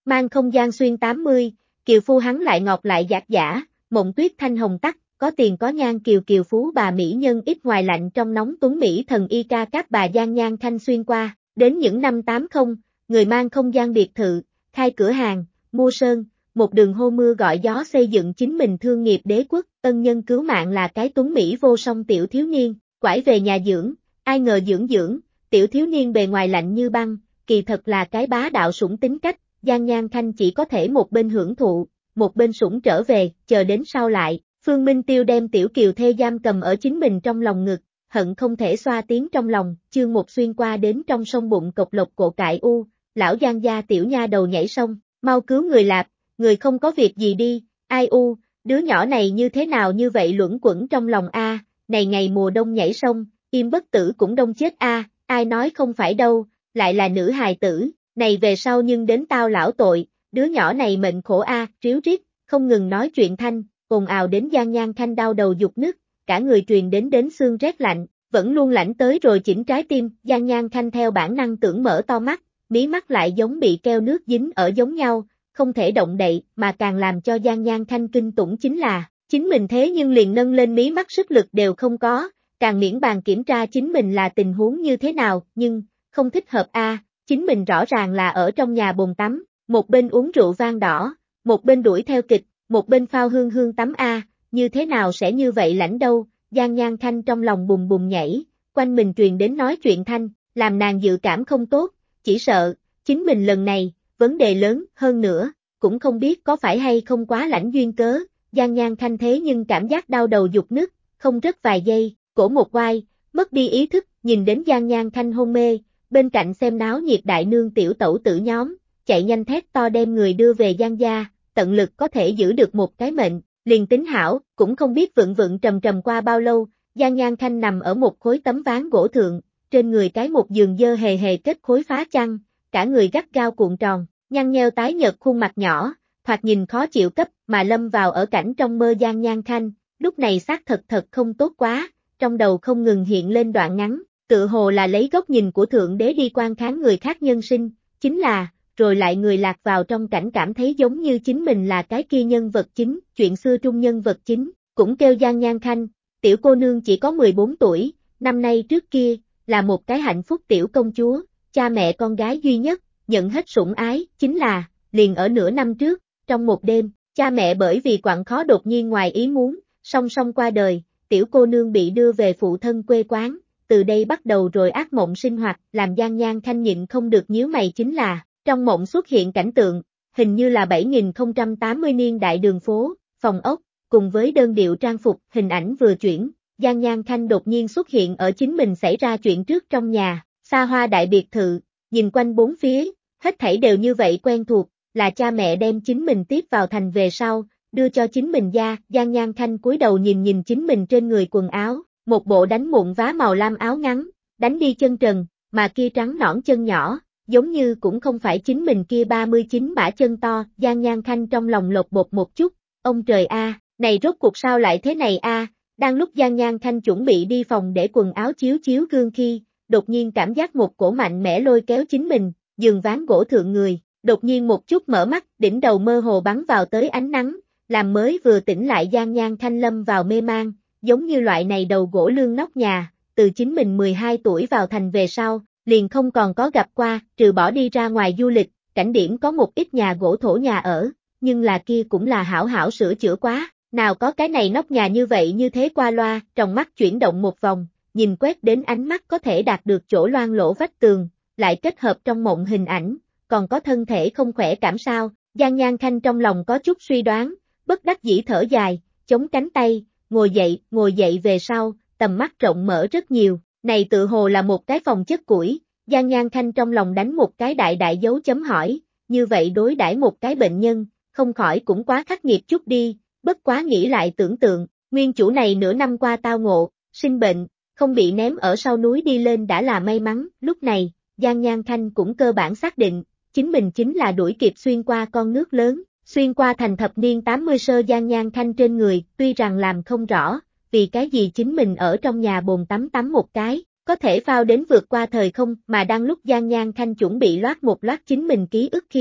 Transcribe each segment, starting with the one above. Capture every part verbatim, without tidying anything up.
Mang không gian xuyên tám mươi, kiều phu hắn lại ngọt lại dạt dã, mộng tuyết thanh hồng tắc, có tiền có nhan kiều kiều phú bà mỹ nhân ít ngoài lạnh trong nóng tuấn mỹ thần y ca các bà Giang Nhan Khanh xuyên qua, đến những năm tám mươi, người mang không gian biệt thự, khai cửa hàng, mua sơn, một đường hô mưa gọi gió xây dựng chính mình thương nghiệp đế quốc, ân nhân cứu mạng là cái tuấn mỹ vô song tiểu thiếu niên, quải về nhà dưỡng, ai ngờ dưỡng dưỡng, tiểu thiếu niên bề ngoài lạnh như băng, kỳ thật là cái bá đạo sủng tính cách, Giang Nhan Khanh chỉ có thể một bên hưởng thụ, một bên sủng trở về, chờ đến sau lại, Phương Minh Tiêu đem tiểu kiều thê giam cầm ở chính mình trong lòng ngực, hận không thể xoa tiếng trong lòng, chương một xuyên qua đến trong sông bụng cộc lộc cổ cại u, lão Giang gia tiểu nha đầu nhảy sông, mau cứu người lạp, người không có việc gì đi, ai u, đứa nhỏ này như thế nào như vậy luẩn quẩn trong lòng a, này ngày mùa đông nhảy sông, im bất tử cũng đông chết a, ai nói không phải đâu, lại là nữ hài tử, này về sau nhưng đến tao lão tội, đứa nhỏ này mệnh khổ a, ríu rít, không ngừng nói chuyện thanh, ồn ào đến Giang Nhan Khanh đau đầu dục nứt, cả người truyền đến đến xương rét lạnh, vẫn luôn lạnh tới rồi chỉnh trái tim, Giang Nhan Khanh theo bản năng tưởng mở to mắt, mí mắt lại giống bị keo nước dính ở giống nhau, không thể động đậy, mà càng làm cho Giang Nhan Khanh kinh tủng chính là, chính mình thế nhưng liền nâng lên mí mắt sức lực đều không có, càng miễn bàn kiểm tra chính mình là tình huống như thế nào, nhưng, không thích hợp a, chính mình rõ ràng là ở trong nhà bồn tắm, một bên uống rượu vang đỏ, một bên đuổi theo kịch, một bên phao hương hương tắm a, như thế nào sẽ như vậy lãnh đâu, Giang Nhan Khanh trong lòng bùng bùng nhảy, quanh mình truyền đến nói chuyện thanh, làm nàng dự cảm không tốt, chỉ sợ, chính mình lần này, vấn đề lớn hơn nữa, cũng không biết có phải hay không quá lãnh duyên cớ, Giang Nhan Khanh thế nhưng cảm giác đau đầu dục nứt, không rất vài giây, cổ một quay, mất đi ý thức, nhìn đến Giang Nhan Khanh hôn mê, bên cạnh xem náo nhiệt đại nương tiểu tẩu tử nhóm, chạy nhanh thét to đem người đưa về Giang gia, tận lực có thể giữ được một cái mệnh, liền tính hảo, cũng không biết vượng vượng trầm trầm qua bao lâu, Giang Nhan Khanh nằm ở một khối tấm ván gỗ thượng, trên người cái một giường dơ hề hề kết khối phá chăn, cả người gắt gao cuộn tròn, nhăn nheo tái nhợt khuôn mặt nhỏ, thoạt nhìn khó chịu cấp, mà lâm vào ở cảnh trong mơ Giang Nhan Khanh, lúc này xác thật thật không tốt quá, trong đầu không ngừng hiện lên đoạn ngắn, tự hồ là lấy góc nhìn của Thượng Đế đi quan kháng người khác nhân sinh, chính là, rồi lại người lạc vào trong cảnh cảm thấy giống như chính mình là cái kia nhân vật chính, chuyện xưa trung nhân vật chính, cũng kêu Giang Nhan Khanh, tiểu cô nương chỉ có mười bốn tuổi, năm nay trước kia, là một cái hạnh phúc tiểu công chúa, cha mẹ con gái duy nhất, nhận hết sủng ái, chính là, liền ở nửa năm trước, trong một đêm, cha mẹ bởi vì quặn khó đột nhiên ngoài ý muốn, song song qua đời, tiểu cô nương bị đưa về phụ thân quê quán, từ đây bắt đầu rồi ác mộng sinh hoạt, làm Giang Nhan Khanh nhịn không được nhíu mày chính là, trong mộng xuất hiện cảnh tượng, hình như là bảy nghìn không trăm tám mươi niên đại đường phố, phòng ốc, cùng với đơn điệu trang phục, hình ảnh vừa chuyển, Giang Nhan Khanh đột nhiên xuất hiện ở chính mình xảy ra chuyện trước trong nhà, xa hoa đại biệt thự, nhìn quanh bốn phía, hết thảy đều như vậy quen thuộc, là cha mẹ đem chính mình tiếp vào thành về sau, đưa cho chính mình gia, Giang Nhan Khanh cúi đầu nhìn nhìn chính mình trên người quần áo, một bộ đánh mụn vá màu lam áo ngắn, đánh đi chân trần, mà kia trắng nõn chân nhỏ, giống như cũng không phải chính mình kia ba mươi chín bả chân to, Giang Nhan Khanh trong lòng lột bột một chút, ông trời a, này rốt cuộc sao lại thế này a, đang lúc Giang Nhan Khanh chuẩn bị đi phòng để quần áo chiếu chiếu gương khi, đột nhiên cảm giác một cổ mạnh mẽ lôi kéo chính mình, giường ván gỗ thượng người, đột nhiên một chút mở mắt, đỉnh đầu mơ hồ bắn vào tới ánh nắng, làm mới vừa tỉnh lại Giang Nhan Khanh lâm vào mê mang, giống như loại này đầu gỗ lương nóc nhà, từ chính mình mười hai tuổi vào thành về sau, liền không còn có gặp qua, trừ bỏ đi ra ngoài du lịch, cảnh điểm có một ít nhà gỗ thổ nhà ở, nhưng là kia cũng là hảo hảo sửa chữa quá, nào có cái này nóc nhà như vậy như thế qua loa, trong mắt chuyển động một vòng, nhìn quét đến ánh mắt có thể đạt được chỗ loang lỗ vách tường, lại kết hợp trong mộng hình ảnh, còn có thân thể không khỏe cảm sao, Giang Nhan Khanh trong lòng có chút suy đoán, bất đắc dĩ thở dài, chống cánh tay, ngồi dậy, ngồi dậy về sau, tầm mắt rộng mở rất nhiều, này tự hồ là một cái phòng chất củi, Giang Nhan Khanh trong lòng đánh một cái đại đại dấu chấm hỏi, như vậy đối đãi một cái bệnh nhân, không khỏi cũng quá khắc nghiệt chút đi, bất quá nghĩ lại tưởng tượng, nguyên chủ này nửa năm qua tao ngộ, sinh bệnh, không bị ném ở sau núi đi lên đã là may mắn, lúc này, Giang Nhan Khanh cũng cơ bản xác định, chính mình chính là đuổi kịp xuyên qua con nước lớn, xuyên qua thành thập niên tám mươi sơ Giang Nhan Khanh trên người, tuy rằng làm không rõ, vì cái gì chính mình ở trong nhà bồn tắm tắm một cái, có thể phao đến vượt qua thời không, mà đang lúc Giang Nhan Khanh chuẩn bị loát một loát chính mình ký ức khi,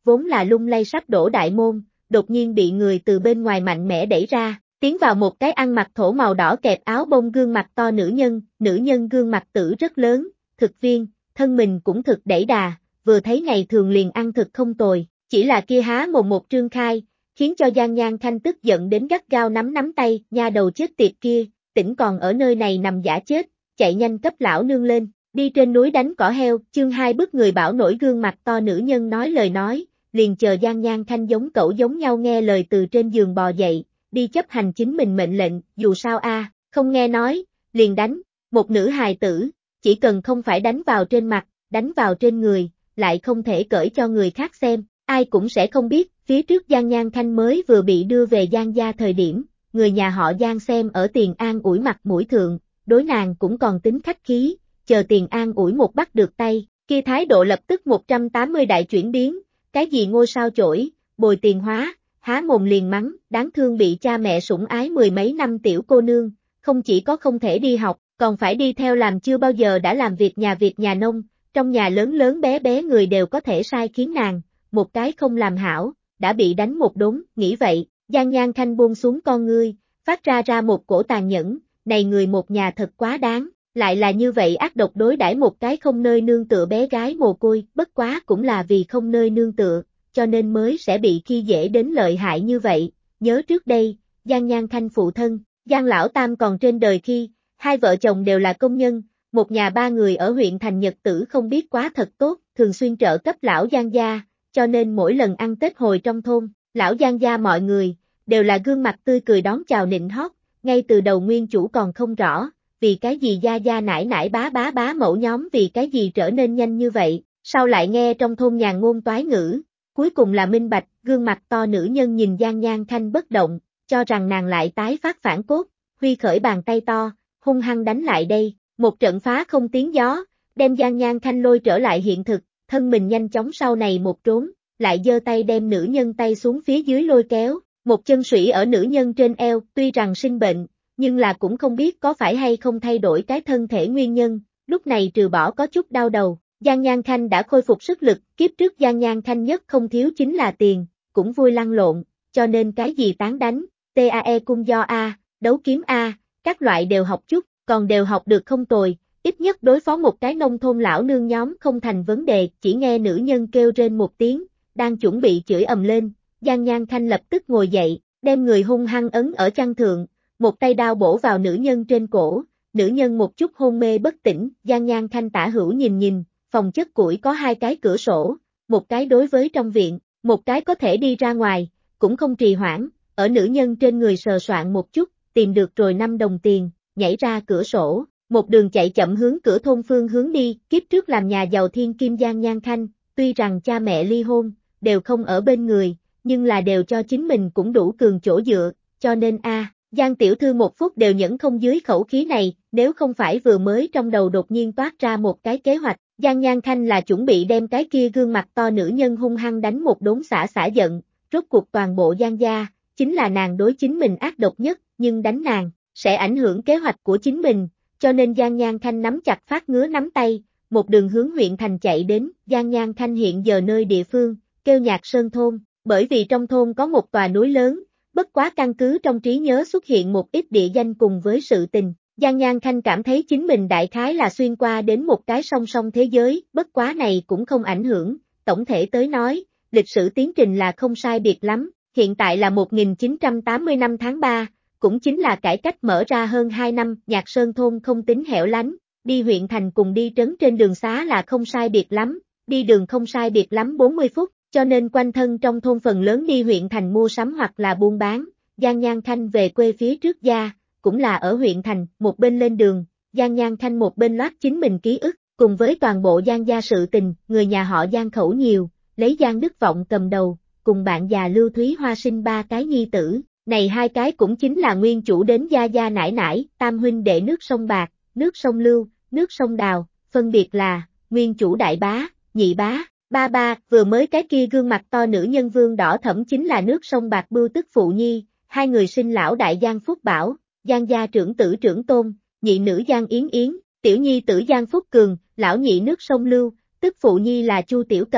vốn là lung lay sắp đổ đại môn, đột nhiên bị người từ bên ngoài mạnh mẽ đẩy ra, tiến vào một cái ăn mặc thổ màu đỏ kẹp áo bông gương mặt to nữ nhân, nữ nhân gương mặt tử rất lớn, thực viên, thân mình cũng thực đẩy đà, vừa thấy ngày thường liền ăn thực không tồi, chỉ là kia há mồm một trương khai, khiến cho Giang Nhan Khanh tức giận đến gắt gao nắm nắm tay, nha đầu chết tiệt kia, tỉnh còn ở nơi này nằm giả chết, chạy nhanh cấp lão nương lên, đi trên núi đánh cỏ heo, chương hai bức người bảo nổi gương mặt to nữ nhân nói lời nói, liền chờ Giang Nhan Khanh giống cậu giống nhau nghe lời từ trên giường bò dậy, đi chấp hành chính mình mệnh lệnh, dù sao a, không nghe nói, liền đánh, một nữ hài tử, chỉ cần không phải đánh vào trên mặt, đánh vào trên người, lại không thể cởi cho người khác xem, ai cũng sẽ không biết, phía trước Giang Nhan Khanh mới vừa bị đưa về Giang gia thời điểm, người nhà họ Giang xem ở Tiền An ủi mặt mũi thượng, đối nàng cũng còn tính khách khí, chờ Tiền An ủi một bắt được tay, kia thái độ lập tức một trăm tám mươi đại chuyển biến, cái gì ngôi sao chổi, bồi tiền hóa, há mồm liền mắng, đáng thương bị cha mẹ sủng ái mười mấy năm tiểu cô nương, không chỉ có không thể đi học, còn phải đi theo làm chưa bao giờ đã làm việc nhà việc nhà nông, trong nhà lớn lớn bé bé người đều có thể sai khiến nàng, một cái không làm hảo, đã bị đánh một đốn, nghĩ vậy, Giang Nhan Khanh buông xuống con ngươi, phát ra ra một cổ tàn nhẫn, này người một nhà thật quá đáng, lại là như vậy ác độc đối đãi một cái không nơi nương tựa bé gái mồ côi, bất quá cũng là vì không nơi nương tựa, cho nên mới sẽ bị khi dễ đến lợi hại như vậy, nhớ trước đây, Giang Nhan Khanh phụ thân, Giang Lão Tam còn trên đời khi, hai vợ chồng đều là công nhân, một nhà ba người ở huyện thành Nhật Tử không biết quá thật tốt, thường xuyên trợ cấp lão Giang gia, cho nên mỗi lần ăn Tết hồi trong thôn, lão Giang gia mọi người, đều là gương mặt tươi cười đón chào nịnh hót, ngay từ đầu nguyên chủ còn không rõ, vì cái gì gia gia nải nải bá bá bá mẫu nhóm vì cái gì trở nên nhanh như vậy, sau lại nghe trong thôn nhàn ngôn toái ngữ, cuối cùng là minh bạch, gương mặt to nữ nhân nhìn Giang Nhan Khanh bất động, cho rằng nàng lại tái phát phản cốt, huy khởi bàn tay to, hung hăng đánh lại đây, một trận phá không tiếng gió, đem Giang Nhan Khanh lôi trở lại hiện thực, thân mình nhanh chóng sau này một trốn, lại giơ tay đem nữ nhân tay xuống phía dưới lôi kéo, một chân sủy ở nữ nhân trên eo, tuy rằng sinh bệnh, nhưng là cũng không biết có phải hay không thay đổi cái thân thể nguyên nhân, lúc này trừ bỏ có chút đau đầu, Giang Nhan Khanh đã khôi phục sức lực, kiếp trước Giang Nhan Khanh nhất không thiếu chính là tiền, cũng vui lăn lộn, cho nên cái gì tán đánh, tae cung do A, đấu kiếm A, các loại đều học chút, còn đều học được không tồi, ít nhất đối phó một cái nông thôn lão nương nhóm không thành vấn đề, chỉ nghe nữ nhân kêu rên một tiếng, đang chuẩn bị chửi ầm lên, Giang Nhan Khanh lập tức ngồi dậy, đem người hung hăng ấn ở chăn thượng, một tay đao bổ vào nữ nhân trên cổ, nữ nhân một chút hôn mê bất tỉnh, Giang Nhan Khanh tả hữu nhìn nhìn, phòng chất củi có hai cái cửa sổ, một cái đối với trong viện, một cái có thể đi ra ngoài, cũng không trì hoãn, ở nữ nhân trên người sờ soạn một chút, tìm được rồi năm đồng tiền, nhảy ra cửa sổ, một đường chạy chậm hướng cửa thôn phương hướng đi, kiếp trước làm nhà giàu thiên kim Giang Nhan Khanh, tuy rằng cha mẹ ly hôn, đều không ở bên người, nhưng là đều cho chính mình cũng đủ cường chỗ dựa, cho nên a à, Giang tiểu thư một phút đều nhẫn không dưới khẩu khí này, nếu không phải vừa mới trong đầu đột nhiên toát ra một cái kế hoạch, Giang Nhan Khanh là chuẩn bị đem cái kia gương mặt to nữ nhân hung hăng đánh một đốn xả xả giận, rốt cuộc toàn bộ Giang gia, chính là nàng đối chính mình ác độc nhất, nhưng đánh nàng, sẽ ảnh hưởng kế hoạch của chính mình, cho nên Giang Nhan Khanh nắm chặt phát ngứa nắm tay, một đường hướng huyện thành chạy đến, Giang Nhan Khanh hiện giờ nơi địa phương, kêu Nhạc Sơn thôn, bởi vì trong thôn có một tòa núi lớn, bất quá căn cứ trong trí nhớ xuất hiện một ít địa danh cùng với sự tình. Giang Nhan Khanh cảm thấy chính mình đại khái là xuyên qua đến một cái song song thế giới, bất quá này cũng không ảnh hưởng, tổng thể tới nói, lịch sử tiến trình là không sai biệt lắm, hiện tại là một nghìn chín trăm tám mươi năm tháng ba, cũng chính là cải cách mở ra hơn hai năm, Nhạc Sơn thôn không tính hẻo lánh, đi huyện thành cùng đi trấn trên đường xá là không sai biệt lắm, đi đường không sai biệt lắm bốn mươi phút, cho nên quanh thân trong thôn phần lớn đi huyện thành mua sắm hoặc là buôn bán, Giang Nhan Khanh về quê phía trước gia, cũng là ở huyện thành, một bên lên đường, Giang Nhan Khanh một bên loát chính mình ký ức, cùng với toàn bộ Giang gia sự tình, người nhà họ Giang khẩu nhiều, lấy Giang Đức Vọng cầm đầu, cùng bạn già Lưu Thúy Hoa sinh ba cái nhi tử, này hai cái cũng chính là nguyên chủ đến gia gia nải nải, tam huynh đệ nước sông Bạc, nước sông Lưu, nước sông Đào, phân biệt là, nguyên chủ đại bá, nhị bá, ba ba, vừa mới cái kia gương mặt to nữ nhân vương đỏ thẫm chính là nước sông Bạc bưu tức phụ nhi, hai người sinh lão đại Giang Phúc Bảo, Giang gia trưởng tử trưởng tôn, nhị nữ Giang Yến Yến, tiểu nhi tử Giang Phúc Cường, lão nhị nước sông Lưu, tức phụ nhi là Chu Tiểu Cầm,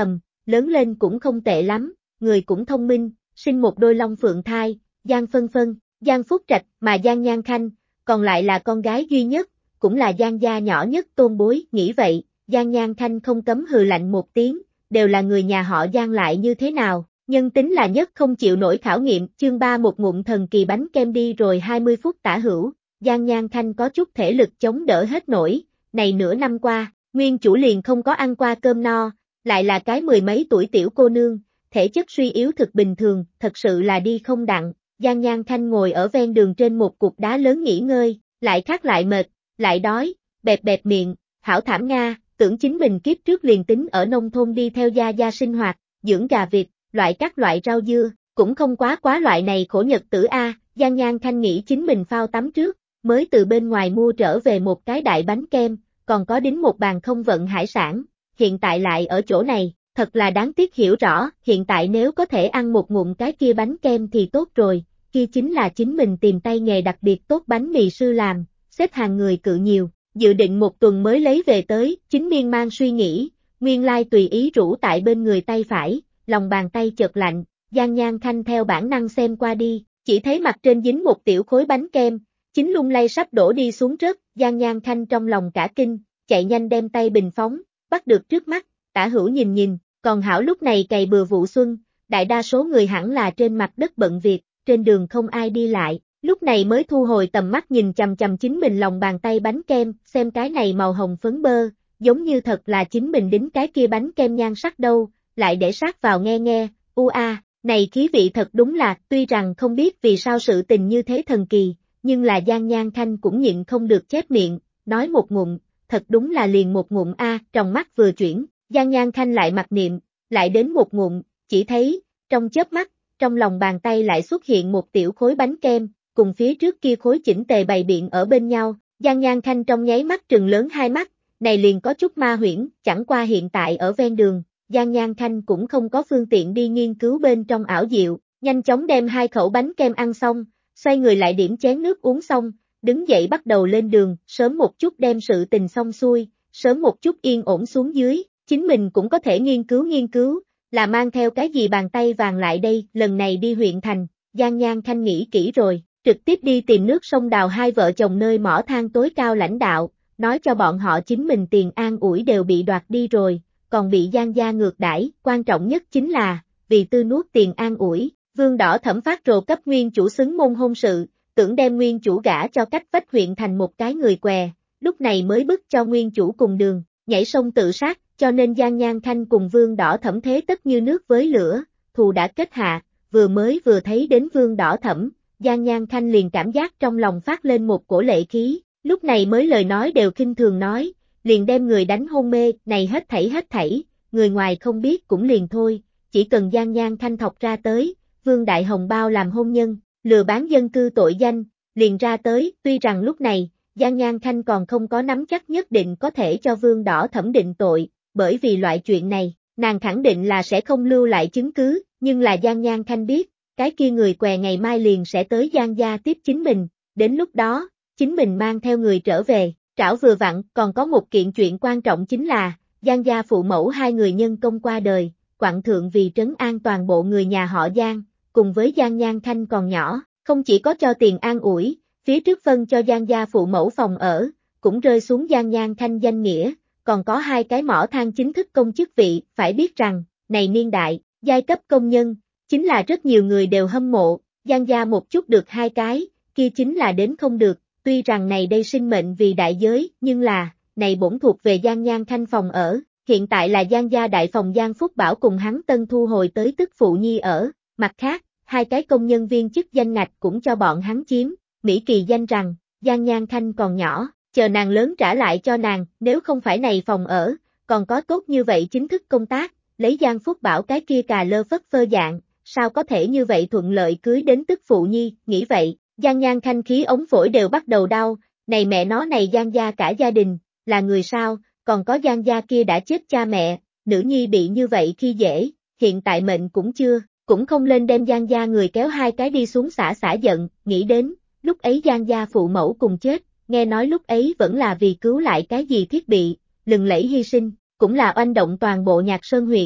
lớn lên cũng không tệ lắm, người cũng thông minh, sinh một đôi long phượng thai, Giang Phân Phân, Giang Phúc Trạch, mà Giang Nhan Khanh, còn lại là con gái duy nhất, cũng là Giang gia nhỏ nhất tôn bối, nghĩ vậy, Giang Nhan Khanh không cấm hừ lạnh một tiếng, đều là người nhà họ Giang lại như thế nào, nhân tính là nhất không chịu nổi khảo nghiệm, chương ba một ngụm thần kỳ bánh kem đi rồi hai mươi phút tả hữu, Giang Nhan Khanh có chút thể lực chống đỡ hết nổi, này nửa năm qua, nguyên chủ liền không có ăn qua cơm no, lại là cái mười mấy tuổi tiểu cô nương, thể chất suy yếu thực bình thường, thật sự là đi không đặng, Giang Nhan Khanh ngồi ở ven đường trên một cục đá lớn nghỉ ngơi, lại khát lại mệt, lại đói, bẹp bẹp miệng, hảo thảm Nga, tưởng chính mình kiếp trước liền tính ở nông thôn đi theo gia gia sinh hoạt, dưỡng gà vịt, loại các loại rau dưa, cũng không quá quá loại này khổ nhật tử a, Giang Nhan Khanh nghĩ chính mình phao tắm trước, mới từ bên ngoài mua trở về một cái đại bánh kem, còn có đính một bàn không vận hải sản, hiện tại lại ở chỗ này, thật là đáng tiếc hiểu rõ, hiện tại nếu có thể ăn một ngụm cái kia bánh kem thì tốt rồi, kia chính là chính mình tìm tay nghề đặc biệt tốt bánh mì sư làm, xếp hàng người cự nhiều, dự định một tuần mới lấy về tới, chính miên man suy nghĩ, nguyên lai tùy ý rũ tại bên người tay phải, lòng bàn tay chợt lạnh, Giang Nhan Khanh theo bản năng xem qua đi, chỉ thấy mặt trên dính một tiểu khối bánh kem, chính lung lay sắp đổ đi xuống rớt, Giang Nhan Khanh trong lòng cả kinh, chạy nhanh đem tay bình phóng, bắt được trước mắt, tả hữu nhìn nhìn, còn hảo lúc này cày bừa vụ xuân, đại đa số người hẳn là trên mặt đất bận việc, trên đường không ai đi lại, lúc này mới thu hồi tầm mắt nhìn chằm chằm chính mình lòng bàn tay bánh kem, xem cái này màu hồng phấn bơ, giống như thật là chính mình đính cái kia bánh kem nhan sắc đâu, lại để sát vào nghe nghe, u a, này khí vị thật đúng là, tuy rằng không biết vì sao sự tình như thế thần kỳ, nhưng là Giang Nhan Khanh cũng nhịn không được chép miệng, nói một ngụm, thật đúng là liền một ngụm a, trong mắt vừa chuyển, Giang Nhan Khanh lại mặc niệm, lại đến một ngụm, chỉ thấy, trong chớp mắt, trong lòng bàn tay lại xuất hiện một tiểu khối bánh kem, cùng phía trước kia khối chỉnh tề bày biện ở bên nhau, Giang Nhan Khanh trong nháy mắt trừng lớn hai mắt, này liền có chút ma huyễn, chẳng qua hiện tại ở ven đường, Giang Nhan Khanh cũng không có phương tiện đi nghiên cứu bên trong ảo diệu, nhanh chóng đem hai khẩu bánh kem ăn xong, xoay người lại điểm chén nước uống xong, đứng dậy bắt đầu lên đường, sớm một chút đem sự tình xong xuôi, sớm một chút yên ổn xuống dưới, chính mình cũng có thể nghiên cứu nghiên cứu, là mang theo cái gì bàn tay vàng lại đây, lần này đi huyện thành, Giang Nhan Khanh nghĩ kỹ rồi, trực tiếp đi tìm nước sông Đào hai vợ chồng nơi mỏ than tối cao lãnh đạo, nói cho bọn họ chính mình tiền an ủi đều bị đoạt đi rồi, còn bị Giang gia ngược đãi, quan trọng nhất chính là, vì tư nuốt tiền an ủi, Vương Đỏ Thẩm phát rồ cấp nguyên chủ xứng môn hôn sự, tưởng đem nguyên chủ gả cho cách vách huyện thành một cái người què, lúc này mới bức cho nguyên chủ cùng đường, nhảy sông tự sát, cho nên Giang Nhan Khanh cùng Vương Đỏ Thẩm thế tất như nước với lửa, thù đã kết hạ, vừa mới vừa thấy đến Vương Đỏ Thẩm, Giang Nhan Khanh liền cảm giác trong lòng phát lên một cổ lệ khí, lúc này mới lời nói đều khinh thường nói, liền đem người đánh hôn mê, này hết thảy hết thảy, người ngoài không biết cũng liền thôi, chỉ cần Giang Nhan Khanh thọc ra tới, Vương Đại Hồng Bao làm hôn nhân, lừa bán dân cư tội danh, liền ra tới, tuy rằng lúc này, Giang Nhan Khanh còn không có nắm chắc nhất định có thể cho Vương Đỏ Thẩm định tội, bởi vì loại chuyện này, nàng khẳng định là sẽ không lưu lại chứng cứ, nhưng là Giang Nhan Khanh biết, cái kia người què ngày mai liền sẽ tới Giang gia tiếp chính mình, đến lúc đó, chính mình mang theo người trở về, trảo vừa vặn, còn có một kiện chuyện quan trọng chính là, Giang gia phụ mẫu hai người nhân công qua đời, quặng thượng vì trấn an toàn bộ người nhà họ Giang, cùng với Giang Nhan Khanh còn nhỏ, không chỉ có cho tiền an ủi, phía trước phân cho Giang gia phụ mẫu phòng ở, cũng rơi xuống Giang Nhan Khanh danh nghĩa, còn có hai cái mỏ than chính thức công chức vị, phải biết rằng, này niên đại, giai cấp công nhân, chính là rất nhiều người đều hâm mộ, Giang gia một chút được hai cái, kia chính là đến không được, tuy rằng này đây sinh mệnh vì đại giới, nhưng là, này bổn thuộc về Giang Nhan Khanh phòng ở, hiện tại là Giang gia đại phòng Giang Phúc Bảo cùng hắn tân thu hồi tới tức phụ nhi ở, mặt khác, hai cái công nhân viên chức danh ngạch cũng cho bọn hắn chiếm, Mỹ Kỳ danh rằng, Giang Nhan Khanh còn nhỏ, chờ nàng lớn trả lại cho nàng, nếu không phải này phòng ở, còn có tốt như vậy chính thức công tác, lấy Giang Phúc Bảo cái kia cà lơ phất phơ dạng, sao có thể như vậy thuận lợi cưới đến tức phụ nhi, nghĩ vậy, Giang Nhan Khanh khí ống phổi đều bắt đầu đau, này mẹ nó này Giang gia cả gia đình, là người sao, còn có Giang gia kia đã chết cha mẹ, nữ nhi bị như vậy khi dễ, hiện tại mệnh cũng chưa, cũng không lên đem Giang gia người kéo hai cái đi xuống xả xả giận, nghĩ đến, lúc ấy Giang gia phụ mẫu cùng chết, nghe nói lúc ấy vẫn là vì cứu lại cái gì thiết bị, lừng lẫy hy sinh, cũng là oanh động toàn bộ Nhạc Sơn huyện,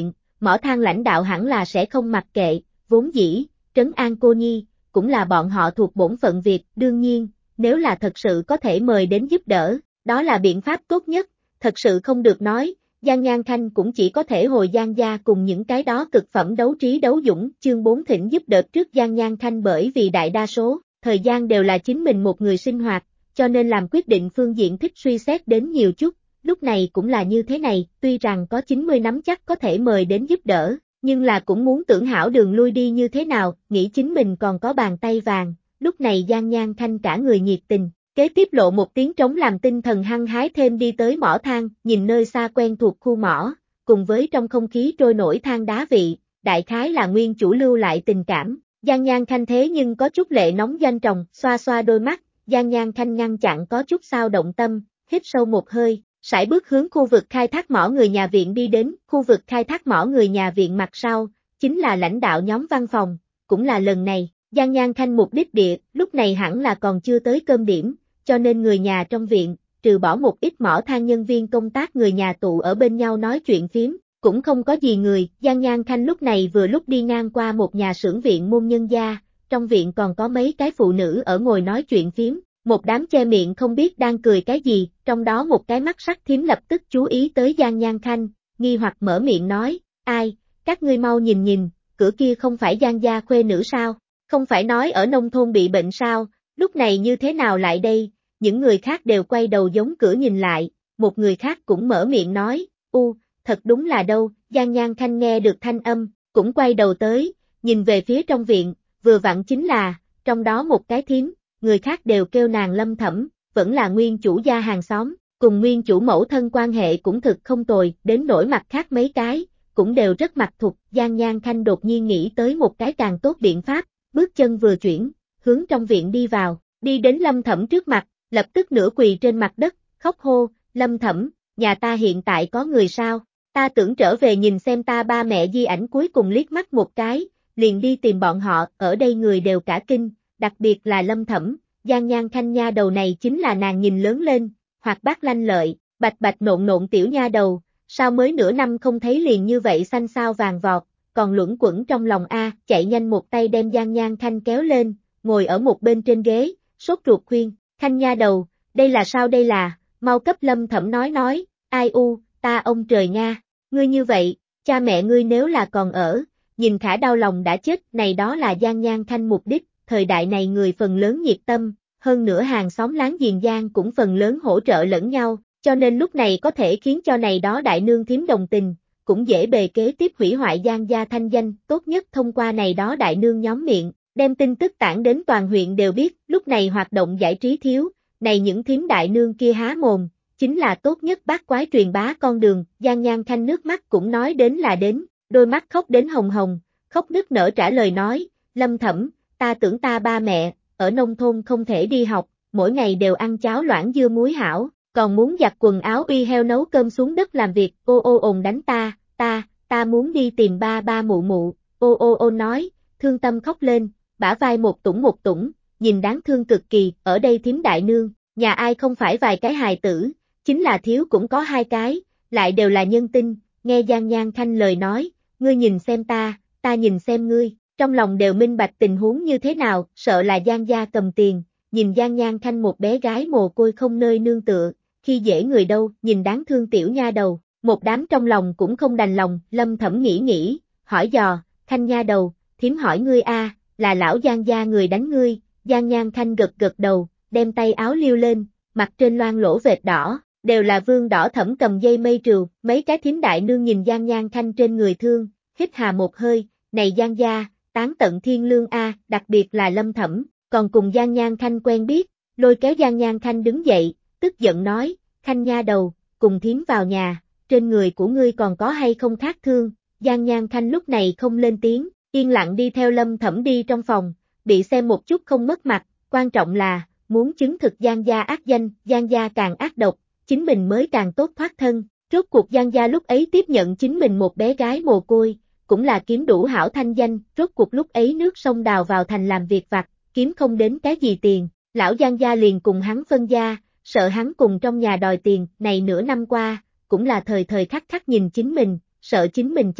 Mỏ than lãnh đạo hẳn là sẽ không mặc kệ, vốn dĩ, trấn an cô nhi, cũng là bọn họ thuộc bổn phận việc, đương nhiên, nếu là thật sự có thể mời đến giúp đỡ, đó là biện pháp tốt nhất, thật sự không được nói, Giang Nhan Khanh cũng chỉ có thể hồi Giang gia cùng những cái đó cực phẩm đấu trí đấu dũng, chương bốn thỉnh giúp đỡ trước Giang Nhan Khanh bởi vì đại đa số, thời gian đều là chính mình một người sinh hoạt, cho nên làm quyết định phương diện thích suy xét đến nhiều chút, lúc này cũng là như thế này, tuy rằng có chín mươi nắm chắc có thể mời đến giúp đỡ, nhưng là cũng muốn tưởng hảo đường lui đi như thế nào, nghĩ chính mình còn có bàn tay vàng, lúc này Giang Nhan Khanh cả người nhiệt tình. Kế tiếp lộ một tiếng trống làm tinh thần hăng hái thêm đi tới mỏ than, nhìn nơi xa quen thuộc khu mỏ, cùng với trong không khí trôi nổi than đá vị, đại khái là nguyên chủ lưu lại tình cảm. Giang Nhan Khanh thế nhưng có chút lệ nóng doanh tròng, xoa xoa đôi mắt, Giang Nhan Khanh ngăn chặn có chút sao động tâm, hít sâu một hơi, sải bước hướng khu vực khai thác mỏ người nhà viện đi đến, khu vực khai thác mỏ người nhà viện mặt sau, chính là lãnh đạo nhóm văn phòng, cũng là lần này, Giang Nhan Khanh mục đích địa, lúc này hẳn là còn chưa tới cơm điểm. Cho nên người nhà trong viện, trừ bỏ một ít mỏ than nhân viên công tác người nhà tụ ở bên nhau nói chuyện phiếm, cũng không có gì người, Giang Nhan Khanh lúc này vừa lúc đi ngang qua một nhà xưởng viện môn nhân gia, trong viện còn có mấy cái phụ nữ ở ngồi nói chuyện phiếm, một đám che miệng không biết đang cười cái gì, trong đó một cái mắt sắc thím lập tức chú ý tới Giang Nhan Khanh, nghi hoặc mở miệng nói, ai, các ngươi mau nhìn nhìn, cửa kia không phải Giang gia khuê nữ sao, không phải nói ở nông thôn bị bệnh sao, lúc này như thế nào lại đây? Những người khác đều quay đầu giống cửa nhìn lại, một người khác cũng mở miệng nói, u, thật đúng là đâu, Giang Nhan Khanh nghe được thanh âm, cũng quay đầu tới, nhìn về phía trong viện, vừa vặn chính là, trong đó một cái thím, người khác đều kêu nàng Lâm Thẩm, vẫn là nguyên chủ gia hàng xóm, cùng nguyên chủ mẫu thân quan hệ cũng thực không tồi, đến nỗi mặt khác mấy cái, cũng đều rất mặt thục, Giang Nhan Khanh đột nhiên nghĩ tới một cái càng tốt biện pháp, bước chân vừa chuyển, hướng trong viện đi vào, đi đến Lâm Thẩm trước mặt, lập tức nửa quỳ trên mặt đất, khóc hô, Lâm Thẩm, nhà ta hiện tại có người sao, ta tưởng trở về nhìn xem ta ba mẹ di ảnh cuối cùng liếc mắt một cái, liền đi tìm bọn họ, ở đây người đều cả kinh, đặc biệt là Lâm Thẩm, Giang Nhan Khanh nha đầu này chính là nàng nhìn lớn lên, hoạt bát lanh lợi, bạch bạch nộn nộn tiểu nha đầu, sao mới nửa năm không thấy liền như vậy xanh xao vàng vọt, còn luẩn quẩn trong lòng a, chạy nhanh một tay đem Giang Nhan Khanh kéo lên, ngồi ở một bên trên ghế, sốt ruột khuyên. Khanh nha đầu, đây là sao đây là, mau cấp Lâm Thẩm nói nói, ai u, ta ông trời nha, ngươi như vậy, cha mẹ ngươi nếu là còn ở, nhìn khả đau lòng đã chết, này đó là Giang Nhan Khanh mục đích, thời đại này người phần lớn nhiệt tâm, hơn nữa hàng xóm láng giềng Giang cũng phần lớn hỗ trợ lẫn nhau, cho nên lúc này có thể khiến cho này đó đại nương thím đồng tình, cũng dễ bề kế tiếp hủy hoại Giang gia thanh danh, tốt nhất thông qua này đó đại nương nhóm miệng. Đem tin tức tản đến toàn huyện đều biết, lúc này hoạt động giải trí thiếu, này những thím đại nương kia há mồm, chính là tốt nhất bát quái truyền bá con đường, Giang Nhan Khanh nước mắt cũng nói đến là đến, đôi mắt khóc đến hồng hồng, khóc nức nở trả lời nói, Lâm Thẩm, ta tưởng ta ba mẹ, ở nông thôn không thể đi học, mỗi ngày đều ăn cháo loãng dưa muối hảo, còn muốn giặt quần áo uy heo nấu cơm xuống đất làm việc, ô ô ồn đánh ta, ta, ta muốn đi tìm ba ba mụ mụ, ô ô ô nói, thương tâm khóc lên. Bả vai một tủng một tủng, nhìn đáng thương cực kỳ, ở đây thím đại nương, nhà ai không phải vài cái hài tử, chính là thiếu cũng có hai cái, lại đều là nhân tinh, nghe Giang Nhan Khanh lời nói, ngươi nhìn xem ta, ta nhìn xem ngươi, trong lòng đều minh bạch tình huống như thế nào, sợ là Giang gia cầm tiền, nhìn Giang Nhan Khanh một bé gái mồ côi không nơi nương tựa, khi dễ người đâu, nhìn đáng thương tiểu nha đầu, một đám trong lòng cũng không đành lòng, Lâm Thẩm nghĩ nghĩ, hỏi dò, Khanh nha đầu, thím hỏi ngươi a. Là lão Giang gia người đánh ngươi, Giang Nhan Khanh gật gật đầu, đem tay áo liêu lên, mặt trên loang lỗ vệt đỏ, đều là vương đỏ thẫm cầm dây mây trừu, mấy cái thím đại nương nhìn Giang Nhan Khanh trên người thương, hít hà một hơi, này Giang gia, tán tận thiên lương a, đặc biệt là Lâm Thẩm, còn cùng Giang Nhan Khanh quen biết, lôi kéo Giang Nhan Khanh đứng dậy, tức giận nói, Khanh nha đầu, cùng thím vào nhà, trên người của ngươi còn có hay không khác thương, Giang Nhan Khanh lúc này không lên tiếng. Yên lặng đi theo Lâm Thẩm đi trong phòng, bị xem một chút không mất mặt, quan trọng là, muốn chứng thực Giang gia ác danh, Giang gia càng ác độc, chính mình mới càng tốt thoát thân, rốt cuộc Giang gia lúc ấy tiếp nhận chính mình một bé gái mồ côi, cũng là kiếm đủ hảo thanh danh, rốt cuộc lúc ấy nước sông đào vào thành làm việc vặt, kiếm không đến cái gì tiền, lão Giang gia liền cùng hắn phân gia, sợ hắn cùng trong nhà đòi tiền, này nửa năm qua, cũng là thời thời khắc khắc nhìn chính mình, sợ chính mình chạy,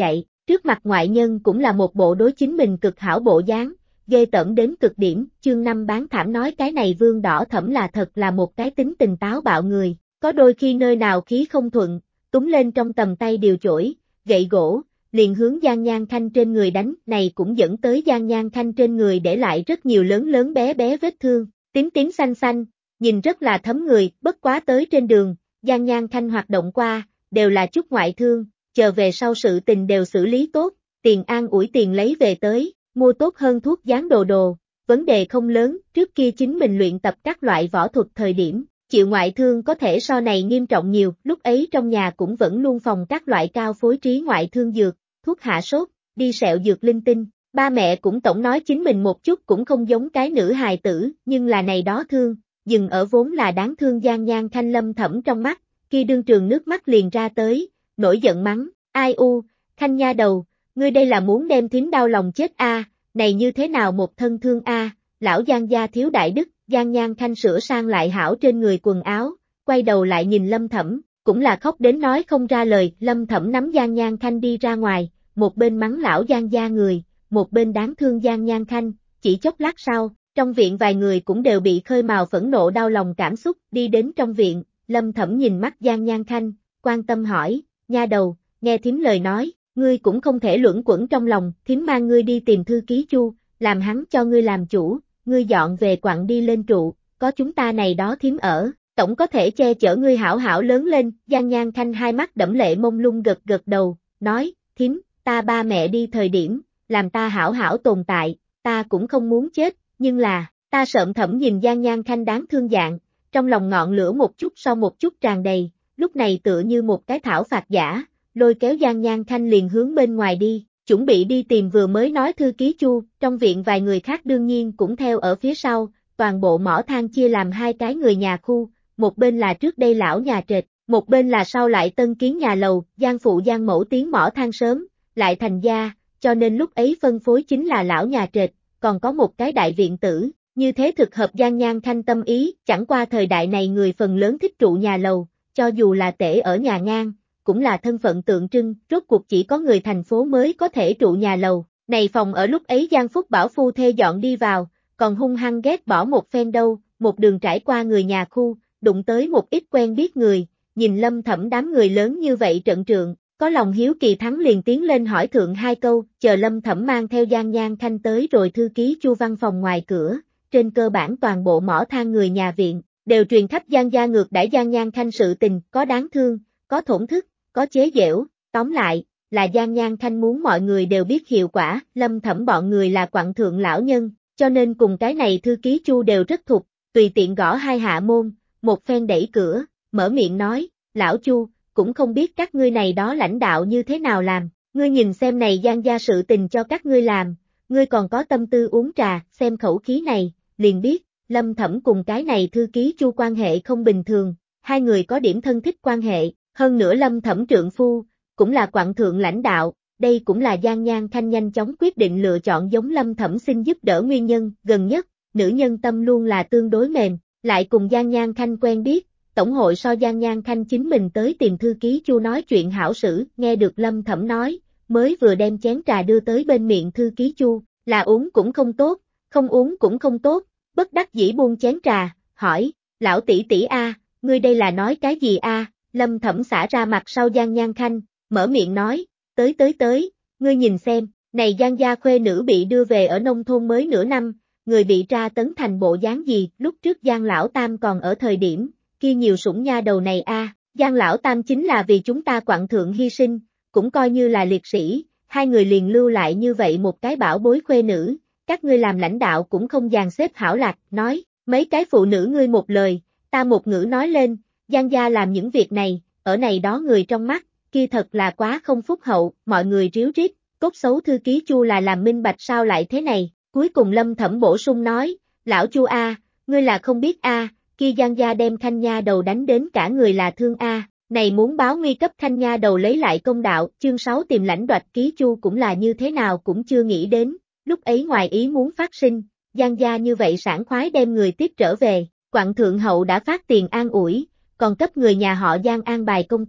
trước mặt ngoại nhân cũng là một bộ đối chính mình cực hảo bộ dáng, ghê tởm đến cực điểm, chương năm bán thảm nói cái này Vương Đỏ Thẫm là thật là một cái tính tình táo bạo người, có đôi khi nơi nào khí không thuận, túm lên trong tầm tay điều chổi, gậy gỗ, liền hướng Giang Nhan Khanh trên người đánh, này cũng dẫn tới Giang Nhan Khanh trên người để lại rất nhiều lớn lớn bé bé vết thương, tím tím xanh xanh, nhìn rất là thấm người, bất quá tới trên đường, Giang Nhan Khanh hoạt động qua, đều là chút ngoại thương, chờ về sau sự tình đều xử lý tốt, tiền an ủi tiền lấy về tới, mua tốt hơn thuốc dán đồ đồ, vấn đề không lớn, trước kia chính mình luyện tập các loại võ thuật thời điểm, chịu ngoại thương có thể so này nghiêm trọng nhiều, lúc ấy trong nhà cũng vẫn luôn phòng các loại cao phối trí ngoại thương dược, thuốc hạ sốt, đi sẹo dược linh tinh, ba mẹ cũng tổng nói chính mình một chút cũng không giống cái nữ hài tử, nhưng là này đó thương, dừng ở vốn là đáng thương Giang Nhan Khanh Lâm Thẫm trong mắt, khi đương trường nước mắt liền ra tới, nổi giận mắng, ai u, Khanh nha đầu, ngươi đây là muốn đem thím đau lòng chết a, này như thế nào một thân thương a, lão Giang gia thiếu đại đức, Giang Nhan Khanh sửa sang lại hảo trên người quần áo, quay đầu lại nhìn Lâm Thẫm, cũng là khóc đến nói không ra lời, Lâm Thẫm nắm Giang Nhan Khanh đi ra ngoài, một bên mắng lão Giang gia người, một bên đáng thương Giang Nhan Khanh, chỉ chốc lát sau, trong viện vài người cũng đều bị khơi mào phẫn nộ đau lòng cảm xúc, đi đến trong viện, Lâm Thẫm nhìn mắt Giang Nhan Khanh, quan tâm hỏi, nha đầu, nghe thím lời nói, ngươi cũng không thể luẩn quẩn trong lòng, thím mang ngươi đi tìm thư ký Chu, làm hắn cho ngươi làm chủ, ngươi dọn về quặng đi lên trụ, có chúng ta này đó thím ở, tổng có thể che chở ngươi hảo hảo lớn lên, Giang Nhan Khanh hai mắt đẫm lệ mông lung gật gật đầu, nói, thím, ta ba mẹ đi thời điểm, làm ta hảo hảo tồn tại, ta cũng không muốn chết, nhưng là, ta sợm Thẫm nhìn Giang Nhan Khanh đáng thương dạng, trong lòng ngọn lửa một chút sau một chút tràn đầy, lúc này tựa như một cái thảo phạt giả, lôi kéo Giang Nhan Khanh liền hướng bên ngoài đi, chuẩn bị đi tìm vừa mới nói thư ký Chu, trong viện vài người khác đương nhiên cũng theo ở phía sau, toàn bộ mỏ than chia làm hai cái người nhà khu, một bên là trước đây lão nhà trệt, một bên là sau lại tân kiến nhà lầu, Giang phụ Giang mẫu tiến mỏ than sớm, lại thành gia, cho nên lúc ấy phân phối chính là lão nhà trệt, còn có một cái đại viện tử, như thế thực hợp Giang Nhan Khanh tâm ý, chẳng qua thời đại này người phần lớn thích trụ nhà lầu, cho dù là tể ở nhà ngang, cũng là thân phận tượng trưng, rốt cuộc chỉ có người thành phố mới có thể trụ nhà lầu, này phòng ở lúc ấy Giang Phúc Bảo phu thê dọn đi vào, còn hung hăng ghét bỏ một phen đâu, một đường trải qua người nhà khu, đụng tới một ít quen biết người, nhìn Lâm Thẫm đám người lớn như vậy trận trượng, có lòng hiếu kỳ thắng liền tiến lên hỏi thượng hai câu, chờ Lâm Thẫm mang theo Giang Nhan Khanh tới rồi thư ký Chu văn phòng ngoài cửa, trên cơ bản toàn bộ mỏ than người nhà viện, đều truyền khắp Giang gia ngược đãi Giang Nhan Khanh sự tình, có đáng thương, có thổn thức, có chế giễu, tóm lại, là Giang Nhan Khanh muốn mọi người đều biết hiệu quả, Lâm Thẫm bọn người là quặng thượng lão nhân, cho nên cùng cái này thư ký Chu đều rất thục, tùy tiện gõ hai hạ môn, một phen đẩy cửa, mở miệng nói, lão Chu, cũng không biết các ngươi này đó lãnh đạo như thế nào làm, ngươi nhìn xem này Giang gia sự tình cho các ngươi làm, ngươi còn có tâm tư uống trà, xem khẩu khí này, liền biết, Lâm Thẫm cùng cái này thư ký Chu quan hệ không bình thường, hai người có điểm thân thích quan hệ, hơn nữa Lâm Thẫm trượng phu, cũng là quặng thượng lãnh đạo, đây cũng là Giang Nhan Khanh nhanh chóng quyết định lựa chọn giống Lâm Thẫm xin giúp đỡ nguyên nhân, gần nhất, nữ nhân tâm luôn là tương đối mềm, lại cùng Giang Nhan Khanh quen biết, tổng hội so Giang Nhan Khanh chính mình tới tìm thư ký Chu nói chuyện hảo sử, nghe được Lâm Thẫm nói, mới vừa đem chén trà đưa tới bên miệng thư ký Chu, là uống cũng không tốt, không uống cũng không tốt, bất đắc dĩ buông chén trà, hỏi, lão tỷ tỷ a, ngươi đây là nói cái gì a? Lâm Thẫm xả ra mặt sau Giang Nhan Khanh, mở miệng nói, tới tới tới, ngươi nhìn xem, này Giang gia khuê nữ bị đưa về ở nông thôn mới nửa năm, người bị tra tấn thành bộ dáng gì, lúc trước Giang lão tam còn ở thời điểm, kia nhiều sủng nha đầu này a, Giang lão tam chính là vì chúng ta quặng thượng hy sinh, cũng coi như là liệt sĩ, hai người liền lưu lại như vậy một cái bảo bối khuê nữ, các ngươi làm lãnh đạo cũng không dàn xếp hảo lạc, nói, mấy cái phụ nữ ngươi một lời, ta một ngữ nói lên, Giang gia làm những việc này, ở này đó người trong mắt, kia thật là quá không phúc hậu, mọi người ríu rít, cốt xấu thư ký Chu là làm minh bạch sao lại thế này, cuối cùng Lâm Thẫm bổ sung nói, lão Chu a, ngươi là không biết a, kia Giang gia đem Khanh nha đầu đánh đến cả người là thương a, này muốn báo nguy cấp Khanh nha đầu lấy lại công đạo, chương sáu tìm lãnh đoạt ký Chu cũng là như thế nào cũng chưa nghĩ đến, lúc ấy ngoài ý muốn phát sinh, Giang gia như vậy sảng khoái đem người tiếp trở về, quặng thượng hậu đã phát tiền an ủi, còn cấp người nhà họ Giang an bài công tác,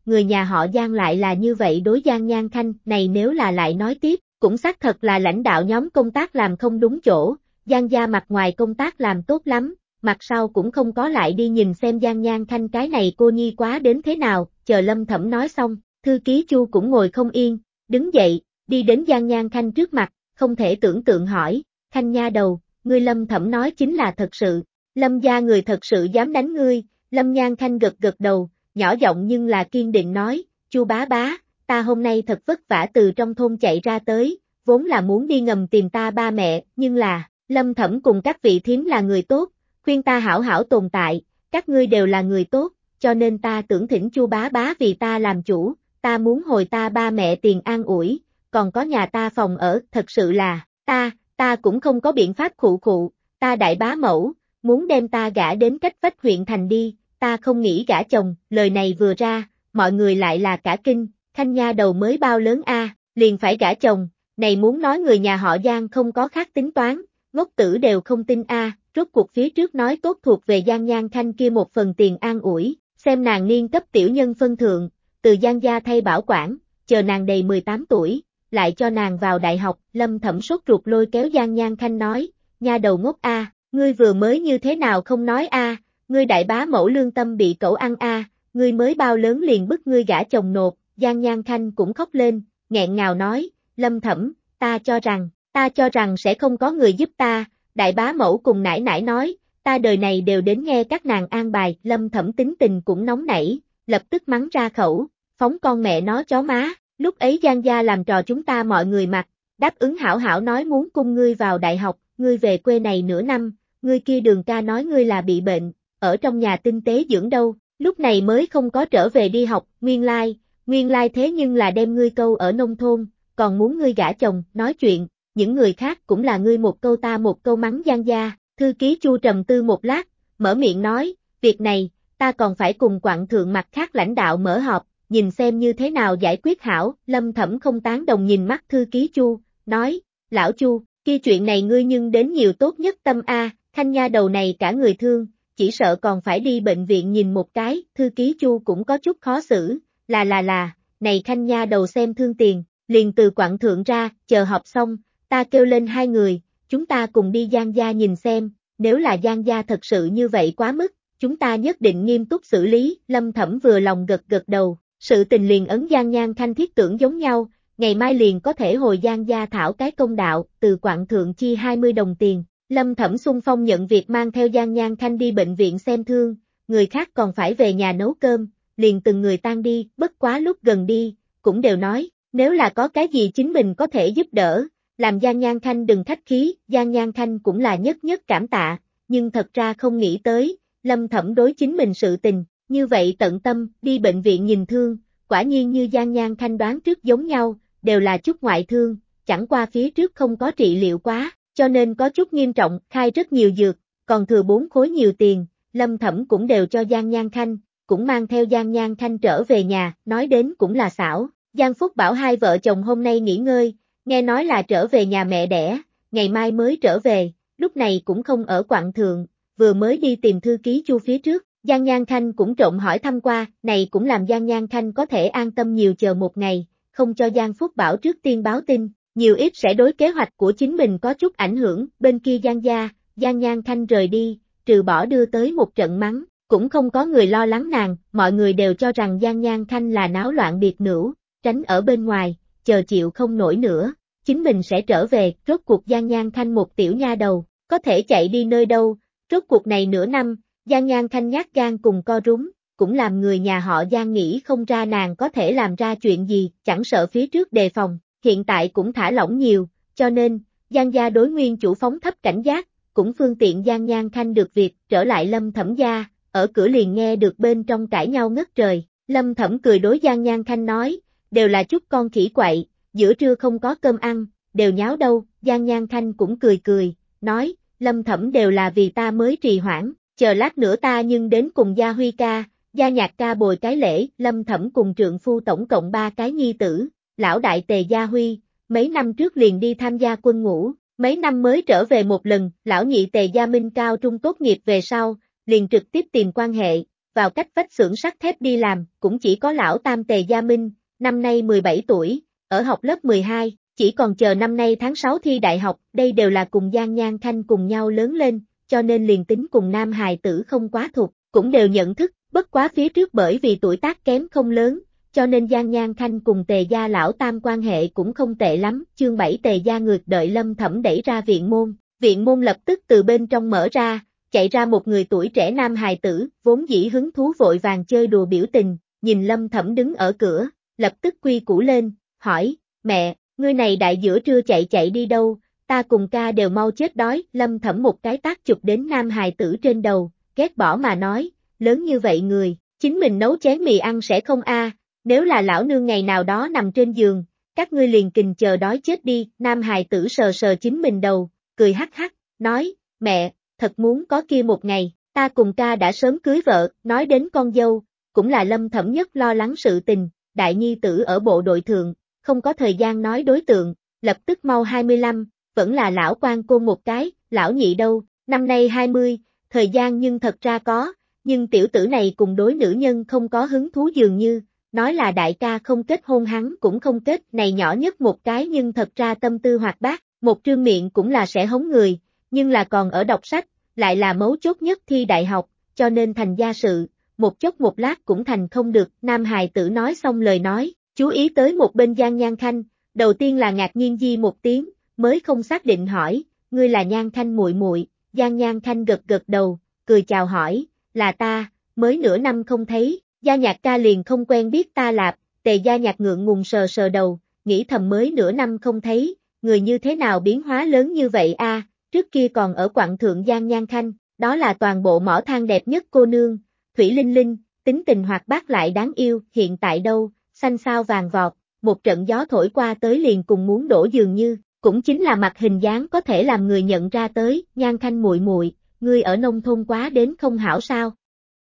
người nhà họ Giang lại là như vậy đối Giang Nhan Khanh, này nếu là lại nói tiếp, cũng xác thật là lãnh đạo nhóm công tác làm không đúng chỗ, Giang gia mặt ngoài công tác làm tốt lắm, mặt sau cũng không có lại đi nhìn xem Giang Nhan Khanh cái này cô nhi quá đến thế nào, chờ Lâm Thẩm nói xong, thư ký Chu cũng ngồi không yên, đứng dậy, đi đến Giang Nhan Khanh trước mặt, không thể tưởng tượng hỏi, Khanh nha đầu, ngươi Lâm Thẩm nói chính là thật sự, Lâm gia người thật sự dám đánh ngươi, Lâm Nhan Khanh gật gật đầu, nhỏ giọng nhưng là kiên định nói, Chu bá bá, ta hôm nay thật vất vả từ trong thôn chạy ra tới, vốn là muốn đi ngầm tìm ta ba mẹ, nhưng là, Lâm Thẩm cùng các vị thím là người tốt, khuyên ta hảo hảo tồn tại, các ngươi đều là người tốt, cho nên ta tưởng thỉnh Chu bá bá vì ta làm chủ, ta muốn hồi ta ba mẹ tiền an ủi, còn có nhà ta phòng ở, thật sự là, ta, ta cũng không có biện pháp khụ khụ, ta đại bá mẫu, muốn đem ta gả đến cách vách huyện thành đi, ta không nghĩ gả chồng, lời này vừa ra, mọi người lại là cả kinh, Khanh nha đầu mới bao lớn a, liền phải gả chồng, này muốn nói người nhà họ Giang không có khác tính toán, ngốc tử đều không tin a, rốt cuộc phía trước nói tốt thuộc về Giang Nhan Khanh kia một phần tiền an ủi, xem nàng niên cấp tiểu nhân phân thượng, từ Giang gia thay bảo quản, chờ nàng đầy mười tám tuổi, lại cho nàng vào đại học, Lâm Thẩm sốt ruột lôi kéo Giang Nhan Khanh nói, nha đầu ngốc a, ngươi vừa mới như thế nào không nói a, ngươi đại bá mẫu lương tâm bị cẩu ăn a, ngươi mới bao lớn liền bức ngươi gả chồng nộp, Giang Nhan Khanh cũng khóc lên, nghẹn ngào nói, Lâm Thẩm, ta cho rằng, ta cho rằng sẽ không có người giúp ta, đại bá mẫu cùng nải nải nói, ta đời này đều đến nghe các nàng an bài, Lâm Thẩm tính tình cũng nóng nảy, lập tức mắng ra khẩu, phóng con mẹ nó chó má, lúc ấy Giang gia làm trò chúng ta mọi người mặt, đáp ứng hảo hảo nói muốn cung ngươi vào đại học, ngươi về quê này nửa năm, ngươi kia Đường ca nói ngươi là bị bệnh, ở trong nhà tinh tế dưỡng đâu, lúc này mới không có trở về đi học, nguyên lai, nguyên lai thế nhưng là đem ngươi câu ở nông thôn, còn muốn ngươi gả chồng, nói chuyện, những người khác cũng là ngươi một câu ta một câu mắng Giang gia, thư ký Chu trầm tư một lát, mở miệng nói, việc này, ta còn phải cùng quặng thượng mặt khác lãnh đạo mở họp, nhìn xem như thế nào giải quyết hảo, Lâm Thẩm không tán đồng nhìn mắt thư ký Chu, nói, lão Chu, kia chuyện này ngươi nhưng đến nhiều tốt nhất tâm a, Khanh nha đầu này cả người thương, chỉ sợ còn phải đi bệnh viện nhìn một cái, thư ký Chu cũng có chút khó xử, là là là, này Khanh nha đầu xem thương tiền, liền từ quặng thượng ra, chờ họp xong, ta kêu lên hai người, chúng ta cùng đi Giang gia nhìn xem, nếu là Giang gia thật sự như vậy quá mức, chúng ta nhất định nghiêm túc xử lý, Lâm Thẩm vừa lòng gật gật đầu, sự tình liền ấn Giang Nhan Khanh thiết tưởng giống nhau, ngày mai liền có thể hồi Giang gia thảo cái công đạo, từ quặng thượng chi hai mươi đồng tiền, Lâm Thẩm xung phong nhận việc mang theo Giang Nhan Khanh đi bệnh viện xem thương, người khác còn phải về nhà nấu cơm, liền từng người tan đi, bất quá lúc gần đi, cũng đều nói, nếu là có cái gì chính mình có thể giúp đỡ, làm Giang Nhan Khanh đừng khách khí, Giang Nhan Khanh cũng là nhất nhất cảm tạ, nhưng thật ra không nghĩ tới, Lâm Thẩm đối chính mình sự tình, như vậy tận tâm, đi bệnh viện nhìn thương, quả nhiên như Giang Nhan Khanh đoán trước giống nhau, đều là chút ngoại thương, chẳng qua phía trước không có trị liệu quá, cho nên có chút nghiêm trọng, khai rất nhiều dược, còn thừa bốn khối nhiều tiền, Lâm Thẩm cũng đều cho Giang Nhan Khanh, cũng mang theo Giang Nhan Khanh trở về nhà, nói đến cũng là xảo, Giang Phúc bảo hai vợ chồng hôm nay nghỉ ngơi, nghe nói là trở về nhà mẹ đẻ, ngày mai mới trở về, lúc này cũng không ở quặng thượng, vừa mới đi tìm thư ký Chu phía trước, Giang Nhan Khanh cũng trộm hỏi thăm qua, này cũng làm Giang Nhan Khanh có thể an tâm nhiều chờ một ngày, không cho Giang Phúc bảo trước tiên báo tin, nhiều ít sẽ đối kế hoạch của chính mình có chút ảnh hưởng, bên kia Giang gia, Giang Nhan Khanh rời đi, trừ bỏ đưa tới một trận mắng, cũng không có người lo lắng nàng, mọi người đều cho rằng Giang Nhan Khanh là náo loạn biệt nữ, tránh ở bên ngoài, chờ chịu không nổi nữa, chính mình sẽ trở về, rốt cuộc Giang Nhan Khanh một tiểu nha đầu, có thể chạy đi nơi đâu, rốt cuộc này nửa năm, Giang Nhan Khanh nhát gan cùng co rúm, cũng làm người nhà họ Giang nghĩ không ra nàng có thể làm ra chuyện gì, chẳng sợ phía trước đề phòng, hiện tại cũng thả lỏng nhiều, cho nên, Giang gia đối nguyên chủ phóng thấp cảnh giác, cũng phương tiện Giang Nhan Khanh được việc, trở lại Lâm Thẩm gia, ở cửa liền nghe được bên trong cãi nhau ngất trời, Lâm Thẩm cười đối Giang Nhan Khanh nói, đều là chút con khỉ quậy, giữa trưa không có cơm ăn, đều nháo đâu, Giang Nhan Khanh cũng cười cười, nói, Lâm Thẩm đều là vì ta mới trì hoãn, chờ lát nữa ta nhưng đến cùng Gia Huy ca, Gia Nhạc ca bồi cái lễ, Lâm Thẩm cùng trượng phu tổng cộng ba cái nhi tử, lão đại Tề Gia Huy, mấy năm trước liền đi tham gia quân ngũ, mấy năm mới trở về một lần, lão nhị Tề Gia Minh cao trung tốt nghiệp về sau, liền trực tiếp tìm quan hệ, vào cách vách xưởng sắt thép đi làm, cũng chỉ có lão tam Tề Gia Minh, năm nay mười bảy tuổi, ở học lớp mười hai, chỉ còn chờ năm nay tháng sáu thi đại học, đây đều là cùng Giang Nhan Khanh cùng nhau lớn lên, cho nên liền tính cùng nam hài tử không quá thuộc, cũng đều nhận thức, bất quá phía trước bởi vì tuổi tác kém không lớn, cho nên Giang Nhan Khanh cùng Tề gia lão tam quan hệ cũng không tệ lắm, chương bảy Tề gia ngược đợi Lâm Thẩm đẩy ra viện môn, viện môn lập tức từ bên trong mở ra, chạy ra một người tuổi trẻ nam hài tử, vốn dĩ hứng thú vội vàng chơi đùa biểu tình, nhìn Lâm Thẩm đứng ở cửa, lập tức quy củ lên, hỏi, mẹ, ngươi này đại giữa trưa chạy chạy đi đâu, ta cùng ca đều mau chết đói, Lâm Thẩm một cái tát chụp đến nam hài tử trên đầu, ghét bỏ mà nói, lớn như vậy người, chính mình nấu chén mì ăn sẽ không a, nếu là lão nương ngày nào đó nằm trên giường, các ngươi liền kình chờ đói chết đi, nam hài tử sờ sờ chính mình đầu, cười hắc hắc, nói, mẹ, thật muốn có kia một ngày, ta cùng ca đã sớm cưới vợ, nói đến con dâu, cũng là Lâm Thẩm nhất lo lắng sự tình, đại nhi tử ở bộ đội thượng, không có thời gian nói đối tượng, lập tức mau hai mươi lăm, vẫn là lão quan cô một cái, lão nhị đâu, năm nay hai mươi, thời gian nhưng thật ra có, nhưng tiểu tử này cùng đối nữ nhân không có hứng thú dường như, nói là đại ca không kết hôn hắn cũng không kết, này nhỏ nhất một cái nhưng thật ra tâm tư hoạt bát, một trương miệng cũng là sẽ hống người, nhưng là còn ở đọc sách, lại là mấu chốt nhất thi đại học, cho nên thành gia sự, một chốc một lát cũng thành không được, nam hài tử nói xong lời nói, chú ý tới một bên Giang Nhan Khanh, đầu tiên là ngạc nhiên di một tiếng, mới không xác định hỏi, ngươi là Nhan Khanh muội muội, Giang Nhan Khanh gật gật đầu, cười chào hỏi, là ta, mới nửa năm không thấy, Gia Nhạc ca liền không quen biết ta lạp, Tề Gia Nhạc ngượng ngùng sờ sờ đầu, nghĩ thầm mới nửa năm không thấy, người như thế nào biến hóa lớn như vậy a, trước kia còn ở quặng thượng Giang Nhan Khanh, đó là toàn bộ mỏ than đẹp nhất cô nương, Thủy Linh Linh, tính tình hoạt bát lại đáng yêu, hiện tại đâu, xanh sao vàng vọt, một trận gió thổi qua tới liền cùng muốn đổ dường như, cũng chính là mặt hình dáng có thể làm người nhận ra tới, Nhan Khanh muội muội, ngươi ở nông thôn quá đến không hảo sao?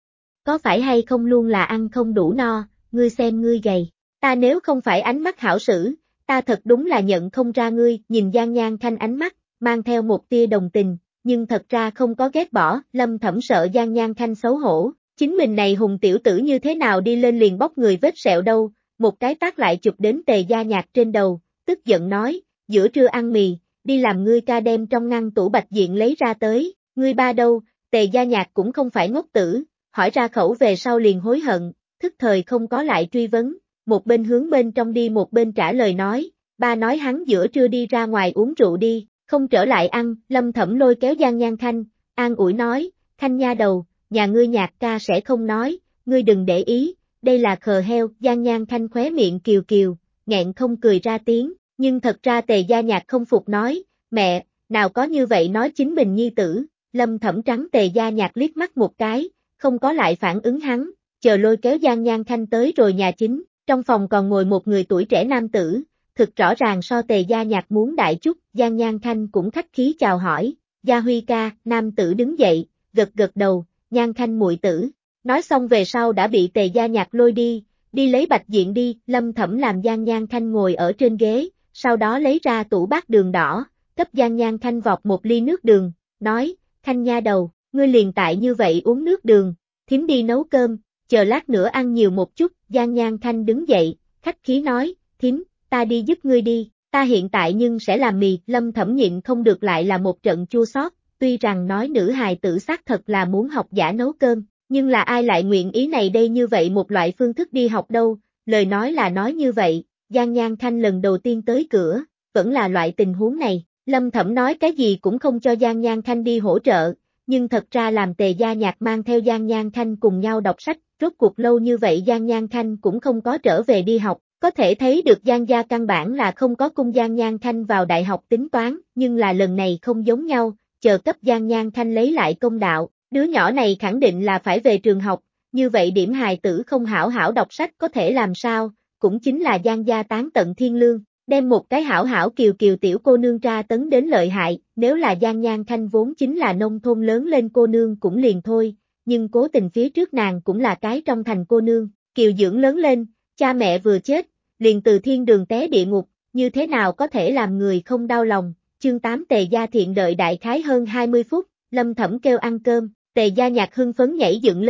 Có phải hay không luôn là ăn không đủ no, ngươi xem ngươi gầy, ta nếu không phải ánh mắt hảo xử, ta thật đúng là nhận không ra ngươi, nhìn Giang Nhan Khanh ánh mắt, mang theo một tia đồng tình, nhưng thật ra không có ghét bỏ, Lâm Thẩm sợ Giang Nhan Khanh xấu hổ, chính mình này hùng tiểu tử như thế nào đi lên liền bóc người vết sẹo đâu, một cái tát lại chụp đến Tề Gia Nhạc trên đầu, tức giận nói, giữa trưa ăn mì, đi làm ngươi ca đem trong ngăn tủ bạch diện lấy ra tới, ngươi ba đâu, Tề Gia Nhạc cũng không phải ngốc tử, hỏi ra khẩu về sau liền hối hận, thức thời không có lại truy vấn, một bên hướng bên trong đi một bên trả lời nói, ba nói hắn giữa trưa đi ra ngoài uống rượu đi, không trở lại ăn, Lâm Thẩm lôi kéo Giang Nhan Khanh, an ủi nói, Khanh nha đầu, nhà ngươi Nhạc ca sẽ không nói, ngươi đừng để ý, đây là khờ heo, Giang Nhan Khanh khóe miệng kiều kiều, nghẹn không cười ra tiếng, nhưng thật ra Tề Gia Nhạc không phục nói, mẹ, nào có như vậy nói chính mình nhi tử, Lâm Thẩm trắng Tề Gia Nhạc liếc mắt một cái, không có lại phản ứng hắn, chờ lôi kéo Giang Nhan Khanh tới rồi nhà chính, trong phòng còn ngồi một người tuổi trẻ nam tử, thực rõ ràng so Tề Gia Nhạc muốn đại chút, Giang Nhan Khanh cũng khách khí chào hỏi, Gia Huy ca, nam tử đứng dậy, gật gật đầu, Nhan Khanh muội tử, nói xong về sau đã bị Tề Gia Nhạc lôi đi, đi lấy bạch diện đi, Lâm Thẩm làm Giang Nhan Khanh ngồi ở trên ghế, sau đó lấy ra tủ bát đường đỏ, cấp Giang Nhan Khanh vọt một ly nước đường, nói, Khanh nha đầu, ngươi liền tại như vậy uống nước đường, thím đi nấu cơm, chờ lát nữa ăn nhiều một chút, Giang Nhan Khanh đứng dậy, khách khí nói, thím, ta đi giúp ngươi đi, ta hiện tại nhưng sẽ làm mì, Lâm Thẩm nhịn không được lại là một trận chua xót, tuy rằng nói nữ hài tử xác thật là muốn học giả nấu cơm, nhưng là ai lại nguyện ý này đây như vậy một loại phương thức đi học đâu, lời nói là nói như vậy, Giang Nhan Khanh lần đầu tiên tới cửa, vẫn là loại tình huống này, Lâm Thẩm nói cái gì cũng không cho Giang Nhan Khanh đi hỗ trợ, nhưng thật ra làm Tề Gia Nhạc mang theo Giang Nhan Khanh cùng nhau đọc sách, rốt cuộc lâu như vậy Giang Nhan Khanh cũng không có trở về đi học, có thể thấy được Giang gia căn bản là không có cung Giang Nhan Khanh vào đại học tính toán, nhưng là lần này không giống nhau, chờ cấp Giang Nhan Khanh lấy lại công đạo, đứa nhỏ này khẳng định là phải về trường học, như vậy điểm hài tử không hảo hảo đọc sách có thể làm sao, cũng chính là Giang gia tán tận thiên lương. Đem một cái hảo hảo kiều kiều tiểu cô nương tra tấn đến lợi hại, nếu là Giang Nhan Khanh vốn chính là nông thôn lớn lên cô nương cũng liền thôi, nhưng cố tình phía trước nàng cũng là cái trong thành cô nương, kiều dưỡng lớn lên, cha mẹ vừa chết, liền từ thiên đường té địa ngục, như thế nào có thể làm người không đau lòng, chương tám Tề Gia Thiện đợi đại khái hơn hai mươi phút, Lâm Thẩm kêu ăn cơm, Tề Gia Nhạc hưng phấn nhảy dựng lên,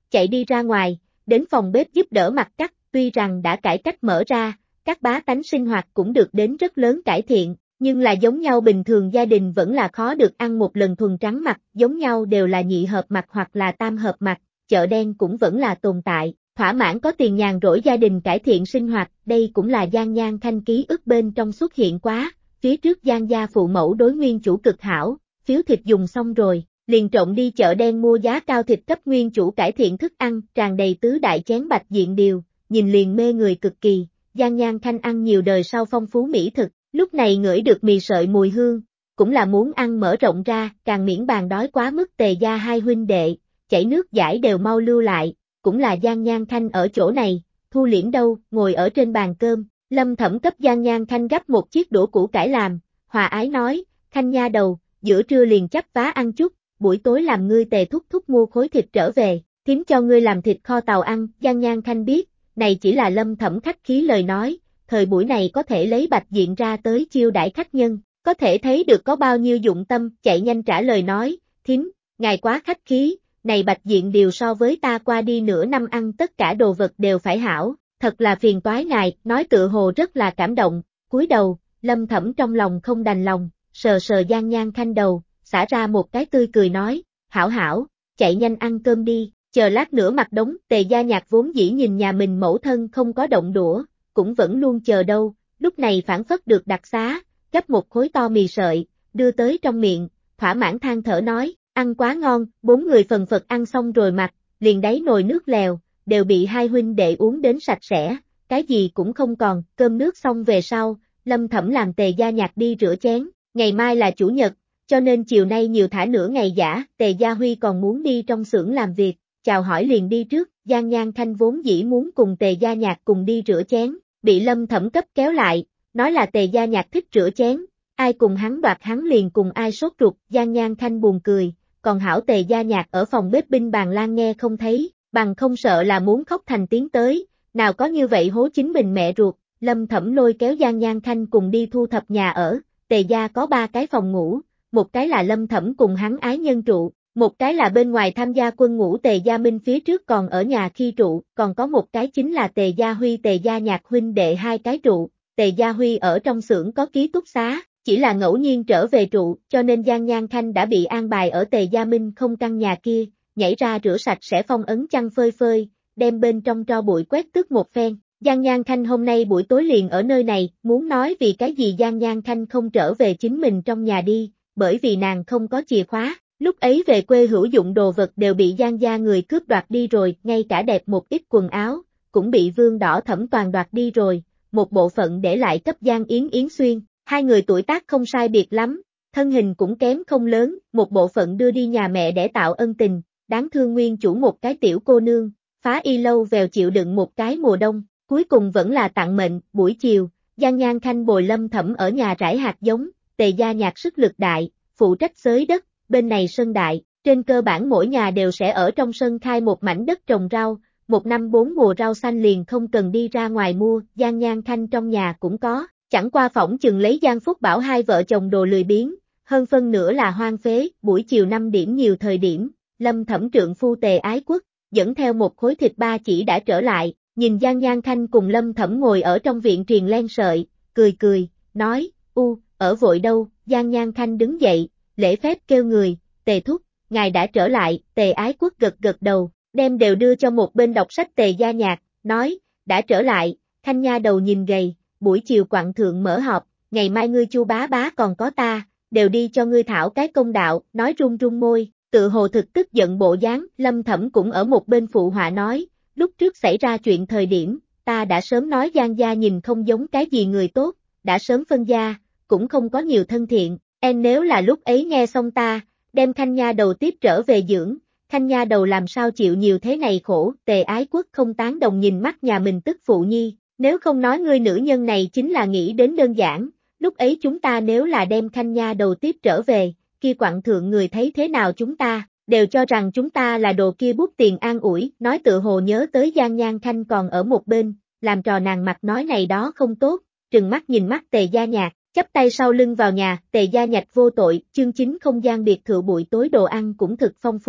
chạy đi ra ngoài, đến phòng bếp giúp đỡ mặt cắt, tuy rằng đã cải cách mở ra, các bá tánh sinh hoạt cũng được đến rất lớn cải thiện, nhưng là giống nhau bình thường gia đình vẫn là khó được ăn một lần thuần trắng mặt, giống nhau đều là nhị hợp mặt hoặc là tam hợp mặt, chợ đen cũng vẫn là tồn tại, thỏa mãn có tiền nhàn rỗi gia đình cải thiện sinh hoạt, đây cũng là Giang Nhan Khanh ký ức bên trong xuất hiện quá, phía trước Giang gia phụ mẫu đối nguyên chủ cực hảo, phiếu thịt dùng xong rồi, liền trộn đi chợ đen mua giá cao thịt cấp nguyên chủ cải thiện thức ăn, tràn đầy tứ đại chén bạch diện điều, nhìn liền mê người cực kỳ, Giang Nhan Khanh ăn nhiều đời sau phong phú mỹ thực, lúc này ngửi được mì sợi mùi hương, cũng là muốn ăn mở rộng ra, càng miễn bàn đói quá mức Tề gia hai huynh đệ, chảy nước giải đều mau lưu lại, cũng là Giang Nhan Khanh ở chỗ này, Thu Liễn đâu, ngồi ở trên bàn cơm, Lâm Thẩm cấp Giang Nhan Khanh gấp một chiếc đũa củ cải làm, hòa ái nói, Khanh nha đầu, giữa trưa liền chấp vá ăn chút, buổi tối làm ngươi Tề thúc thúc mua khối thịt trở về, thím cho ngươi làm thịt kho tàu ăn, Giang Nhan Khanh biết, này chỉ là Lâm Thẩm khách khí lời nói, thời buổi này có thể lấy bạch diện ra tới chiêu đãi khách nhân, có thể thấy được có bao nhiêu dụng tâm, chạy nhanh trả lời nói, thím, ngài quá khách khí, này bạch diện điều so với ta qua đi nửa năm ăn tất cả đồ vật đều phải hảo, thật là phiền toái ngài, nói tựa hồ rất là cảm động, cúi đầu, Lâm Thẩm trong lòng không đành lòng, sờ sờ Giang Nhan Khanh đầu, xả ra một cái tươi cười nói, hảo hảo, chạy nhanh ăn cơm đi, chờ lát nữa mặt đống, Tề Gia Nhạc vốn dĩ nhìn nhà mình mẫu thân không có động đũa, cũng vẫn luôn chờ đâu, lúc này phản phất được đặc xá, gấp một khối to mì sợi, đưa tới trong miệng, thỏa mãn than thở nói, ăn quá ngon, bốn người phần phật ăn xong rồi mặt, liền đáy nồi nước lèo, đều bị hai huynh đệ uống đến sạch sẽ, cái gì cũng không còn, cơm nước xong về sau, Lâm Thẩm làm Tề Gia Nhạc đi rửa chén, ngày mai là chủ nhật, cho nên chiều nay nhiều thả nửa ngày giả, Tề Gia Huy còn muốn đi trong xưởng làm việc, chào hỏi liền đi trước, Giang Nhan Khanh vốn dĩ muốn cùng Tề Gia Nhạc cùng đi rửa chén, bị Lâm Thẩm cấp kéo lại, nói là Tề Gia Nhạc thích rửa chén, ai cùng hắn đoạt hắn liền cùng ai sốt ruột, Giang Nhan Khanh buồn cười, còn hảo Tề Gia Nhạc ở phòng bếp binh bàn lan nghe không thấy, bằng không sợ là muốn khóc thành tiếng tới, nào có như vậy hố chính mình mẹ ruột, Lâm Thẩm lôi kéo Giang Nhan Khanh cùng đi thu thập nhà ở, Tề gia có ba cái phòng ngủ, một cái là Lâm Thẩm cùng hắn ái nhân trụ, một cái là bên ngoài tham gia quân ngũ Tề Gia Minh phía trước còn ở nhà khi trụ, còn có một cái chính là Tề Gia Huy Tề Gia Nhạc huynh đệ hai cái trụ, Tề Gia Huy ở trong xưởng có ký túc xá, chỉ là ngẫu nhiên trở về trụ, cho nên Giang Nhan Khanh đã bị an bài ở Tề Gia Minh không căn nhà kia, nhảy ra rửa sạch sẽ phong ấn chăn phơi phơi, đem bên trong tro bụi quét tước một phen. Giang Nhan Khanh hôm nay buổi tối liền ở nơi này, muốn nói vì cái gì Giang Nhan Khanh không trở về chính mình trong nhà đi, bởi vì nàng không có chìa khóa, lúc ấy về quê hữu dụng đồ vật đều bị Giang gia người cướp đoạt đi rồi, ngay cả đẹp một ít quần áo, cũng bị Vương Đỏ Thẩm toàn đoạt đi rồi, một bộ phận để lại cấp Giang Yến Yến Xuyên, hai người tuổi tác không sai biệt lắm, thân hình cũng kém không lớn, một bộ phận đưa đi nhà mẹ để tạo ân tình, đáng thương nguyên chủ một cái tiểu cô nương, phá y lâu vèo chịu đựng một cái mùa đông. Cuối cùng vẫn là tặng mệnh, buổi chiều, Giang Nhan Khanh bồi Lâm Thẩm ở nhà rải hạt giống, Tề Gia Nhạc sức lực đại, phụ trách xới đất, bên này sân đại, trên cơ bản mỗi nhà đều sẽ ở trong sân khai một mảnh đất trồng rau, một năm bốn mùa rau xanh liền không cần đi ra ngoài mua, Giang Nhan Khanh trong nhà cũng có, chẳng qua phỏng chừng lấy Giang Phúc Bảo hai vợ chồng đồ lười biếng, hơn phân nửa là hoang phế, buổi chiều năm điểm nhiều thời điểm, Lâm Thẩm trượng phu Tề Ái Quốc, dẫn theo một khối thịt ba chỉ đã trở lại. Nhìn Giang Nhan Khanh cùng Lâm Thẩm ngồi ở trong viện triền len sợi, cười cười, nói, u, ở vội đâu, Giang Nhan Khanh đứng dậy, lễ phép kêu người, Tề thúc, ngài đã trở lại, Tề Ái Quốc gật gật đầu, đem đều đưa cho một bên đọc sách Tề Gia Nhạc, nói, đã trở lại, Khanh nha đầu nhìn gầy, buổi chiều quặng thượng mở họp, ngày mai ngươi Chu bá bá còn có ta, đều đi cho ngươi thảo cái công đạo, nói run run môi, tự hồ thực tức giận bộ dáng, Lâm Thẩm cũng ở một bên phụ họa nói, lúc trước xảy ra chuyện thời điểm, ta đã sớm nói Giang gia nhìn không giống cái gì người tốt, đã sớm phân gia, cũng không có nhiều thân thiện, em nếu là lúc ấy nghe xong ta, đem Khanh nha đầu tiếp trở về dưỡng, Khanh nha đầu làm sao chịu nhiều thế này khổ, Tề Ái Quốc không tán đồng nhìn mắt nhà mình tức phụ nhi, nếu không nói ngươi nữ nhân này chính là nghĩ đến đơn giản, lúc ấy chúng ta nếu là đem Khanh nha đầu tiếp trở về, kia quặng thượng người thấy thế nào chúng ta, đều cho rằng chúng ta là đồ kia bút tiền an ủi, nói tự hồ nhớ tới Giang Nhan Khanh còn ở một bên, làm trò nàng mặt nói này đó không tốt, trừng mắt nhìn mắt Tề Gia Nhạc, chắp tay sau lưng vào nhà, Tề Gia Nhạc vô tội, chương chín không gian biệt thự buổi tối đồ ăn cũng thực phong phú,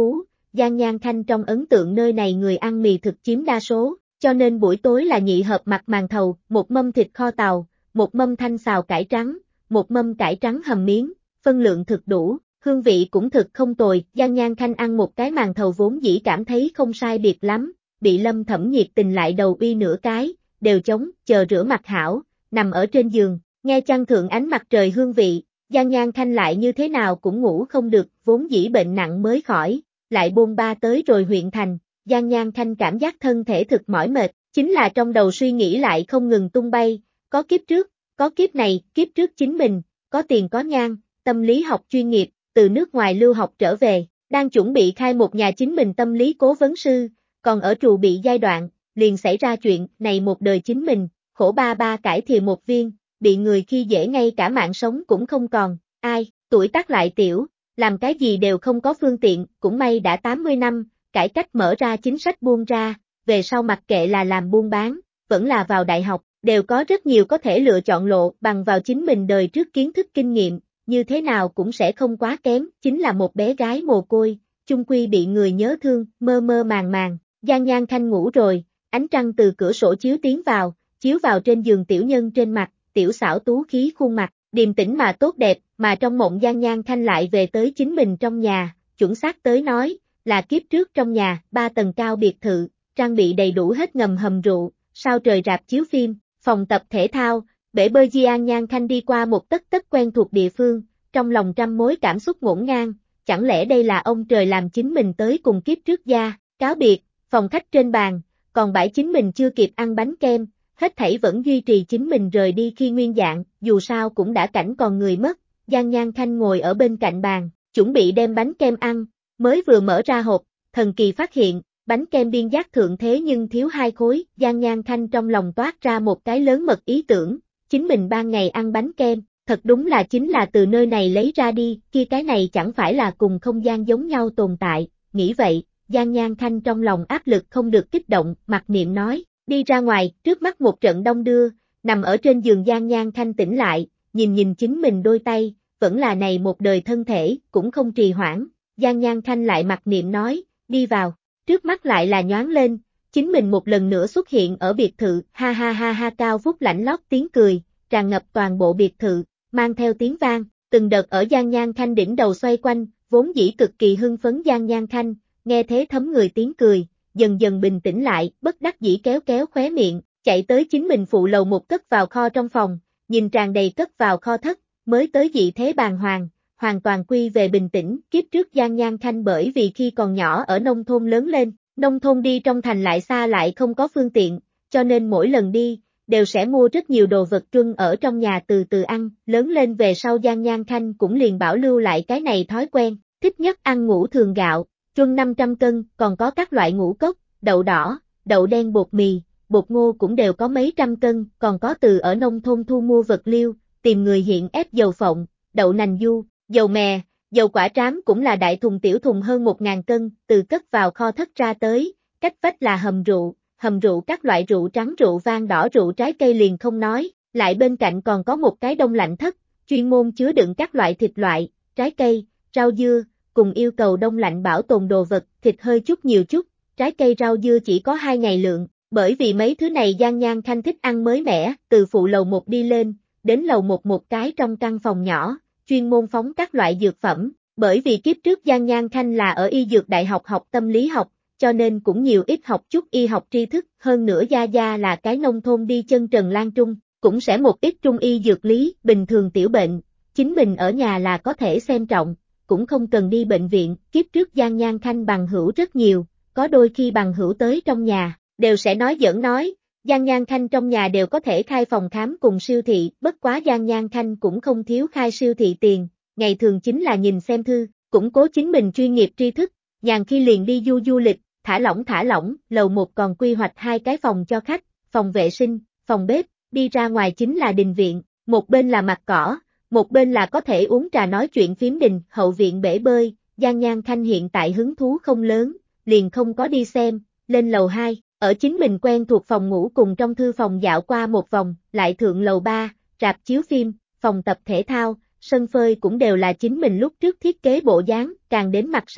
Giang Nhan Khanh trong ấn tượng nơi này người ăn mì thực chiếm đa số, cho nên buổi tối là nhị hợp mặt màn thầu, một mâm thịt kho tàu, một mâm thanh xào cải trắng, một mâm cải trắng hầm miếng, phân lượng thực đủ, hương vị cũng thực không tồi. Giang Nhan Khanh ăn một cái màn thầu vốn dĩ cảm thấy không sai biệt lắm, bị Lâm Thẩm nhiệt tình lại đầu uy nửa cái, đều chống, chờ rửa mặt hảo, nằm ở trên giường, nghe chăn thượng ánh mặt trời hương vị, Giang Nhan Khanh lại như thế nào cũng ngủ không được, vốn dĩ bệnh nặng mới khỏi, lại bôn ba tới rồi huyện thành, Giang Nhan Khanh cảm giác thân thể thực mỏi mệt, chính là trong đầu suy nghĩ lại không ngừng tung bay, có kiếp trước, có kiếp này, kiếp trước chính mình, có tiền có nhan, tâm lý học chuyên nghiệp, từ nước ngoài lưu học trở về, đang chuẩn bị khai một nhà chính mình tâm lý cố vấn sư, còn ở trù bị giai đoạn, liền xảy ra chuyện này một đời chính mình, khổ ba ba cải thìa một viên, bị người khi dễ ngay cả mạng sống cũng không còn, ai, tuổi tác lại tiểu, làm cái gì đều không có phương tiện, cũng may đã tám mươi năm, cải cách mở ra chính sách buông ra, về sau mặc kệ là làm buôn bán, vẫn là vào đại học, đều có rất nhiều có thể lựa chọn lộ bằng vào chính mình đời trước kiến thức kinh nghiệm, như thế nào cũng sẽ không quá kém, chính là một bé gái mồ côi, chung quy bị người nhớ thương, mơ mơ màng màng, Giang Nhan Khanh ngủ rồi, ánh trăng từ cửa sổ chiếu tiến vào, chiếu vào trên giường tiểu nhân trên mặt, tiểu xảo tú khí khuôn mặt, điềm tĩnh mà tốt đẹp, mà trong mộng Giang Nhan Khanh lại về tới chính mình trong nhà, chuẩn xác tới nói, là kiếp trước trong nhà, ba tầng cao biệt thự, trang bị đầy đủ hết ngầm hầm rượu, sao trời rạp chiếu phim, phòng tập thể thao, bể bơi. Giang Nhan Khanh đi qua một tất tất quen thuộc địa phương, trong lòng trăm mối cảm xúc ngổn ngang, chẳng lẽ đây là ông trời làm chính mình tới cùng kiếp trước gia, cáo biệt, phòng khách trên bàn, còn bãi chính mình chưa kịp ăn bánh kem, hết thảy vẫn duy trì chính mình rời đi khi nguyên dạng, dù sao cũng đã cảnh còn người mất, Giang Nhan Khanh ngồi ở bên cạnh bàn, chuẩn bị đem bánh kem ăn, mới vừa mở ra hộp, thần kỳ phát hiện, bánh kem biên giác thượng thế nhưng thiếu hai khối, Giang Nhan Khanh trong lòng toát ra một cái lớn mật ý tưởng, chính mình ban ngày ăn bánh kem, thật đúng là chính là từ nơi này lấy ra đi, kia cái này chẳng phải là cùng không gian giống nhau tồn tại, nghĩ vậy, Giang Nhan Khanh trong lòng áp lực không được kích động, mặc niệm nói, đi ra ngoài, trước mắt một trận đông đưa, nằm ở trên giường Giang Nhan Khanh tỉnh lại, nhìn nhìn chính mình đôi tay, vẫn là này một đời thân thể, cũng không trì hoãn, Giang Nhan Khanh lại mặc niệm nói, đi vào, trước mắt lại là nhoáng lên, chính mình một lần nữa xuất hiện ở biệt thự, ha ha ha ha cao vút lãnh lót tiếng cười, tràn ngập toàn bộ biệt thự, mang theo tiếng vang, từng đợt ở Giang Nhan Khanh đỉnh đầu xoay quanh, vốn dĩ cực kỳ hưng phấn Giang Nhan Khanh, nghe thế thấm người tiếng cười, dần dần bình tĩnh lại, bất đắc dĩ kéo kéo khóe miệng, chạy tới chính mình phụ lầu một cất vào kho trong phòng, nhìn tràn đầy cất vào kho thất, mới tới dị thế bàng hoàng, hoàn toàn quy về bình tĩnh, kiếp trước Giang Nhan Khanh bởi vì khi còn nhỏ ở nông thôn lớn lên, nông thôn đi trong thành lại xa lại không có phương tiện, cho nên mỗi lần đi, đều sẽ mua rất nhiều đồ vật trưng ở trong nhà từ từ ăn, lớn lên về sau Giang Nhan Khanh cũng liền bảo lưu lại cái này thói quen, thích nhất ăn ngũ thường gạo, trưng năm trăm cân, còn có các loại ngũ cốc, đậu đỏ, đậu đen bột mì, bột ngô cũng đều có mấy trăm cân, còn có từ ở nông thôn thu mua vật liêu, tìm người hiện ép dầu phộng, đậu nành du, dầu mè, dầu quả trám cũng là đại thùng tiểu thùng hơn một ngàn cân, từ cất vào kho thất ra tới, cách vách là hầm rượu, hầm rượu các loại rượu trắng rượu vang đỏ rượu trái cây liền không nói, lại bên cạnh còn có một cái đông lạnh thất, chuyên môn chứa đựng các loại thịt loại, trái cây, rau dưa, cùng yêu cầu đông lạnh bảo tồn đồ vật, thịt hơi chút nhiều chút, trái cây rau dưa chỉ có hai ngày lượng, bởi vì mấy thứ này Giang Nhan Khanh thích ăn mới mẻ, từ phụ lầu một đi lên, đến lầu một một cái trong căn phòng nhỏ, chuyên môn phóng các loại dược phẩm, bởi vì kiếp trước Giang Nhan Khanh là ở y dược đại học học tâm lý học, cho nên cũng nhiều ít học chút y học tri thức, hơn nữa Gia Gia là cái nông thôn đi chân trần lan trung, cũng sẽ một ít trung y dược lý, bình thường tiểu bệnh, chính mình ở nhà là có thể xem trọng, cũng không cần đi bệnh viện, kiếp trước Giang Nhan Khanh bằng hữu rất nhiều, có đôi khi bằng hữu tới trong nhà, đều sẽ nói giỡn nói, Giang Nhan Khanh trong nhà đều có thể khai phòng khám cùng siêu thị, bất quá Giang Nhan Khanh cũng không thiếu khai siêu thị tiền, ngày thường chính là nhìn xem thư, củng cố chính mình chuyên nghiệp tri thức, nhàn khi liền đi du du lịch, thả lỏng thả lỏng, lầu một còn quy hoạch hai cái phòng cho khách, phòng vệ sinh, phòng bếp, đi ra ngoài chính là đình viện, một bên là mặt cỏ, một bên là có thể uống trà nói chuyện phím đình, hậu viện bể bơi, Giang Nhan Khanh hiện tại hứng thú không lớn, liền không có đi xem, lên lầu hai, ở chính mình quen thuộc phòng ngủ cùng trong thư phòng dạo qua một vòng, lại thượng lầu ba, rạp chiếu phim, phòng tập thể thao, sân phơi cũng đều là chính mình lúc trước thiết kế bộ dáng, càng đến mặt sau,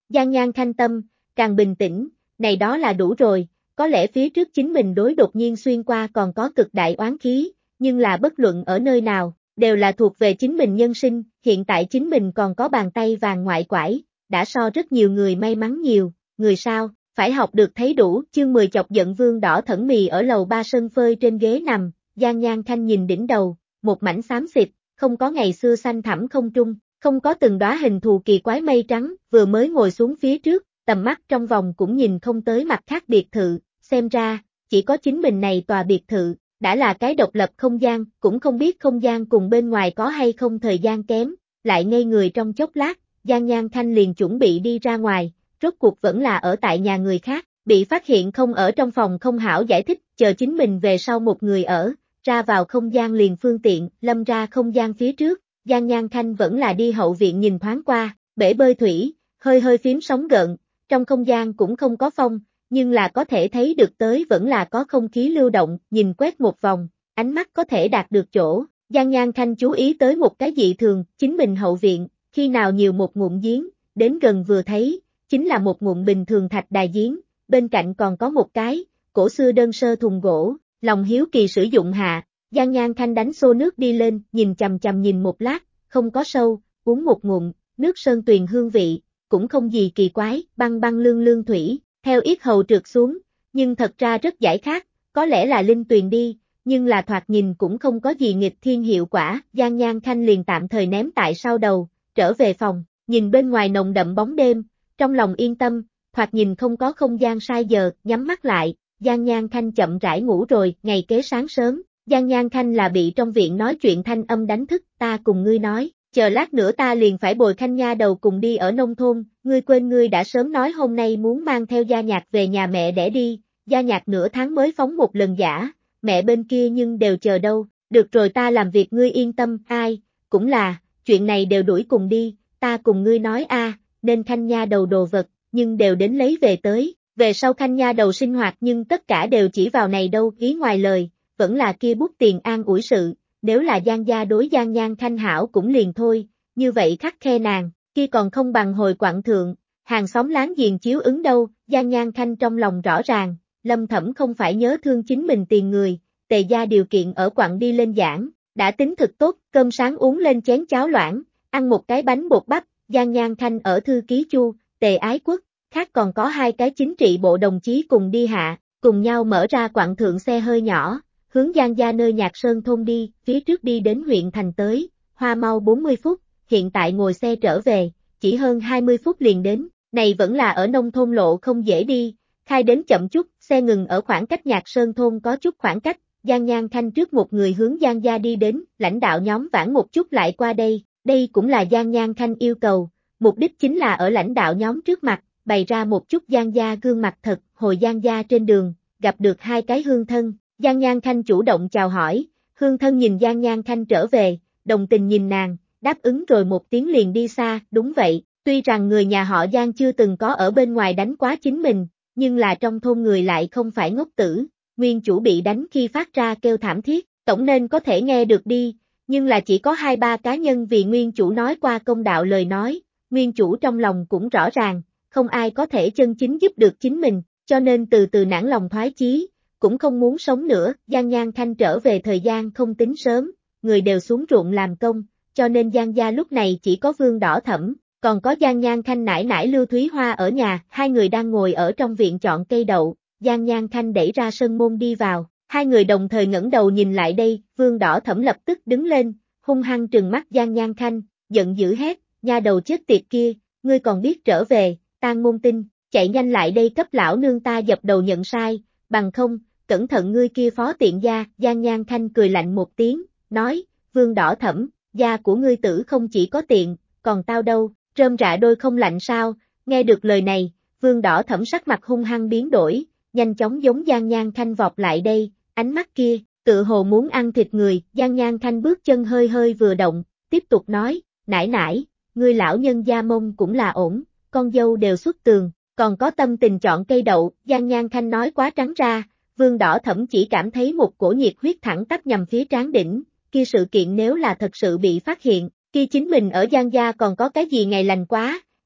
Giang Nhan Khanh tâm, càng bình tĩnh, này đó là đủ rồi, có lẽ phía trước chính mình đối đột nhiên xuyên qua còn có cực đại oán khí, nhưng là bất luận ở nơi nào, đều là thuộc về chính mình nhân sinh, hiện tại chính mình còn có bàn tay vàng ngoại quải, đã so rất nhiều người may mắn nhiều, người sao, phải học được thấy đủ, chương mười chọc giận Vương Đỏ Thẫn Mì ở lầu ba sân phơi trên ghế nằm, Giang Nhan Khanh nhìn đỉnh đầu, một mảnh xám xịt, không có ngày xưa xanh thẳm không trung, không có từng đóa hình thù kỳ quái mây trắng, vừa mới ngồi xuống phía trước, tầm mắt trong vòng cũng nhìn không tới mặt khác biệt thự, xem ra, chỉ có chính mình này tòa biệt thự, đã là cái độc lập không gian, cũng không biết không gian cùng bên ngoài có hay không thời gian kém, lại ngây người trong chốc lát, Giang Nhan Khanh liền chuẩn bị đi ra ngoài, rốt cuộc vẫn là ở tại nhà người khác, bị phát hiện không ở trong phòng không hảo giải thích, chờ chính mình về sau một người ở, ra vào không gian liền phương tiện, lâm ra không gian phía trước, Giang Nhan Khanh vẫn là đi hậu viện nhìn thoáng qua, bể bơi thủy, hơi hơi phím sóng gợn, trong không gian cũng không có phong, nhưng là có thể thấy được tới vẫn là có không khí lưu động, nhìn quét một vòng, ánh mắt có thể đạt được chỗ, Giang Nhan Khanh chú ý tới một cái dị thường, chính mình hậu viện, khi nào nhiều một ngụm giếng, đến gần vừa thấy, chính là một ngụm bình thường thạch đài giếng, bên cạnh còn có một cái, cổ xưa đơn sơ thùng gỗ, lòng hiếu kỳ sử dụng hạ, Giang Nhan Khanh đánh xô nước đi lên, nhìn chầm chầm nhìn một lát, không có sâu, uống một ngụm, nước sơn tuyền hương vị, cũng không gì kỳ quái, băng băng lương lương thủy, theo yết hầu trượt xuống, nhưng thật ra rất giải khát, có lẽ là linh tuyền đi, nhưng là thoạt nhìn cũng không có gì nghịch thiên hiệu quả, Giang Nhan Khanh liền tạm thời ném tại sau đầu, trở về phòng, nhìn bên ngoài nồng đậm bóng đêm, trong lòng yên tâm, thoạt nhìn không có không gian sai giờ, nhắm mắt lại, Giang Nhan Khanh chậm rãi ngủ rồi, ngày kế sáng sớm, Giang Nhan Khanh là bị trong viện nói chuyện thanh âm đánh thức, ta cùng ngươi nói, chờ lát nữa ta liền phải bồi Khanh nha đầu cùng đi ở nông thôn, ngươi quên ngươi đã sớm nói hôm nay muốn mang theo Gia Nhạc về nhà mẹ để đi, Gia Nhạc nửa tháng mới phóng một lần giả, mẹ bên kia nhưng đều chờ đâu, được rồi ta làm việc ngươi yên tâm, ai, cũng là, chuyện này đều đuổi cùng đi, ta cùng ngươi nói a, nên Khanh nha đầu đồ vật, nhưng đều đến lấy về tới, về sau Khanh nha đầu sinh hoạt nhưng tất cả đều chỉ vào này đâu, ý ngoài lời, vẫn là kia bút tiền an ủi sự, nếu là Giang gia đối Giang Nhan Khanh hảo cũng liền thôi, như vậy khắc khe nàng, kia còn không bằng hồi quặng thượng, hàng xóm láng giềng chiếu ứng đâu, Giang Nhan Khanh trong lòng rõ ràng, Lâm Thẩm không phải nhớ thương chính mình tiền người, Tề gia điều kiện ở quặng đi lên giảng, đã tính thực tốt, cơm sáng uống lên chén cháo loãng, ăn một cái bánh bột bắp, Giang Nhan Khanh ở thư ký Chu, Tề Ái Quốc, khác còn có hai cái chính trị bộ đồng chí cùng đi hạ, cùng nhau mở ra quặng thượng xe hơi nhỏ, hướng Giang gia nơi Nhạc Sơn thôn đi, phía trước đi đến huyện thành tới, hoa mau bốn mươi phút, hiện tại ngồi xe trở về, chỉ hơn hai mươi phút liền đến, này vẫn là ở nông thôn lộ không dễ đi, khai đến chậm chút, xe ngừng ở khoảng cách Nhạc Sơn thôn có chút khoảng cách, Giang Nhan Khanh trước một người hướng Giang gia đi đến, lãnh đạo nhóm vãn một chút lại qua đây, đây cũng là Giang Nhan Khanh yêu cầu, mục đích chính là ở lãnh đạo nhóm trước mặt, bày ra một chút Giang gia gương mặt thật, hồi Giang gia trên đường, gặp được hai cái hương thân, Giang Nhan Khanh chủ động chào hỏi, hương thân nhìn Giang Nhan Khanh trở về, đồng tình nhìn nàng, đáp ứng rồi một tiếng liền đi xa, đúng vậy, tuy rằng người nhà họ Giang chưa từng có ở bên ngoài đánh quá chính mình, nhưng là trong thôn người lại không phải ngốc tử, nguyên chủ bị đánh khi phát ra kêu thảm thiết, tổng nên có thể nghe được đi, nhưng là chỉ có hai ba cá nhân vì nguyên chủ nói qua công đạo lời nói, nguyên chủ trong lòng cũng rõ ràng, không ai có thể chân chính giúp được chính mình, cho nên từ từ nản lòng thoái chí, cũng không muốn sống nữa, Giang Nhan Khanh trở về thời gian không tính sớm, người đều xuống ruộng làm công, cho nên Giang gia lúc này chỉ có Vương Đỏ Thẫm, còn có Giang Nhan Khanh nải nải Lưu Thúy Hoa ở nhà, hai người đang ngồi ở trong viện chọn cây đậu, Giang Nhan Khanh đẩy ra sân môn đi vào, hai người đồng thời ngẩng đầu nhìn lại đây, Vương Đỏ Thẫm lập tức đứng lên, hung hăng trừng mắt Giang Nhan Khanh, giận dữ hét, nha đầu chết tiệt kia, ngươi còn biết trở về, Tang Môn Tinh, chạy nhanh lại đây cấp lão nương ta dập đầu nhận sai, bằng không, cẩn thận ngươi kia phó tiện gia, Giang Nhan Khanh cười lạnh một tiếng, nói, Vương Đỏ Thẫm, gia của ngươi tử không chỉ có tiện, còn tao đâu, rơm rạ đôi không lạnh sao, nghe được lời này, Vương Đỏ Thẫm sắc mặt hung hăng biến đổi, nhanh chóng giống Giang Nhan Khanh vọt lại đây, ánh mắt kia, tự hồ muốn ăn thịt người, Giang Nhan Khanh bước chân hơi hơi vừa động, tiếp tục nói, nải nải, ngươi lão nhân gia mông cũng là ổn, con dâu đều xuất tường, còn có tâm tình chọn cây đậu, Giang Nhan Khanh nói quá trắng ra, Vương Đỏ Thẫm chỉ cảm thấy một cổ nhiệt huyết thẳng tắp nhằm phía trán đỉnh, kia sự kiện nếu là thật sự bị phát hiện, kia chính mình ở Giang gia còn có cái gì ngày lành quá,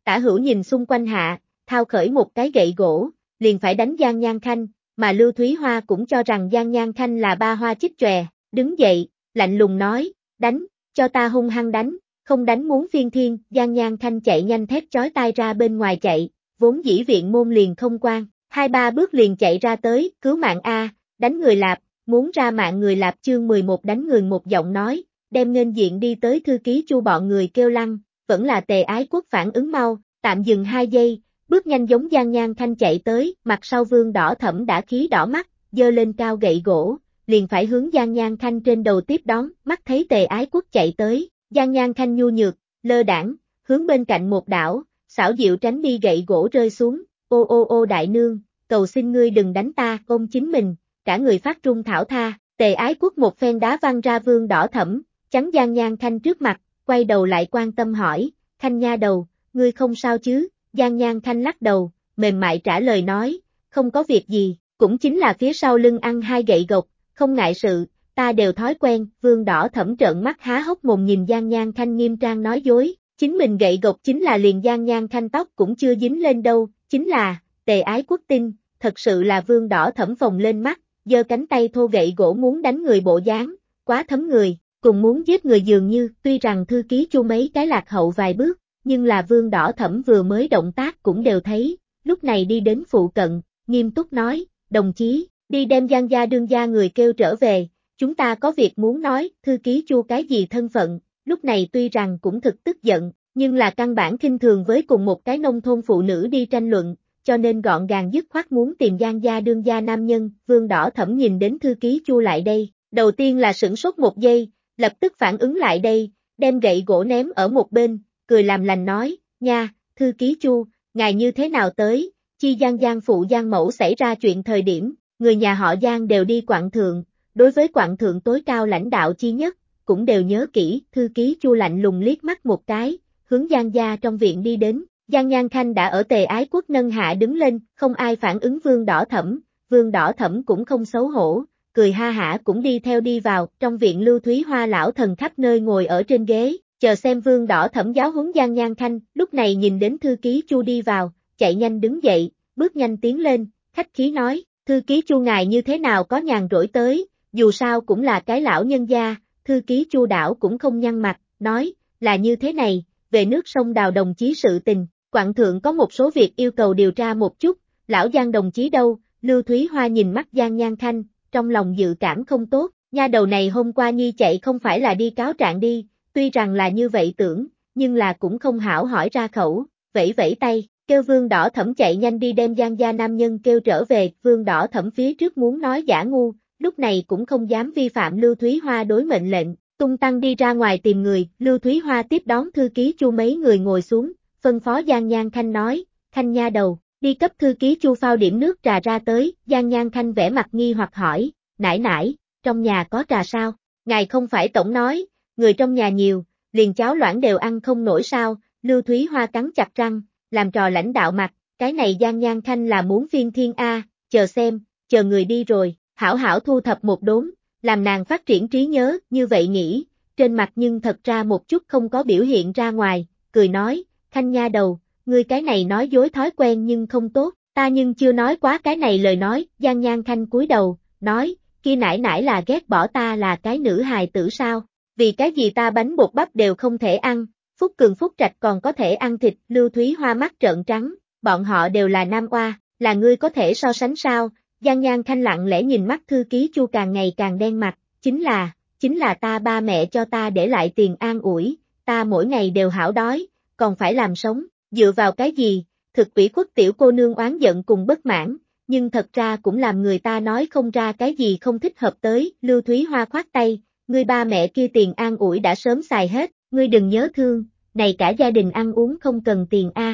Tả Hữu nhìn xung quanh hạ, thao khởi một cái gậy gỗ, liền phải đánh Giang Nhan Khanh, mà Lưu Thúy Hoa cũng cho rằng Giang Nhan Khanh là ba hoa chích chòe, đứng dậy, lạnh lùng nói, đánh, cho ta hung hăng đánh, không đánh muốn phiên thiên, Giang Nhan Khanh chạy nhanh thét chói tai ra bên ngoài chạy, vốn dĩ viện môn liền không quan, hai ba bước liền chạy ra tới, cứu mạng A, đánh người Lạp, muốn ra mạng người Lạp chương mười một đánh người một giọng nói, đem nghênh diện đi tới thư ký Chu bọn người kêu lăng, vẫn là Tề Ái Quốc phản ứng mau, tạm dừng hai giây, bước nhanh giống Giang Nhan Khanh chạy tới, mặt sau Vương Đỏ Thẫm đã khí đỏ mắt, giơ lên cao gậy gỗ, liền phải hướng Giang Nhan Khanh trên đầu tiếp đón, mắt thấy Tề Ái Quốc chạy tới, Giang Nhan Khanh nhu nhược, lơ đãng, hướng bên cạnh một đảo, xảo diệu tránh đi gậy gỗ rơi xuống, ô ô ô đại nương, cầu xin ngươi đừng đánh ta, ôm chính mình, cả người phát trung thảo tha, Tề Ái Quốc một phen đá văng ra Vương Đỏ Thẫm, chắn Giang Nhan Khanh trước mặt, quay đầu lại quan tâm hỏi, Khanh nha đầu, ngươi không sao chứ, Giang Nhan Khanh lắc đầu, mềm mại trả lời nói, không có việc gì, cũng chính là phía sau lưng ăn hai gậy gộc, không ngại sự, ta đều thói quen, Vương Đỏ Thẫm trợn mắt há hốc mồm nhìn Giang Nhan Khanh nghiêm trang nói dối, chính mình gậy gộc chính là liền Giang Nhan Khanh tóc cũng chưa dính lên đâu, chính là, Tề Ái Quốc tin, thật sự là Vương Đỏ Thẫm phồng lên mắt, giơ cánh tay thô gậy gỗ muốn đánh người bộ dáng, quá thấm người, cùng muốn giết người dường như, tuy rằng thư ký Chu mấy cái lạc hậu vài bước, nhưng là Vương Đỏ Thẫm vừa mới động tác cũng đều thấy, lúc này đi đến phụ cận, nghiêm túc nói, đồng chí, đi đem Giang gia đương gia người kêu trở về, chúng ta có việc muốn nói, thư ký Chu cái gì thân phận, lúc này tuy rằng cũng thực tức giận, nhưng là căn bản khinh thường với cùng một cái nông thôn phụ nữ đi tranh luận, cho nên gọn gàng dứt khoát muốn tìm Giang gia đương gia nam nhân, Vương Đỏ Thẫm nhìn đến thư ký Chu lại đây, đầu tiên là sửng sốt một giây, lập tức phản ứng lại đây, đem gậy gỗ ném ở một bên, cười làm lành nói, nha, thư ký Chu, ngài như thế nào tới, chi Giang Giang phụ Giang mẫu xảy ra chuyện thời điểm, người nhà họ Giang đều đi quặng thượng, đối với quặng thượng tối cao lãnh đạo chi nhất, cũng đều nhớ kỹ, thư ký Chu lạnh lùng liếc mắt một cái, hướng Giang gia trong viện đi đến, Giang Nhan Khanh đã ở Tề Ái Quốc nâng hạ đứng lên, không ai phản ứng Vương Đỏ Thẫm, Vương Đỏ Thẫm cũng không xấu hổ, cười ha hả cũng đi theo đi vào, trong viện Lưu Thúy Hoa lão thần khắp nơi ngồi ở trên ghế, chờ xem Vương Đỏ Thẫm giáo huấn Giang Nhan Khanh, lúc này nhìn đến thư ký Chu đi vào, chạy nhanh đứng dậy, bước nhanh tiến lên, khách khí nói, thư ký Chu ngài như thế nào có nhàn rỗi tới, dù sao cũng là cái lão nhân gia, thư ký Chu đảo cũng không nhăn mặt, nói, là như thế này, về nước sông Đào đồng chí sự tình, quặng thượng có một số việc yêu cầu điều tra một chút, lão Giang đồng chí đâu, Lưu Thúy Hoa nhìn mắt Giang Nhan Khanh, trong lòng dự cảm không tốt, nha đầu này hôm qua nhi chạy không phải là đi cáo trạng đi, tuy rằng là như vậy tưởng, nhưng là cũng không hảo hỏi ra khẩu, vẫy vẫy tay, kêu Vương Đỏ Thẫm chạy nhanh đi đem Giang gia nam nhân kêu trở về, Vương Đỏ Thẫm phía trước muốn nói giả ngu, lúc này cũng không dám vi phạm Lưu Thúy Hoa đối mệnh lệnh, tung tăng đi ra ngoài tìm người, Lưu Thúy Hoa tiếp đón thư ký Chu mấy người ngồi xuống, phân phó Giang Nhan Khanh nói, Khanh nha đầu, đi cấp thư ký Chu phao điểm nước trà ra tới, Giang Nhan Khanh vẻ mặt nghi hoặc hỏi, nãi nãi, trong nhà có trà sao, ngài không phải tổng nói, người trong nhà nhiều, liền cháo loãng đều ăn không nổi sao, Lưu Thúy Hoa cắn chặt răng, làm trò lãnh đạo mặt, cái này Giang Nhan Khanh là muốn phiên thiên A, chờ xem, chờ người đi rồi, hảo hảo thu thập một đốn, làm nàng phát triển trí nhớ, như vậy nghĩ, trên mặt nhưng thật ra một chút không có biểu hiện ra ngoài, cười nói, Khanh nha đầu, ngươi cái này nói dối thói quen nhưng không tốt, ta nhưng chưa nói quá cái này lời nói, Giang Nhan Khanh cúi đầu, nói, kia nãi nãi là ghét bỏ ta là cái nữ hài tử sao, vì cái gì ta bánh bột bắp đều không thể ăn, Phúc Cường Phúc Trạch còn có thể ăn thịt, Lưu Thúy Hoa mắt trợn trắng, bọn họ đều là nam oa, là ngươi có thể so sánh sao, Giang Nhan Khanh lặng lẽ nhìn mắt thư ký Chu càng ngày càng đen mặt, chính là, chính là ta ba mẹ cho ta để lại tiền an ủi, ta mỗi ngày đều hảo đói, còn phải làm sống, dựa vào cái gì, thực ủy khuất tiểu cô nương oán giận cùng bất mãn, nhưng thật ra cũng làm người ta nói không ra cái gì không thích hợp tới, Lưu Thúy Hoa khoát tay, ngươi ba mẹ kia tiền an ủi đã sớm xài hết, ngươi đừng nhớ thương, này cả gia đình ăn uống không cần tiền a.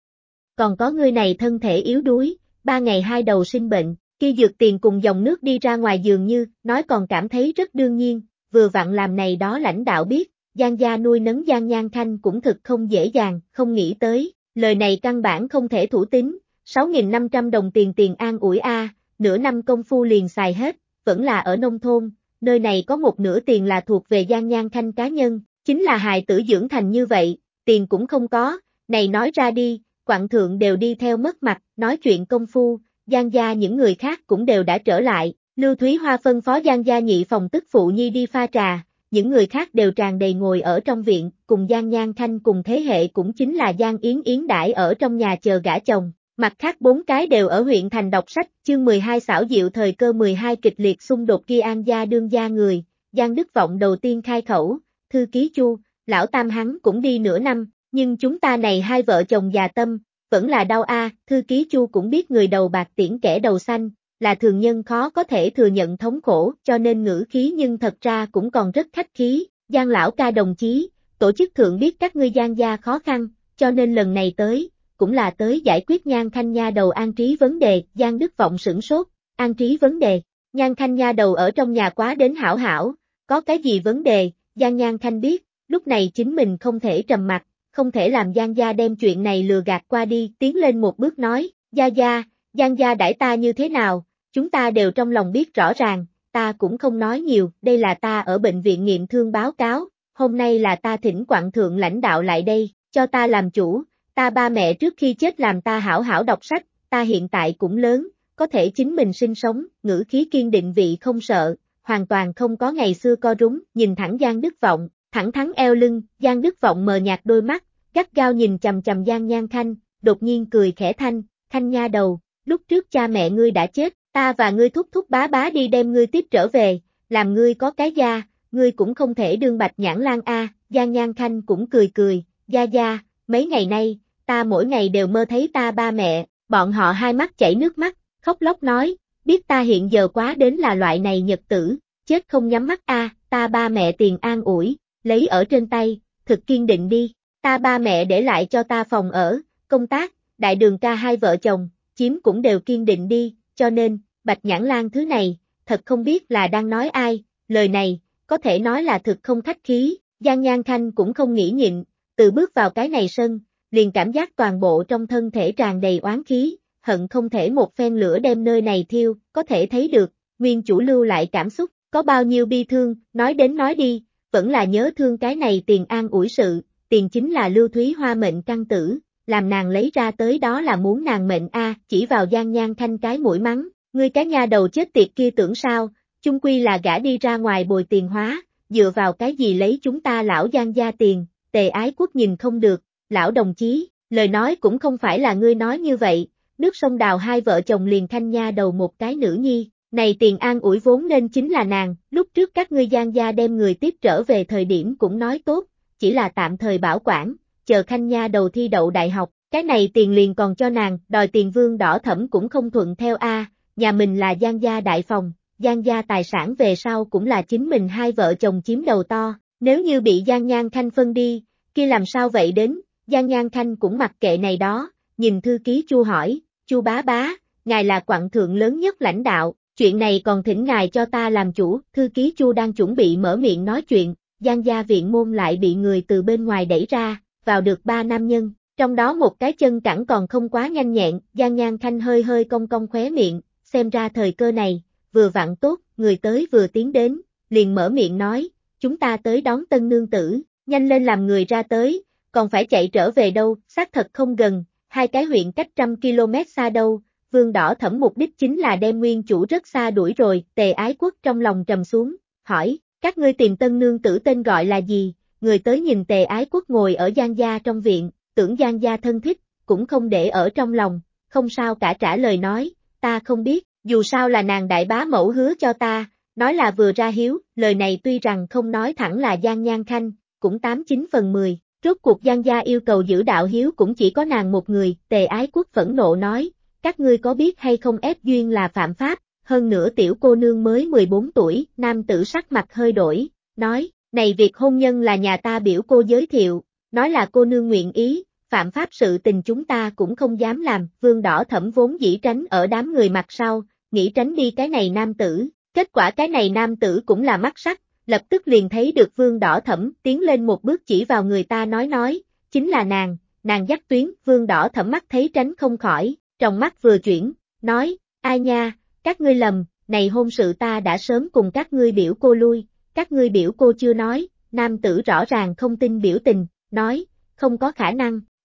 Còn có ngươi này thân thể yếu đuối, ba ngày hai đầu sinh bệnh, kia dược tiền cùng dòng nước đi ra ngoài dường như, nói còn cảm thấy rất đương nhiên, vừa vặn làm này đó lãnh đạo biết, Giang gia nuôi nấng Giang Nhan Khanh cũng thực không dễ dàng, không nghĩ tới, lời này căn bản không thể thủ tín, sáu nghìn năm trăm đồng tiền tiền an ủi a, nửa năm công phu liền xài hết, vẫn là ở nông thôn, nơi này có một nửa tiền là thuộc về Giang Nhan Khanh cá nhân, chính là hài tử dưỡng thành như vậy, tiền cũng không có, Này nói ra đi, Quặng Thượng đều đi theo mất mặt, nói chuyện công phu, Giang gia những người khác cũng đều đã trở lại, Lưu Thúy Hoa phân phó Giang gia nhị phòng tức phụ nhi đi pha trà, những người khác đều tràn đầy ngồi ở trong viện, cùng Giang Nhan Khanh cùng thế hệ cũng chính là Giang Yến Yến đãi ở trong nhà chờ gả chồng. Mặt khác bốn cái đều ở huyện thành đọc sách, chương mười hai xảo diệu thời cơ mười hai kịch liệt xung đột ghi An gia đương gia người, Giang Đức Vọng đầu tiên khai khẩu, thư ký Chu, lão tam hắn cũng đi nửa năm, nhưng chúng ta này hai vợ chồng già tâm, vẫn là đau a. Thư ký Chu cũng biết người đầu bạc tiễn kẻ đầu xanh, là thường nhân khó có thể thừa nhận thống khổ, cho nên ngữ khí nhưng thật ra cũng còn rất khách khí, Giang lão ca đồng chí, tổ chức thượng biết các ngươi Giang gia khó khăn, cho nên lần này tới, cũng là tới giải quyết Nhan Khanh nha đầu an trí vấn đề. Giang Đức Vọng sửng sốt, an trí vấn đề, Nhan Khanh nha đầu ở trong nhà quá đến hảo hảo, có cái gì vấn đề? Giang Nhan Khanh biết, lúc này chính mình không thể trầm mặc, không thể làm Giang gia đem chuyện này lừa gạt qua đi, tiến lên một bước nói, gia gia, Giang gia đãi ta như thế nào, chúng ta đều trong lòng biết rõ ràng, ta cũng không nói nhiều, đây là ta ở bệnh viện nghiệm thương báo cáo, hôm nay là ta thỉnh Quặng Thượng lãnh đạo lại đây, cho ta làm chủ, ta ba mẹ trước khi chết làm ta hảo hảo đọc sách, ta hiện tại cũng lớn, có thể chính mình sinh sống, ngữ khí kiên định vị không sợ, hoàn toàn không có ngày xưa co rúm, nhìn thẳng Giang Đức Vọng, thẳng thắn eo lưng, Giang Đức Vọng mờ nhạt đôi mắt, gắt gao nhìn chằm chằm Giang Nhan Khanh, đột nhiên cười khẽ thanh, Khanh nha đầu, lúc trước cha mẹ ngươi đã chết, ta và ngươi thúc thúc bá bá đi đem ngươi tiếp trở về, làm ngươi có cái gia, ngươi cũng không thể đương Bạch Nhãn Lang a. Giang Nhan Khanh cũng cười cười, gia gia, mấy ngày nay, ta mỗi ngày đều mơ thấy ta ba mẹ, bọn họ hai mắt chảy nước mắt, khóc lóc nói, biết ta hiện giờ quá đến là loại này nhật tử, chết không nhắm mắt a. Ta ba mẹ tiền an ủi, lấy ở trên tay, thực kiên định đi, ta ba mẹ để lại cho ta phòng ở, công tác, đại đường ca hai vợ chồng, chiếm cũng đều kiên định đi, cho nên, Bạch Nhãn Lang thứ này, thật không biết là đang nói ai, lời này, có thể nói là thực không khách khí, Giang Nhan Khanh cũng không nghĩ nhịn, từ bước vào cái này sân, liền cảm giác toàn bộ trong thân thể tràn đầy oán khí, hận không thể một phen lửa đem nơi này thiêu, có thể thấy được, nguyên chủ lưu lại cảm xúc, có bao nhiêu bi thương, nói đến nói đi, vẫn là nhớ thương cái này tiền an ủi sự, tiền chính là Lưu Thúy Hoa mệnh căn tử, làm nàng lấy ra tới đó là muốn nàng mệnh a. Chỉ vào Giang Nhan Khanh cái mũi mắng, ngươi cái nha đầu chết tiệt kia tưởng sao, chung quy là gã đi ra ngoài bồi tiền hóa, dựa vào cái gì lấy chúng ta lão Giang gia tiền, Tề Ái Quốc nhìn không được, lão đồng chí, lời nói cũng không phải là ngươi nói như vậy, nước sông Đào hai vợ chồng liền Khanh nha đầu một cái nữ nhi, này tiền an ủi vốn nên chính là nàng, lúc trước các ngươi Giang gia đem người tiếp trở về thời điểm cũng nói tốt, chỉ là tạm thời bảo quản, chờ Khanh nha đầu thi đậu đại học, cái này tiền liền còn cho nàng, đòi tiền Vương Đỏ Thẩm cũng không thuận theo a. Nhà mình là Giang gia đại phòng, Giang gia tài sản về sau cũng là chính mình hai vợ chồng chiếm đầu to, nếu như bị Giang Nhan Khanh phân đi, kia làm sao vậy đến, Giang Nhan Khanh cũng mặc kệ này đó, nhìn thư ký Chu hỏi, Chu bá bá, ngài là Quặng Thượng lớn nhất lãnh đạo, chuyện này còn thỉnh ngài cho ta làm chủ, thư ký Chu đang chuẩn bị mở miệng nói chuyện, Giang gia viện môn lại bị người từ bên ngoài đẩy ra, vào được ba nam nhân, trong đó một cái chân cẳng còn không quá nhanh nhẹn, Giang Nhan Khanh hơi hơi cong cong khóe miệng, xem ra thời cơ này, vừa vặn tốt, người tới vừa tiến đến, liền mở miệng nói, chúng ta tới đón tân nương tử, nhanh lên làm người ra tới, còn phải chạy trở về đâu, xác thật không gần, hai cái huyện cách trăm km xa đâu, Vương Đỏ Thẩm mục đích chính là đem nguyên chủ rất xa đuổi rồi, Tề Ái Quốc trong lòng trầm xuống, hỏi, các ngươi tìm tân nương tử tên gọi là gì, người tới nhìn Tề Ái Quốc ngồi ở Giang gia trong viện, tưởng Giang gia thân thích, cũng không để ở trong lòng, không sao cả trả lời nói, ta không biết, dù sao là nàng đại bá mẫu hứa cho ta, nói là vừa ra hiếu, lời này tuy rằng không nói thẳng là Giang Nhan Khanh, cũng tám chín phần mười, rốt cuộc Giang gia yêu cầu giữ đạo hiếu cũng chỉ có nàng một người, Tề Ái Quốc phẫn nộ nói, các ngươi có biết hay không ép duyên là phạm pháp, hơn nữa tiểu cô nương mới mười bốn tuổi, nam tử sắc mặt hơi đổi, nói, này việc hôn nhân là nhà ta biểu cô giới thiệu, nói là cô nương nguyện ý, phạm pháp sự tình chúng ta cũng không dám làm, Vương Đỏ Thẩm vốn dĩ tránh ở đám người mặt sau, nghĩ tránh đi cái này nam tử, kết quả cái này nam tử cũng là mắt sắc, lập tức liền thấy được Vương Đỏ Thẩm tiến lên một bước chỉ vào người ta nói nói, chính là nàng, nàng dắt tuyến, Vương Đỏ Thẩm mắt thấy tránh không khỏi, trong mắt vừa chuyển, nói, ai nha, các ngươi lầm, này hôn sự ta đã sớm cùng các ngươi biểu cô lui, các ngươi biểu cô chưa nói, nam tử rõ ràng không tin biểu tình, nói, không có khả năng,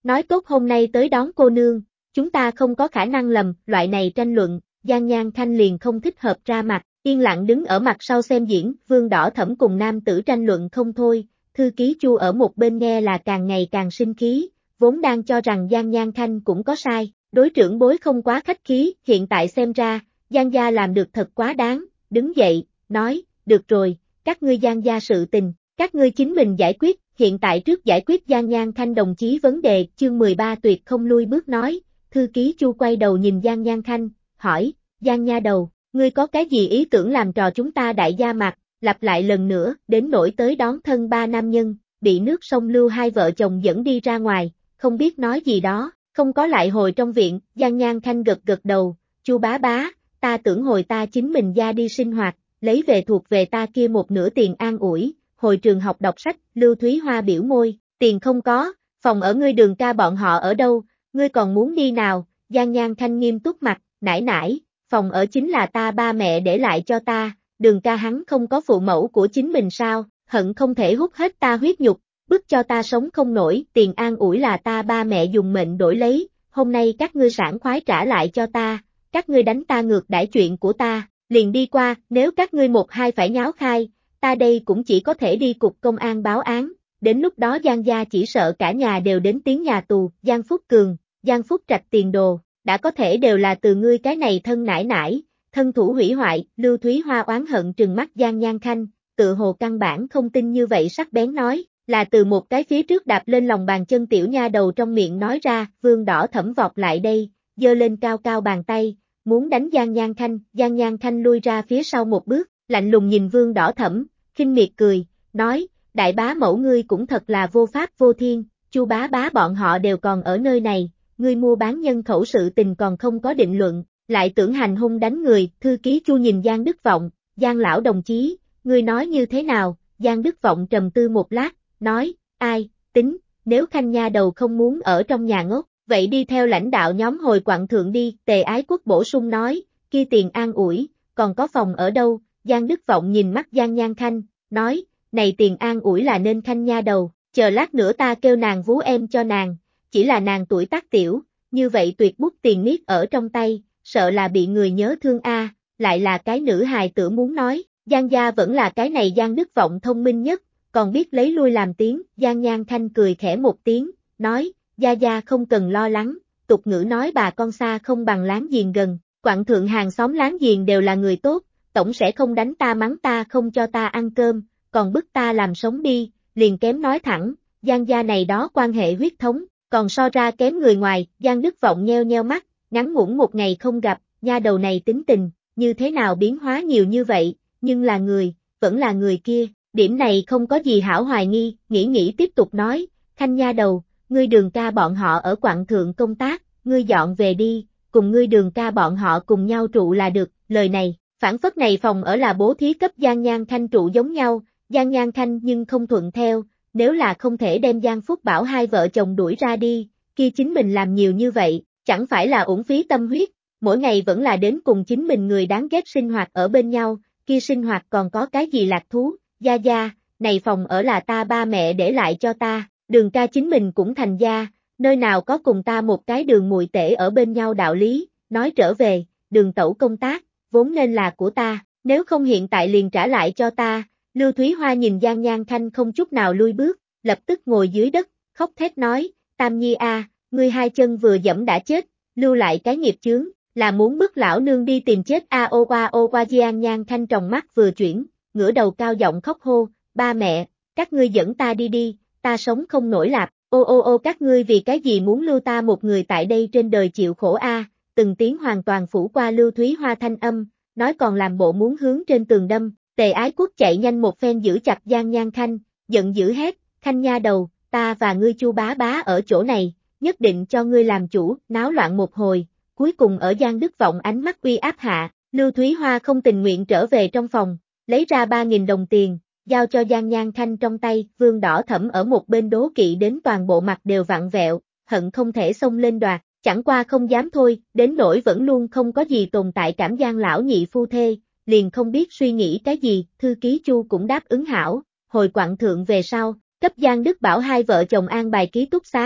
nói tốt hôm nay tới đón cô nương, chúng ta không có khả năng lầm, loại này tranh luận, Giang Nhan Khanh liền không thích hợp ra mặt, yên lặng đứng ở mặt sau xem diễn, Vương Đỏ Thẫm cùng nam tử tranh luận không thôi, thư ký Chu ở một bên nghe là càng ngày càng sinh khí, vốn đang cho rằng Giang Nhan Khanh cũng có sai, đối trưởng bối không quá khách khí, hiện tại xem ra, Giang gia làm được thật quá đáng, đứng dậy, nói, được rồi, các ngươi Giang gia sự tình, các ngươi chính mình giải quyết, hiện tại trước giải quyết Giang Nhan Khanh đồng chí vấn đề, chương mười ba tuyệt không lui bước nói, thư ký Chu quay đầu nhìn Giang Nhan Khanh, hỏi, Giang nha đầu, ngươi có cái gì ý tưởng làm trò chúng ta đại gia mặt, lặp lại lần nữa, đến nỗi tới đón thân ba nam nhân, bị nước sông Lưu hai vợ chồng dẫn đi ra ngoài, không biết nói gì đó, không có lại hồi trong viện, Giang Nhan Khanh gật gật đầu, Chu bá bá, ta tưởng hồi ta chính mình gia đi sinh hoạt, lấy về thuộc về ta kia một nửa tiền an ủi, hồi trường học đọc sách, Lưu Thúy Hoa biểu môi, tiền không có, phòng ở ngươi Đường ca bọn họ ở đâu, ngươi còn muốn đi nào, Giang Nhan Khanh nghiêm túc mặt, nải nải, phòng ở chính là ta ba mẹ để lại cho ta, Đường ca hắn không có phụ mẫu của chính mình sao, hận không thể hút hết ta huyết nhục, bức cho ta sống không nổi, tiền an ủi là ta ba mẹ dùng mệnh đổi lấy, hôm nay các ngươi sảng khoái trả lại cho ta, các ngươi đánh ta ngược đãi chuyện của ta, liền đi qua, nếu các ngươi một hai phải nháo khai, ta đây cũng chỉ có thể đi cục công an báo án, đến lúc đó Giang gia chỉ sợ cả nhà đều đến tiếng nhà tù, Giang Phúc Cường, Giang Phúc Trạch tiền đồ, đã có thể đều là từ ngươi cái này thân nải nải, thân thủ hủy hoại, Lưu Thúy Hoa oán hận trừng mắt Giang Nhan Khanh, tự hồ căn bản không tin như vậy sắc bén nói, là từ một cái phía trước đạp lên lòng bàn chân tiểu nha đầu trong miệng nói ra, Vương Đỏ Thẫm vọt lại đây, giơ lên cao cao bàn tay, muốn đánh Giang Nhan Khanh, Giang Nhan Khanh lui ra phía sau một bước, lạnh lùng nhìn Vương Đỏ Thẫm, khinh miệt cười, nói, đại bá mẫu ngươi cũng thật là vô pháp vô thiên, Chu bá bá bọn họ đều còn ở nơi này, ngươi mua bán nhân khẩu sự tình còn không có định luận, lại tưởng hành hung đánh người, thư ký Chu nhìn Giang Đức Vọng, Giang lão đồng chí, ngươi nói như thế nào, Giang Đức Vọng trầm tư một lát, nói, ai, tính, nếu Khanh nha đầu không muốn ở trong nhà ngốc, vậy đi theo lãnh đạo nhóm hồi quặng thượng đi, Tề Ái Quốc bổ sung nói, kia tiền an ủi, còn có phòng ở đâu, Giang Đức Vọng nhìn mắt Giang Nhan Khanh, nói, này tiền an ủi là nên Khanh nha đầu, chờ lát nữa ta kêu nàng vú em cho nàng, chỉ là nàng tuổi tác tiểu, như vậy tuyệt bút tiền miết ở trong tay, sợ là bị người nhớ thương a, lại là cái nữ hài tử muốn nói, Giang gia vẫn là cái này Giang Đức Vọng thông minh nhất, còn biết lấy lui làm tiếng, Giang Nhan Khanh cười khẽ một tiếng, nói, gia gia không cần lo lắng, tục ngữ nói bà con xa không bằng láng giềng gần, quặng thượng hàng xóm láng giềng đều là người tốt, tổng sẽ không đánh ta mắng ta không cho ta ăn cơm, còn bức ta làm sống đi, liền kém nói thẳng, Giang gia này đó quan hệ huyết thống, còn so ra kém người ngoài, Giang Đức Vọng nheo nheo mắt, ngắn ngủn một ngày không gặp, nha đầu này tính tình, như thế nào biến hóa nhiều như vậy, nhưng là người, vẫn là người kia, điểm này không có gì hảo hoài nghi, nghĩ nghĩ tiếp tục nói, Khanh nha đầu, ngươi Đường ca bọn họ ở quặng thượng công tác, ngươi dọn về đi, cùng ngươi Đường ca bọn họ cùng nhau trụ là được, lời này, phản phất này phòng ở là bố thí cấp Giang Nhan Khanh trụ giống nhau, Giang Nhan Khanh nhưng không thuận theo, nếu là không thể đem Giang Phúc Bảo hai vợ chồng đuổi ra đi, kia chính mình làm nhiều như vậy, chẳng phải là uổng phí tâm huyết, mỗi ngày vẫn là đến cùng chính mình người đáng ghét sinh hoạt ở bên nhau, kia sinh hoạt còn có cái gì lạc thú, gia gia, này phòng ở là ta ba mẹ để lại cho ta, Đường ca chính mình cũng thành gia, nơi nào có cùng ta một cái Đường muội tể ở bên nhau đạo lý, nói trở về, Đường tẩu công tác, vốn nên là của ta, nếu không hiện tại liền trả lại cho ta, Lưu Thúy Hoa nhìn Giang Nhan Khanh không chút nào lui bước, lập tức ngồi dưới đất, khóc thét nói, Tam Nhi a, ngươi hai chân vừa dẫm đã chết, lưu lại cái nghiệp chướng, là muốn bức lão nương đi tìm chết a ô qua ô qua Giang Nhan Khanh tròng mắt vừa chuyển, ngửa đầu cao giọng khóc hô, ba mẹ, các ngươi dẫn ta đi đi, ta sống không nổi lạp, ô ô ô các ngươi vì cái gì muốn lưu ta một người tại đây trên đời chịu khổ a, từng tiếng hoàn toàn phủ qua Lưu Thúy Hoa thanh âm, nói còn làm bộ muốn hướng trên tường đâm, Tề Ái Quốc chạy nhanh một phen giữ chặt Giang Nhan Khanh, giận dữ hét, Khanh nha đầu, ta và ngươi Chu bá bá ở chỗ này, nhất định cho ngươi làm chủ, náo loạn một hồi, cuối cùng ở Giang Đức Vọng ánh mắt uy áp hạ, Lưu Thúy Hoa không tình nguyện trở về trong phòng, lấy ra ba nghìn đồng tiền, giao cho Giang Nhan Khanh trong tay, Vương Đỏ Thẫm ở một bên đố kỵ đến toàn bộ mặt đều vặn vẹo, hận không thể xông lên đoạt, chẳng qua không dám thôi, đến nỗi vẫn luôn không có gì tồn tại cảm Giang lão nhị phu thê, liền không biết suy nghĩ cái gì, thư ký Chu cũng đáp ứng hảo, hồi quặng thượng về sau, cấp Giang Đức Bảo hai vợ chồng an bài ký túc xá,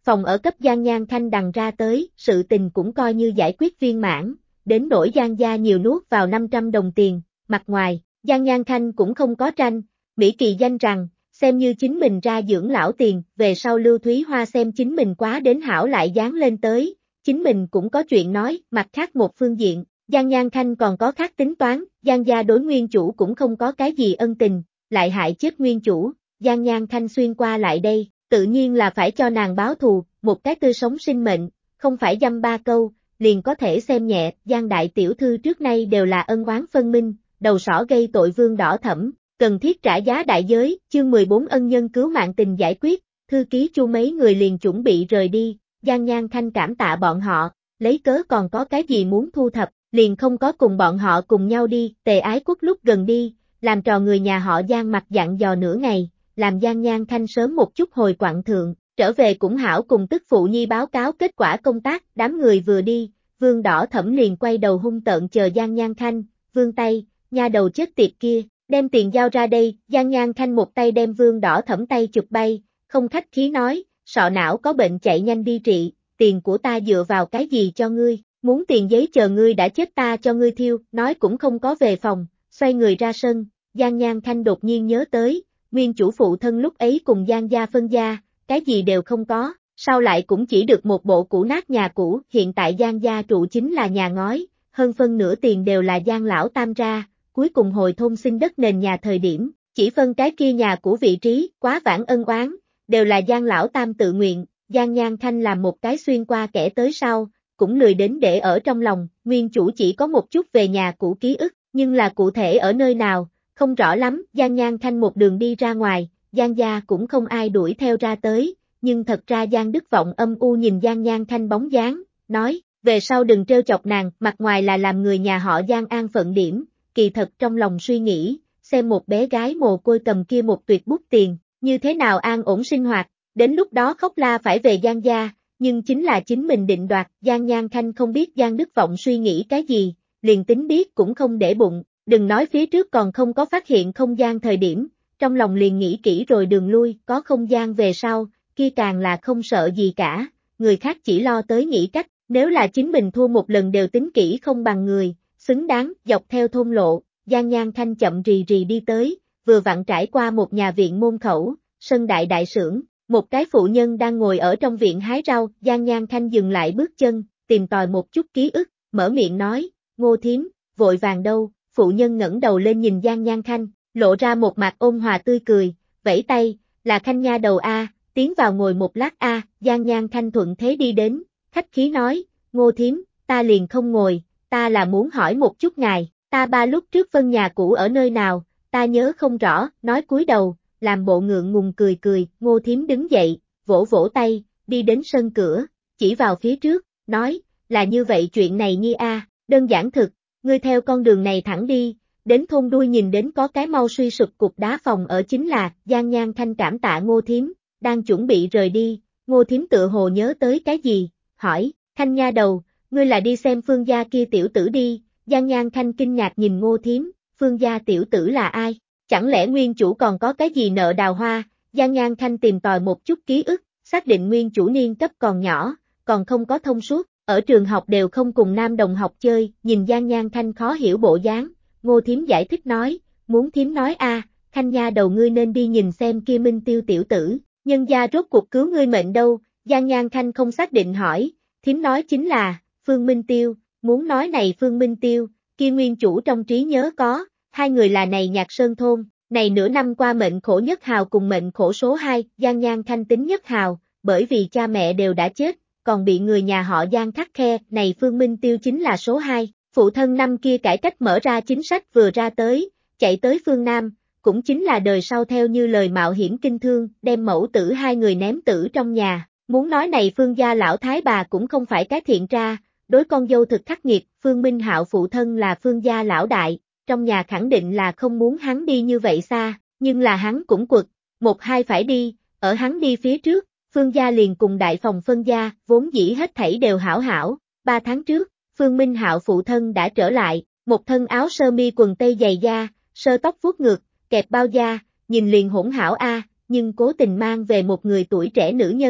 Phòng ở cấp Giang Nhan Khanh đằng ra tới, sự tình cũng coi như giải quyết viên mãn, đến nỗi Giang gia nhiều nuốt vào năm trăm đồng tiền, mặt ngoài, Giang Nhan Khanh cũng không có tranh, Mỹ Kỳ danh rằng, xem như chính mình ra dưỡng lão tiền, về sau Lưu Thúy Hoa xem chính mình quá đến hảo lại dán lên tới, chính mình cũng có chuyện nói, mặt khác một phương diện, Giang Nhan Khanh còn có khác tính toán, Giang gia đối nguyên chủ cũng không có cái gì ân tình, lại hại chết nguyên chủ, Giang Nhan Khanh xuyên qua lại đây, tự nhiên là phải cho nàng báo thù, một cái tươi sống sinh mệnh, không phải dăm ba câu, liền có thể xem nhẹ, Giang đại tiểu thư trước nay đều là ân oán phân minh, đầu sỏ gây tội Vương Đỏ Thẫm, cần thiết trả giá đại giới, chương mười bốn ân nhân cứu mạng tình giải quyết, thư ký Chu mấy người liền chuẩn bị rời đi, Giang Nhan Khanh cảm tạ bọn họ, lấy cớ còn có cái gì muốn thu thập, liền không có cùng bọn họ cùng nhau đi, Tề Ái Quốc lúc gần đi, làm trò người nhà họ Giang mặt dặn dò nửa ngày, làm Giang Nhan Khanh sớm một chút hồi quặng thượng, trở về cũng hảo cùng tức phụ nhi báo cáo kết quả công tác, đám người vừa đi, Vương Đỏ Thẫm liền quay đầu hung tợn chờ Giang Nhan Khanh, vương tay, nha đầu chết tiệt kia, đem tiền giao ra đây, Giang Nhan Khanh một tay đem Vương Đỏ Thẫm tay chụp bay, không khách khí nói, sọ não có bệnh chạy nhanh đi trị, tiền của ta dựa vào cái gì cho ngươi, muốn tiền giấy chờ ngươi đã chết ta cho ngươi thiêu, nói cũng không có về phòng, xoay người ra sân, Giang Nhan Khanh đột nhiên nhớ tới, nguyên chủ phụ thân lúc ấy cùng Giang gia phân gia, cái gì đều không có, sao lại cũng chỉ được một bộ cũ nát nhà cũ, hiện tại Giang gia trụ chính là nhà ngói, hơn phân nửa tiền đều là Giang lão tam ra, cuối cùng hồi thôn xin đất nền nhà thời điểm, chỉ phân cái kia nhà của vị trí, quá vãng ân oán, đều là Giang lão tam tự nguyện, Giang Nhan Khanh làm một cái xuyên qua kẻ tới sau, cũng lười đến để ở trong lòng, nguyên chủ chỉ có một chút về nhà cũ ký ức, nhưng là cụ thể ở nơi nào, không rõ lắm, Giang Nhan Khanh một đường đi ra ngoài, Giang gia cũng không ai đuổi theo ra tới, nhưng thật ra Giang Đức Vọng âm u nhìn Giang Nhan Khanh bóng dáng, nói, về sau đừng trêu chọc nàng, mặt ngoài là làm người nhà họ Giang an phận điểm, kỳ thật trong lòng suy nghĩ, xem một bé gái mồ côi cầm kia một tuyệt bút tiền, như thế nào an ổn sinh hoạt, đến lúc đó khóc la phải về Giang gia, nhưng chính là chính mình định đoạt, Giang Nhan Khanh không biết Giang Đức Vọng suy nghĩ cái gì, liền tính biết cũng không để bụng, đừng nói phía trước còn không có phát hiện không gian thời điểm, trong lòng liền nghĩ kỹ rồi đường lui, có không gian về sau, kia càng là không sợ gì cả, người khác chỉ lo tới nghĩ cách, nếu là chính mình thua một lần đều tính kỹ không bằng người, xứng đáng, dọc theo thôn lộ, Giang Nhan Khanh chậm rì rì đi tới, vừa vặn trải qua một nhà viện môn khẩu, sân đại đại xưởng, một cái phụ nhân đang ngồi ở trong viện hái rau, Giang Nhan Khanh dừng lại bước chân, tìm tòi một chút ký ức, mở miệng nói, Ngô thím, vội vàng đâu, phụ nhân ngẩng đầu lên nhìn Giang Nhan Khanh, lộ ra một mặt ôn hòa tươi cười, vẫy tay, là Khanh nha đầu a, tiến vào ngồi một lát a, Giang Nhan Khanh thuận thế đi đến, khách khí nói, Ngô thím, ta liền không ngồi, ta là muốn hỏi một chút ngài, ta ba lúc trước phân nhà cũ ở nơi nào, ta nhớ không rõ, nói cúi đầu, làm bộ ngượng ngùng cười cười, Ngô thím đứng dậy, vỗ vỗ tay, đi đến sân cửa, chỉ vào phía trước, nói, là như vậy chuyện này nhi a, đơn giản thực, ngươi theo con đường này thẳng đi, đến thôn đuôi nhìn đến có cái mau suy sụp cục đá phòng ở chính là, Giang Nhan Khanh cảm tạ Ngô thím, đang chuẩn bị rời đi, Ngô thím tự hồ nhớ tới cái gì, hỏi, Khanh nha đầu, ngươi là đi xem Phương gia kia tiểu tử đi, Giang Nhan Khanh kinh ngạc nhìn Ngô thím, Phương gia tiểu tử là ai, chẳng lẽ nguyên chủ còn có cái gì nợ đào hoa, Giang Nhan Khanh tìm tòi một chút ký ức, xác định nguyên chủ niên cấp còn nhỏ, còn không có thông suốt, ở trường học đều không cùng nam đồng học chơi, nhìn Giang Nhan Khanh khó hiểu bộ dáng, Ngô thím giải thích nói, muốn thím nói a, Khanh nha đầu ngươi nên đi nhìn xem kia Minh Tiêu tiểu tử, nhân gia rốt cuộc cứu ngươi mệnh đâu, Giang Nhan Khanh không xác định hỏi, thím nói chính là, Phương Minh Tiêu, muốn nói này Phương Minh Tiêu, kia nguyên chủ trong trí nhớ có, hai người là này Nhạc Sơn thôn, này nửa năm qua mệnh khổ nhất hào cùng mệnh khổ số hai, Giang Nhan Khanh tính nhất hào, bởi vì cha mẹ đều đã chết, còn bị người nhà họ Giang khắt khe, này Phương Minh Tiêu chính là số hai, phụ thân năm kia cải cách mở ra chính sách vừa ra tới, chạy tới phương Nam, cũng chính là đời sau theo như lời mạo hiểm kinh thương, đem mẫu tử hai người ném tử trong nhà, muốn nói này Phương gia lão thái bà cũng không phải cái thiện tra, đối con dâu thực khắc nghiệt, Phương Minh Hạo phụ thân là Phương gia lão đại, trong nhà khẳng định là không muốn hắn đi như vậy xa, nhưng là hắn cũng quật, một hai phải đi, ở hắn đi phía trước, Phương gia liền cùng đại phòng phân gia, vốn dĩ hết thảy đều hảo hảo, ba tháng trước, Phương Minh Hạo phụ thân đã trở lại, một thân áo sơ mi quần tây dày da, sơ tóc vuốt ngược, kẹp bao da, nhìn liền hỗn hảo a, nhưng cố tình mang về một người tuổi trẻ nữ nhân,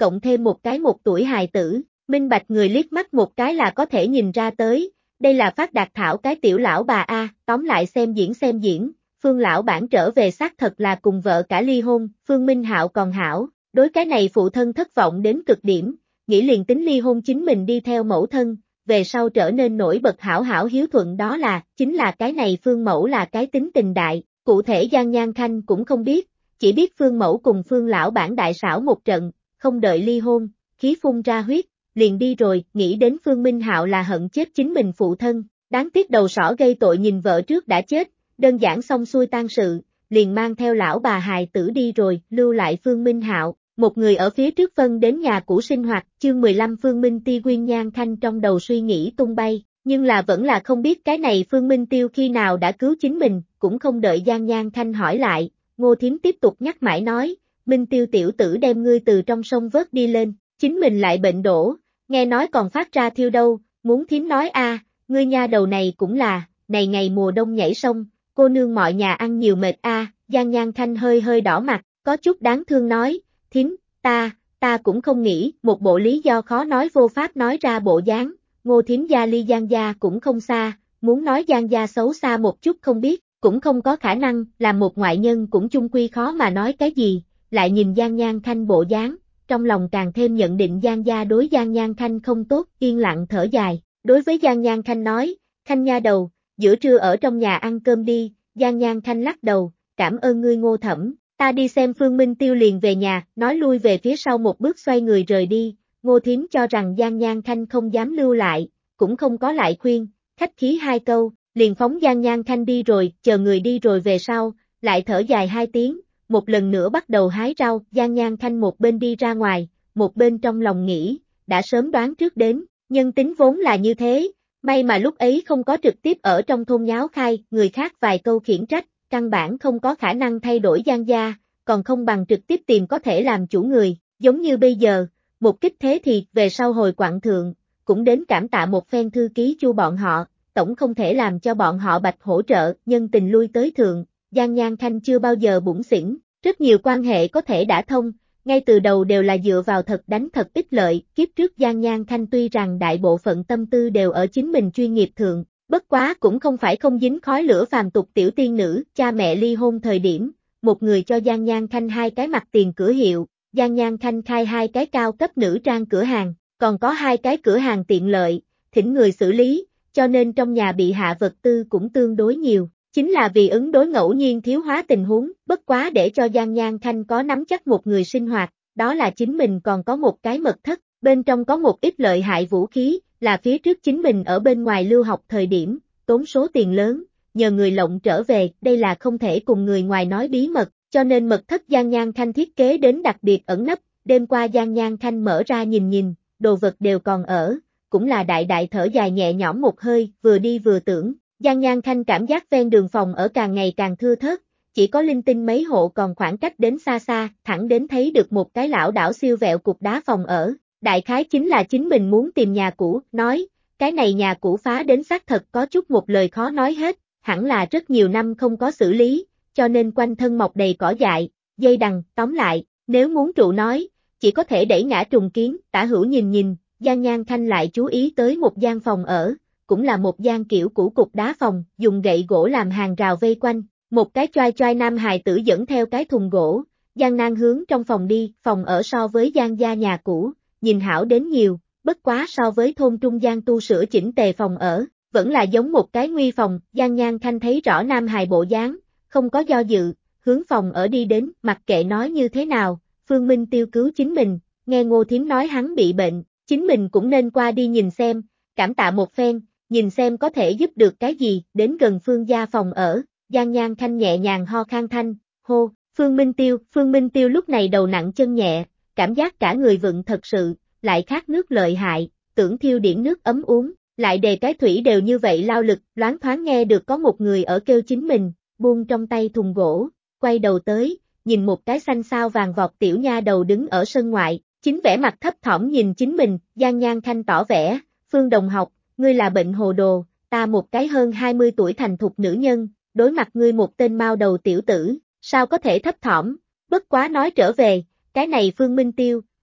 cộng thêm một cái một tuổi hài tử, minh bạch người liếc mắt một cái là có thể nhìn ra tới, đây là Phát Đạt Thảo cái tiểu lão bà a, tóm lại xem diễn xem diễn, Phương lão bản trở về xác thật là cùng vợ cả ly hôn, Phương Minh Hạo còn hảo, đối cái này phụ thân thất vọng đến cực điểm, nghĩ liền tính ly hôn chính mình đi theo mẫu thân, về sau trở nên nổi bật hảo hảo hiếu thuận đó là, chính là cái này Phương mẫu là cái tính tình đại, cụ thể Giang Nhan Khanh cũng không biết, chỉ biết Phương mẫu cùng Phương lão bản đại xảo một trận, không đợi ly hôn, khí phun ra huyết, liền đi rồi, nghĩ đến Phương Minh Hạo là hận chết chính mình phụ thân, đáng tiếc đầu sỏ gây tội nhìn vợ trước đã chết, đơn giản xong xuôi tang sự, liền mang theo lão bà hài tử đi rồi, lưu lại Phương Minh Hạo, một người ở phía trước phân đến nhà cũ sinh hoạt, chương mười lăm Phương Minh Ti Nguyên Nhan Khanh trong đầu suy nghĩ tung bay, nhưng là vẫn là không biết cái này Phương Minh Tiêu khi nào đã cứu chính mình, cũng không đợi Giang Nhan Khanh hỏi lại, Ngô Thiến tiếp tục nhắc mãi nói, Minh Tiêu tiểu tử đem ngươi từ trong sông vớt đi lên, chính mình lại bệnh đổ, nghe nói còn phát ra thiêu đâu, muốn Thiến nói a, ngươi nha đầu này cũng là, này ngày mùa đông nhảy sông, cô nương mọi nhà ăn nhiều mệt a, Giang Nhan Khanh hơi hơi đỏ mặt, có chút đáng thương nói, Thiến, ta, ta cũng không nghĩ, một bộ lý do khó nói vô pháp nói ra bộ dáng, Ngô Thiến gia ly Giang gia cũng không xa, muốn nói Giang gia xấu xa một chút không biết, cũng không có khả năng, làm một ngoại nhân cũng chung quy khó mà nói cái gì, lại nhìn Giang Nhan Khanh bộ dáng, trong lòng càng thêm nhận định Giang gia đối Giang Nhan Khanh không tốt, yên lặng thở dài, đối với Giang Nhan Khanh nói, Khanh nha đầu, giữa trưa ở trong nhà ăn cơm đi, Giang Nhan Khanh lắc đầu, cảm ơn ngươi Ngô thẩm, ta đi xem Phương Minh Tiêu liền về nhà, nói lui về phía sau một bước xoay người rời đi, Ngô Thiến cho rằng Giang Nhan Khanh không dám lưu lại, cũng không có lại khuyên, khách khí hai câu, liền phóng Giang Nhan Khanh đi rồi, chờ người đi rồi về sau, lại thở dài hai tiếng, một lần nữa bắt đầu hái rau, Giang Nhan Khanh một bên đi ra ngoài, một bên trong lòng nghĩ, đã sớm đoán trước đến, nhân tính vốn là như thế, may mà lúc ấy không có trực tiếp ở trong thôn nháo khai, người khác vài câu khiển trách, căn bản không có khả năng thay đổi Giang gia, còn không bằng trực tiếp tìm có thể làm chủ người, giống như bây giờ, một kích thế thì về sau hồi quặng thượng, cũng đến cảm tạ một phen thư ký Chu bọn họ, tổng không thể làm cho bọn họ bạch hỗ trợ, nhân tình lui tới thượng, Giang Nhan Khanh chưa bao giờ bủn xỉn, rất nhiều quan hệ có thể đã thông, ngay từ đầu đều là dựa vào thật đánh thật ích lợi, kiếp trước Giang Nhan Khanh tuy rằng đại bộ phận tâm tư đều ở chính mình chuyên nghiệp thượng, bất quá cũng không phải không dính khói lửa phàm tục tiểu tiên nữ, cha mẹ ly hôn thời điểm, một người cho Giang Nhan Khanh hai cái mặt tiền cửa hiệu, Giang Nhan Khanh khai hai cái cao cấp nữ trang cửa hàng, còn có hai cái cửa hàng tiện lợi, thỉnh người xử lý, cho nên trong nhà bị hạ vật tư cũng tương đối nhiều, chính là vì ứng đối ngẫu nhiên thiếu hóa tình huống, bất quá để cho Giang Nhan Khanh có nắm chắc một người sinh hoạt, đó là chính mình còn có một cái mật thất, bên trong có một ít lợi hại vũ khí, là phía trước chính mình ở bên ngoài lưu học thời điểm, tốn số tiền lớn, nhờ người lộng trở về, đây là không thể cùng người ngoài nói bí mật, cho nên mật thất Giang Nhan Khanh thiết kế đến đặc biệt ẩn nấp, đêm qua Giang Nhan Khanh mở ra nhìn nhìn, đồ vật đều còn ở, cũng là đại đại thở dài nhẹ nhõm một hơi, vừa đi vừa tưởng, Giang Nhan Khanh cảm giác ven đường phòng ở càng ngày càng thưa thớt, chỉ có linh tinh mấy hộ còn khoảng cách đến xa xa, thẳng đến thấy được một cái lão đảo siêu vẹo cục đá phòng ở, đại khái chính là chính mình muốn tìm nhà cũ, nói, cái này nhà cũ phá đến xác thật có chút một lời khó nói hết, hẳn là rất nhiều năm không có xử lý, cho nên quanh thân mọc đầy cỏ dại, dây đằng, tóm lại, nếu muốn trụ nói, chỉ có thể đẩy ngã trùng kiến, tả hữu nhìn nhìn, Giang Nhan Khanh lại chú ý tới một gian phòng ở, cũng là một gian kiểu cũ cục đá phòng, dùng gậy gỗ làm hàng rào vây quanh, một cái choai choai nam hài tử dẫn theo cái thùng gỗ, Giang Nan hướng trong phòng đi, phòng ở so với Giang gia nhà cũ, nhìn hảo đến nhiều, bất quá so với thôn trung gian tu sửa chỉnh tề phòng ở, vẫn là giống một cái nguy phòng, Giang Nhan Khanh thấy rõ nam hài bộ dáng, không có do dự, hướng phòng ở đi đến, mặc kệ nói như thế nào, Phương Minh Tiêu cứu chính mình, nghe Ngô Thiến nói hắn bị bệnh, chính mình cũng nên qua đi nhìn xem, cảm tạ một phen, nhìn xem có thể giúp được cái gì, đến gần Phương gia phòng ở, Giang Nhan Khanh nhẹ nhàng ho khan thanh, hô, Phương Minh Tiêu, Phương Minh Tiêu lúc này đầu nặng chân nhẹ, cảm giác cả người vựng thật sự, lại khát nước lợi hại, tưởng thiêu điểm nước ấm uống, lại đề cái thủy đều như vậy lao lực, loáng thoáng nghe được có một người ở kêu chính mình, buông trong tay thùng gỗ, quay đầu tới, nhìn một cái xanh xao vàng vọt tiểu nha đầu đứng ở sân ngoại, chính vẻ mặt thấp thỏm nhìn chính mình, Giang Nhan Khanh tỏ vẻ, Phương đồng học, ngươi là bệnh hồ đồ, ta một cái hơn hai mươi tuổi thành thục nữ nhân, đối mặt ngươi một tên mao đầu tiểu tử, sao có thể thấp thỏm, bất quá nói trở về, cái này Phương Minh Tiêu,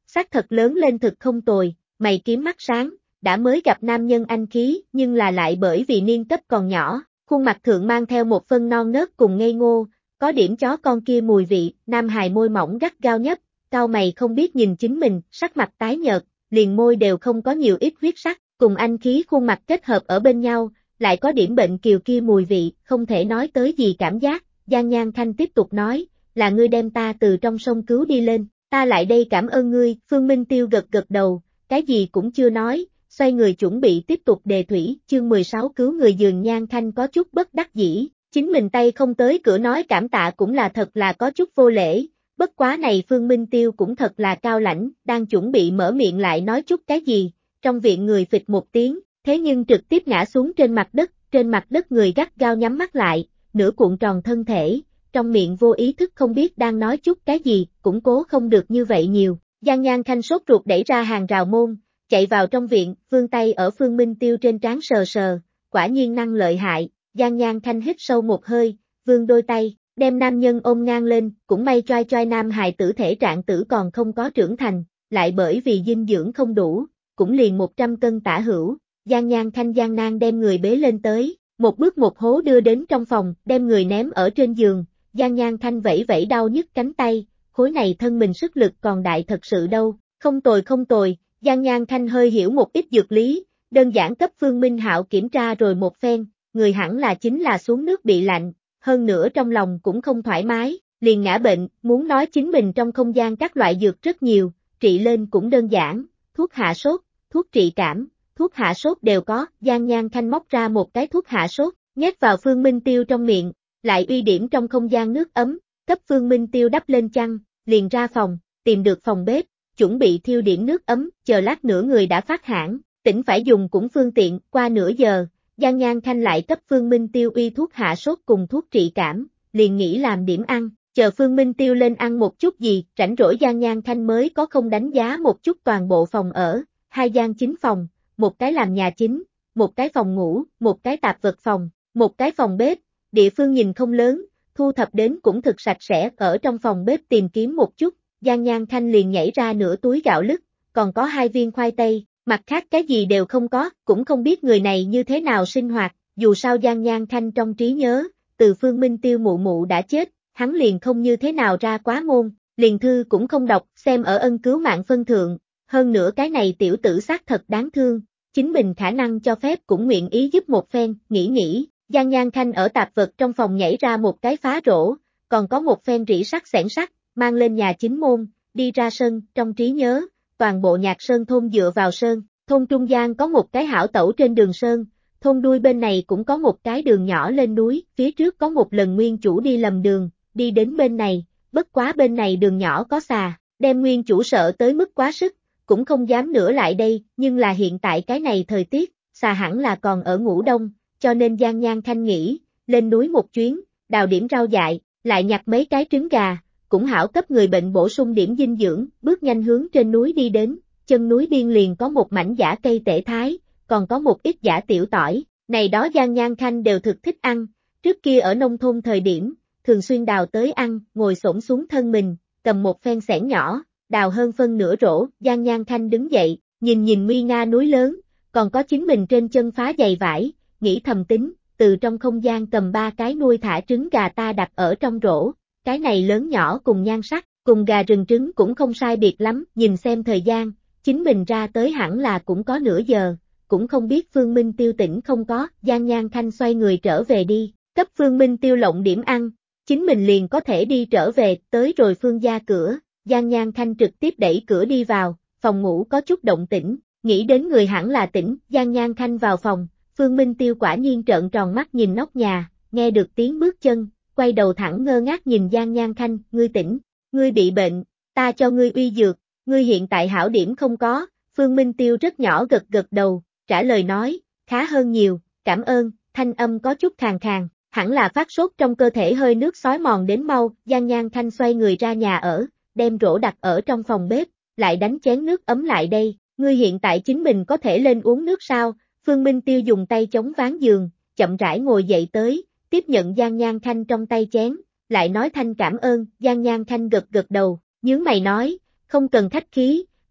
xác thật lớn lên thực không tồi, mày kiếm mắt sáng, đã mới gặp nam nhân anh khí, nhưng là lại bởi vì niên cấp còn nhỏ, khuôn mặt thượng mang theo một phân non nớt cùng ngây ngô, có điểm chó con kia mùi vị, nam hài môi mỏng gắt gao nhấp, cau mày không biết nhìn chính mình, sắc mặt tái nhợt, liền môi đều không có nhiều ít huyết sắc, cùng anh khí khuôn mặt kết hợp ở bên nhau, lại có điểm bệnh kiều kia mùi vị, không thể nói tới gì cảm giác, Giang Nhan Thanh tiếp tục nói, là ngươi đem ta từ trong sông cứu đi lên, ta lại đây cảm ơn ngươi, Phương Minh Tiêu gật gật đầu, cái gì cũng chưa nói, xoay người chuẩn bị tiếp tục đề thủy, chương mười sáu cứu người Giường Nhan Thanh có chút bất đắc dĩ, chính mình tay không tới cửa nói cảm tạ cũng là thật là có chút vô lễ, bất quá này Phương Minh Tiêu cũng thật là cao lãnh, đang chuẩn bị mở miệng lại nói chút cái gì, trong viện người phịch một tiếng, thế nhưng trực tiếp ngã xuống trên mặt đất, trên mặt đất người gắt gao nhắm mắt lại, nửa cuộn tròn thân thể, trong miệng vô ý thức không biết đang nói chút cái gì, cũng cố không được như vậy nhiều, Giang Nhan Thanh sốt ruột đẩy ra hàng rào môn, chạy vào trong viện, vươn tay ở Phương Minh Tiêu trên trán sờ sờ, quả nhiên năng lợi hại, Giang Nhan Thanh hít sâu một hơi, vươn đôi tay, đem nam nhân ôm ngang lên, cũng may choai choai nam hài tử thể trạng tử còn không có trưởng thành, lại bởi vì dinh dưỡng không đủ, cũng liền một trăm cân tả hữu, Giang Nhan Thanh gian nan đem người bế lên tới, một bước một hố đưa đến trong phòng, đem người ném ở trên giường, Giang Nhan Thanh vẫy vẫy đau nhức cánh tay, khối này thân mình sức lực còn đại thật sự đâu, không tồi không tồi, Giang Nhan Thanh hơi hiểu một ít dược lý, đơn giản cấp Phương Minh Hạo kiểm tra rồi một phen, người hẳn là chính là xuống nước bị lạnh, hơn nữa trong lòng cũng không thoải mái, liền ngã bệnh, muốn nói chính mình trong không gian các loại dược rất nhiều, trị lên cũng đơn giản, thuốc hạ sốt, thuốc trị cảm, thuốc hạ sốt đều có, Giang Nhan Thanh móc ra một cái thuốc hạ sốt, nhét vào Phương Minh Tiêu trong miệng, lại uy điểm trong không gian nước ấm, cấp Phương Minh Tiêu đắp lên chăn, liền ra phòng, tìm được phòng bếp, chuẩn bị thiêu điểm nước ấm, chờ lát nữa người đã phát hãn, tỉnh phải dùng cũng phương tiện, qua nửa giờ, Giang Nhan Thanh lại cấp Phương Minh Tiêu uy thuốc hạ sốt cùng thuốc trị cảm, liền nghĩ làm điểm ăn, chờ Phương Minh Tiêu lên ăn một chút gì, rảnh rỗi Giang Nhan Thanh mới có không đánh giá một chút toàn bộ phòng ở, hai gian chính phòng, một cái làm nhà chính, một cái phòng ngủ, một cái tạp vật phòng, một cái phòng bếp, địa phương nhìn không lớn, thu thập đến cũng thực sạch sẽ, ở trong phòng bếp tìm kiếm một chút, Giang Nhan Thanh liền nhảy ra nửa túi gạo lứt, còn có hai viên khoai tây, mặt khác cái gì đều không có, cũng không biết người này như thế nào sinh hoạt, dù sao Giang Nhan Thanh trong trí nhớ, từ Phương Minh Tiêu mụ mụ đã chết, hắn liền không như thế nào ra quá môn, liền thư cũng không đọc, xem ở ân cứu mạng phân thượng, hơn nữa cái này tiểu tử xác thật đáng thương, chính mình khả năng cho phép cũng nguyện ý giúp một phen, nghĩ nghĩ, Giang Nhan Thanh ở tạp vật trong phòng nhảy ra một cái phá rổ, còn có một phen rỉ sắt xẻng sắt, mang lên nhà chính môn, đi ra sân, trong trí nhớ, toàn bộ Nhạc Sơn thôn dựa vào sơn, thôn trung gian có một cái hảo tẩu trên đường sơn, thôn đuôi bên này cũng có một cái đường nhỏ lên núi, phía trước có một lần nguyên chủ đi lầm đường, đi đến bên này, bất quá bên này đường nhỏ có xà, đem nguyên chủ sợ tới mức quá sức, cũng không dám nữa lại đây, nhưng là hiện tại cái này thời tiết, xà hẳn là còn ở ngủ đông, cho nên Giang Nhan Thanh nghĩ, lên núi một chuyến, đào điểm rau dại, lại nhặt mấy cái trứng gà, cũng hảo cấp người bệnh bổ sung điểm dinh dưỡng, bước nhanh hướng trên núi đi đến, chân núi biên liền có một mảnh giả cây tể thái, còn có một ít giả tiểu tỏi, này đó Giang Nhan Thanh đều thực thích ăn, trước kia ở nông thôn thời điểm, thường xuyên đào tới ăn, ngồi xổm xuống thân mình, cầm một phen xẻng nhỏ, đào hơn phân nửa rổ, Giang Nhan Thanh đứng dậy, nhìn nhìn nguy nga núi lớn, còn có chính mình trên chân phá giày vải, nghĩ thầm tính, từ trong không gian cầm ba cái nuôi thả trứng gà ta đặt ở trong rổ, cái này lớn nhỏ cùng nhan sắc, cùng gà rừng trứng cũng không sai biệt lắm, nhìn xem thời gian, chính mình ra tới hẳn là cũng có nửa giờ, cũng không biết Phương Minh Tiêu tỉnh không có, Giang Nhan Thanh xoay người trở về đi, cấp Phương Minh Tiêu lộng điểm ăn, chính mình liền có thể đi trở về, tới rồi Phương gia cửa, Giang Nhan Thanh trực tiếp đẩy cửa đi vào, phòng ngủ có chút động tĩnh, nghĩ đến người hẳn là tỉnh, Giang Nhan Thanh vào phòng, Phương Minh Tiêu quả nhiên trợn tròn mắt nhìn nóc nhà, nghe được tiếng bước chân, quay đầu thẳng ngơ ngác nhìn Giang Nhan Thanh, ngươi tỉnh, ngươi bị bệnh, ta cho ngươi uy dược, ngươi hiện tại hảo điểm không có, Phương Minh Tiêu rất nhỏ gật gật đầu, trả lời nói, khá hơn nhiều, cảm ơn, thanh âm có chút khàn khàn, hẳn là phát sốt trong cơ thể hơi nước xói mòn đến mau, Giang Nhan Thanh xoay người ra nhà ở, đem rổ đặt ở trong phòng bếp, lại đánh chén nước ấm lại đây, ngươi hiện tại chính mình có thể lên uống nước sao, Phương Minh Tiêu dùng tay chống ván giường, chậm rãi ngồi dậy tới, tiếp nhận Giang Nhan Thanh trong tay chén, lại nói thanh cảm ơn, Giang Nhan Thanh gật gật đầu, nhướng mày nói, không cần khách khí,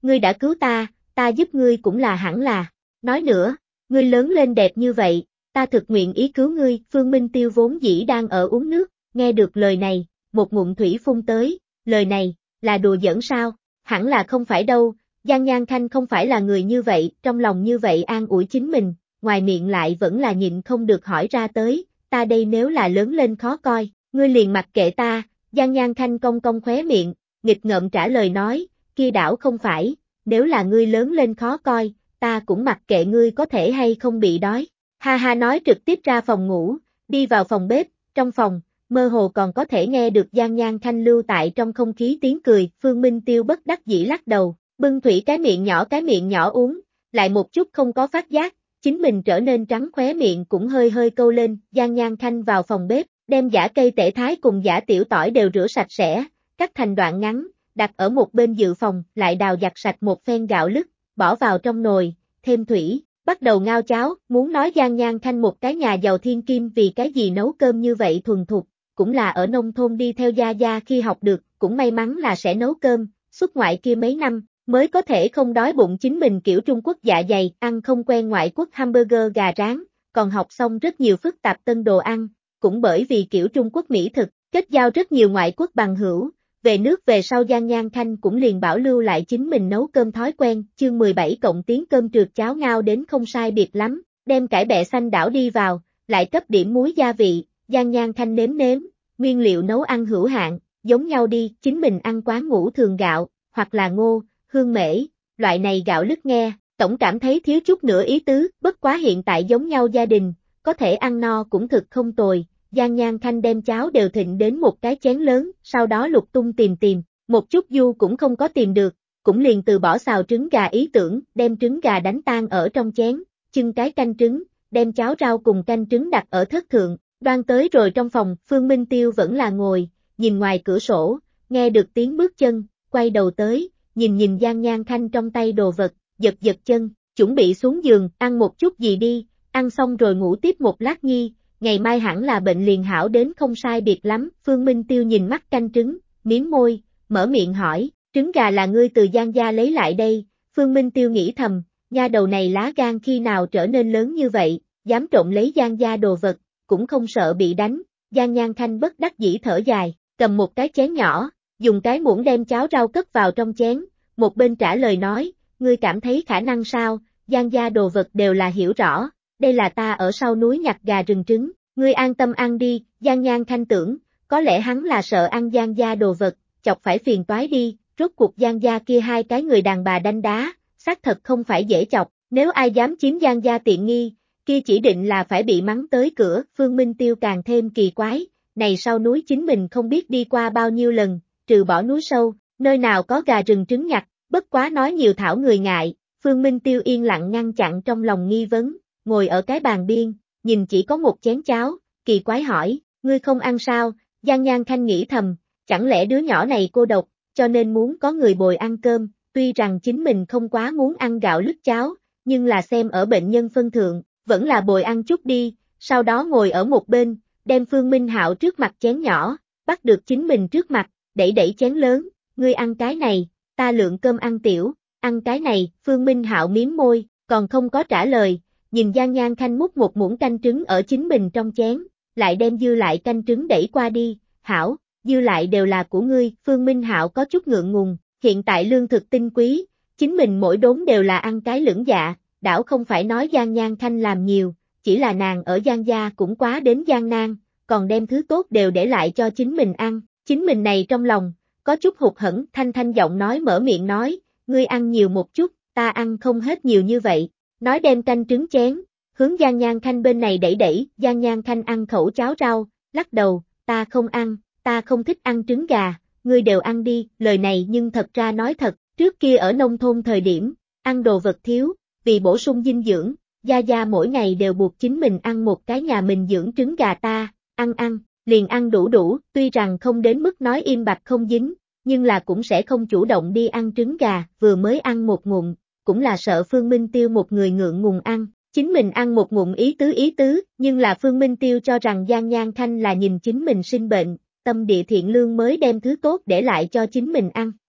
ngươi đã cứu ta, ta giúp ngươi cũng là hẳn là. Nói nữa, ngươi lớn lên đẹp như vậy, ta thực nguyện ý cứu ngươi. Phương Minh Tiêu vốn dĩ đang ở uống nước, nghe được lời này, một ngụm thủy phun tới, lời này, là đùa giỡn sao, hẳn là không phải đâu, Giang Nhan Khanh không phải là người như vậy, trong lòng như vậy an ủi chính mình, ngoài miệng lại vẫn là nhịn không được hỏi ra tới, ta đây nếu là lớn lên khó coi, ngươi liền mặc kệ ta. Giang Nhan Khanh cong cong khóe miệng, nghịch ngợm trả lời nói, kia đảo không phải, nếu là ngươi lớn lên khó coi, ta cũng mặc kệ ngươi có thể hay không bị đói. Ha ha nói trực tiếp ra phòng ngủ, đi vào phòng bếp, trong phòng, mơ hồ còn có thể nghe được Giang Nhan Khanh lưu tại trong không khí tiếng cười. Phương Minh Tiêu bất đắc dĩ lắc đầu, bưng thủy cái miệng nhỏ cái miệng nhỏ uống, lại một chút không có phát giác, chính mình trở nên trắng khóe miệng cũng hơi hơi câu lên. Giang Nhan Khanh vào phòng bếp, đem giả cây tể thái cùng giả tiểu tỏi đều rửa sạch sẽ, cắt thành đoạn ngắn, đặt ở một bên dự phòng, lại đào giặt sạch một phen gạo lứt, bỏ vào trong nồi, thêm thủy, bắt đầu ngao cháo. Muốn nói Giang Nhan Khanh một cái nhà giàu thiên kim vì cái gì nấu cơm như vậy thuần thục, cũng là ở nông thôn đi theo gia gia khi học được, cũng may mắn là sẽ nấu cơm, xuất ngoại kia mấy năm, mới có thể không đói bụng chính mình kiểu Trung Quốc dạ dày, ăn không quen ngoại quốc hamburger gà rán, còn học xong rất nhiều phức tạp tân đồ ăn, cũng bởi vì kiểu Trung Quốc mỹ thực, kết giao rất nhiều ngoại quốc bằng hữu. Về nước về sau Giang Nhan Khanh cũng liền bảo lưu lại chính mình nấu cơm thói quen. Chương mười bảy cộng tiếng cơm trượt cháo ngao đến không sai biệt lắm, đem cải bẹ xanh đảo đi vào, lại cấp điểm muối gia vị. Giang Nhan Khanh nếm nếm, nguyên liệu nấu ăn hữu hạn, giống nhau đi, chính mình ăn quán ngũ thường gạo, hoặc là ngô, hương mễ, loại này gạo lứt nghe, tổng cảm thấy thiếu chút nữa ý tứ, bất quá hiện tại giống nhau gia đình, có thể ăn no cũng thực không tồi. Giang Nhan Khanh đem cháo đều thịnh đến một cái chén lớn, sau đó lục tung tìm tìm, một chút du cũng không có tìm được, cũng liền từ bỏ xào trứng gà ý tưởng, đem trứng gà đánh tan ở trong chén, chưng cái canh trứng, đem cháo rau cùng canh trứng đặt ở thất thượng, đoan tới rồi trong phòng. Phương Minh Tiêu vẫn là ngồi, nhìn ngoài cửa sổ, nghe được tiếng bước chân, quay đầu tới, nhìn nhìn Giang Nhan Khanh trong tay đồ vật, giật giật chân, chuẩn bị xuống giường, ăn một chút gì đi, ăn xong rồi ngủ tiếp một lát nhi, ngày mai hẳn là bệnh liền hảo đến không sai biệt lắm. Phương Minh Tiêu nhìn mắt canh trứng, miếm môi, mở miệng hỏi, trứng gà là ngươi từ Giang gia lấy lại đây. Phương Minh Tiêu nghĩ thầm, nha đầu này lá gan khi nào trở nên lớn như vậy, dám trộn lấy Giang gia đồ vật, cũng không sợ bị đánh. Giang Nhan Khanh bất đắc dĩ thở dài, cầm một cái chén nhỏ, dùng cái muỗng đem cháo rau cất vào trong chén, một bên trả lời nói, ngươi cảm thấy khả năng sao, Giang gia đồ vật đều là hiểu rõ, đây là ta ở sau núi nhặt gà rừng trứng, ngươi an tâm ăn đi. Giang Nhan Khanh tưởng, có lẽ hắn là sợ ăn Giang gia đồ vật, chọc phải phiền toái đi, rốt cuộc Giang gia kia hai cái người đàn bà đanh đá, xác thật không phải dễ chọc, nếu ai dám chiếm Giang gia tiện nghi, kia chỉ định là phải bị mắng tới cửa. Phương Minh Tiêu càng thêm kỳ quái, này sau núi chính mình không biết đi qua bao nhiêu lần, trừ bỏ núi sâu, nơi nào có gà rừng trứng nhặt, bất quá nói nhiều thảo người ngại. Phương Minh Tiêu yên lặng ngăn chặn trong lòng nghi vấn, ngồi ở cái bàn biên, nhìn chỉ có một chén cháo, kỳ quái hỏi, ngươi không ăn sao? Giang Nhan Khanh nghĩ thầm, chẳng lẽ đứa nhỏ này cô độc, cho nên muốn có người bồi ăn cơm, tuy rằng chính mình không quá muốn ăn gạo lứt cháo, nhưng là xem ở bệnh nhân phân thượng, vẫn là bồi ăn chút đi. Sau đó ngồi ở một bên, đem Phương Minh Hạo trước mặt chén nhỏ, bắt được chính mình trước mặt, đẩy đẩy chén lớn, ngươi ăn cái này, ta lượng cơm ăn tiểu, ăn cái này. Phương Minh Hạo miếm môi, còn không có trả lời, nhìn Giang Nhan Khanh múc một muỗng canh trứng ở chính mình trong chén, lại đem dư lại canh trứng đẩy qua đi, hảo, dư lại đều là của ngươi. Phương Minh Hạo có chút ngượng ngùng, hiện tại lương thực tinh quý, chính mình mỗi đốn đều là ăn cái lưỡng dạ, đảo không phải nói Giang Nhan Khanh làm nhiều, chỉ là nàng ở Giang gia cũng quá đến gian nan, còn đem thứ tốt đều để lại cho chính mình ăn, chính mình này trong lòng, có chút hụt hẫng. Thanh Thanh giọng nói mở miệng nói, ngươi ăn nhiều một chút, ta ăn không hết nhiều như vậy, nói đem canh trứng chén, hướng Giang Nhan Khanh bên này đẩy đẩy. Giang Nhan Khanh ăn khẩu cháo rau, lắc đầu, ta không ăn, ta không thích ăn trứng gà, ngươi đều ăn đi. Lời này nhưng thật ra nói thật, trước kia ở nông thôn thời điểm, ăn đồ vật thiếu, vì bổ sung dinh dưỡng, Gia Gia mỗi ngày đều buộc chính mình ăn một cái nhà mình dưỡng trứng gà ta, ăn ăn, liền ăn đủ đủ, tuy rằng không đến mức nói im bặt không dính, nhưng là cũng sẽ không chủ động đi ăn trứng gà, vừa mới ăn một ngụm, cũng là sợ Phương Minh Tiêu một người ngượng ngùng ăn, chính mình ăn một ngụm ý tứ ý tứ, nhưng là Phương Minh Tiêu cho rằng Giang Nhan Khanh là nhìn chính mình sinh bệnh, tâm địa thiện lương mới đem thứ tốt để lại cho chính mình ăn.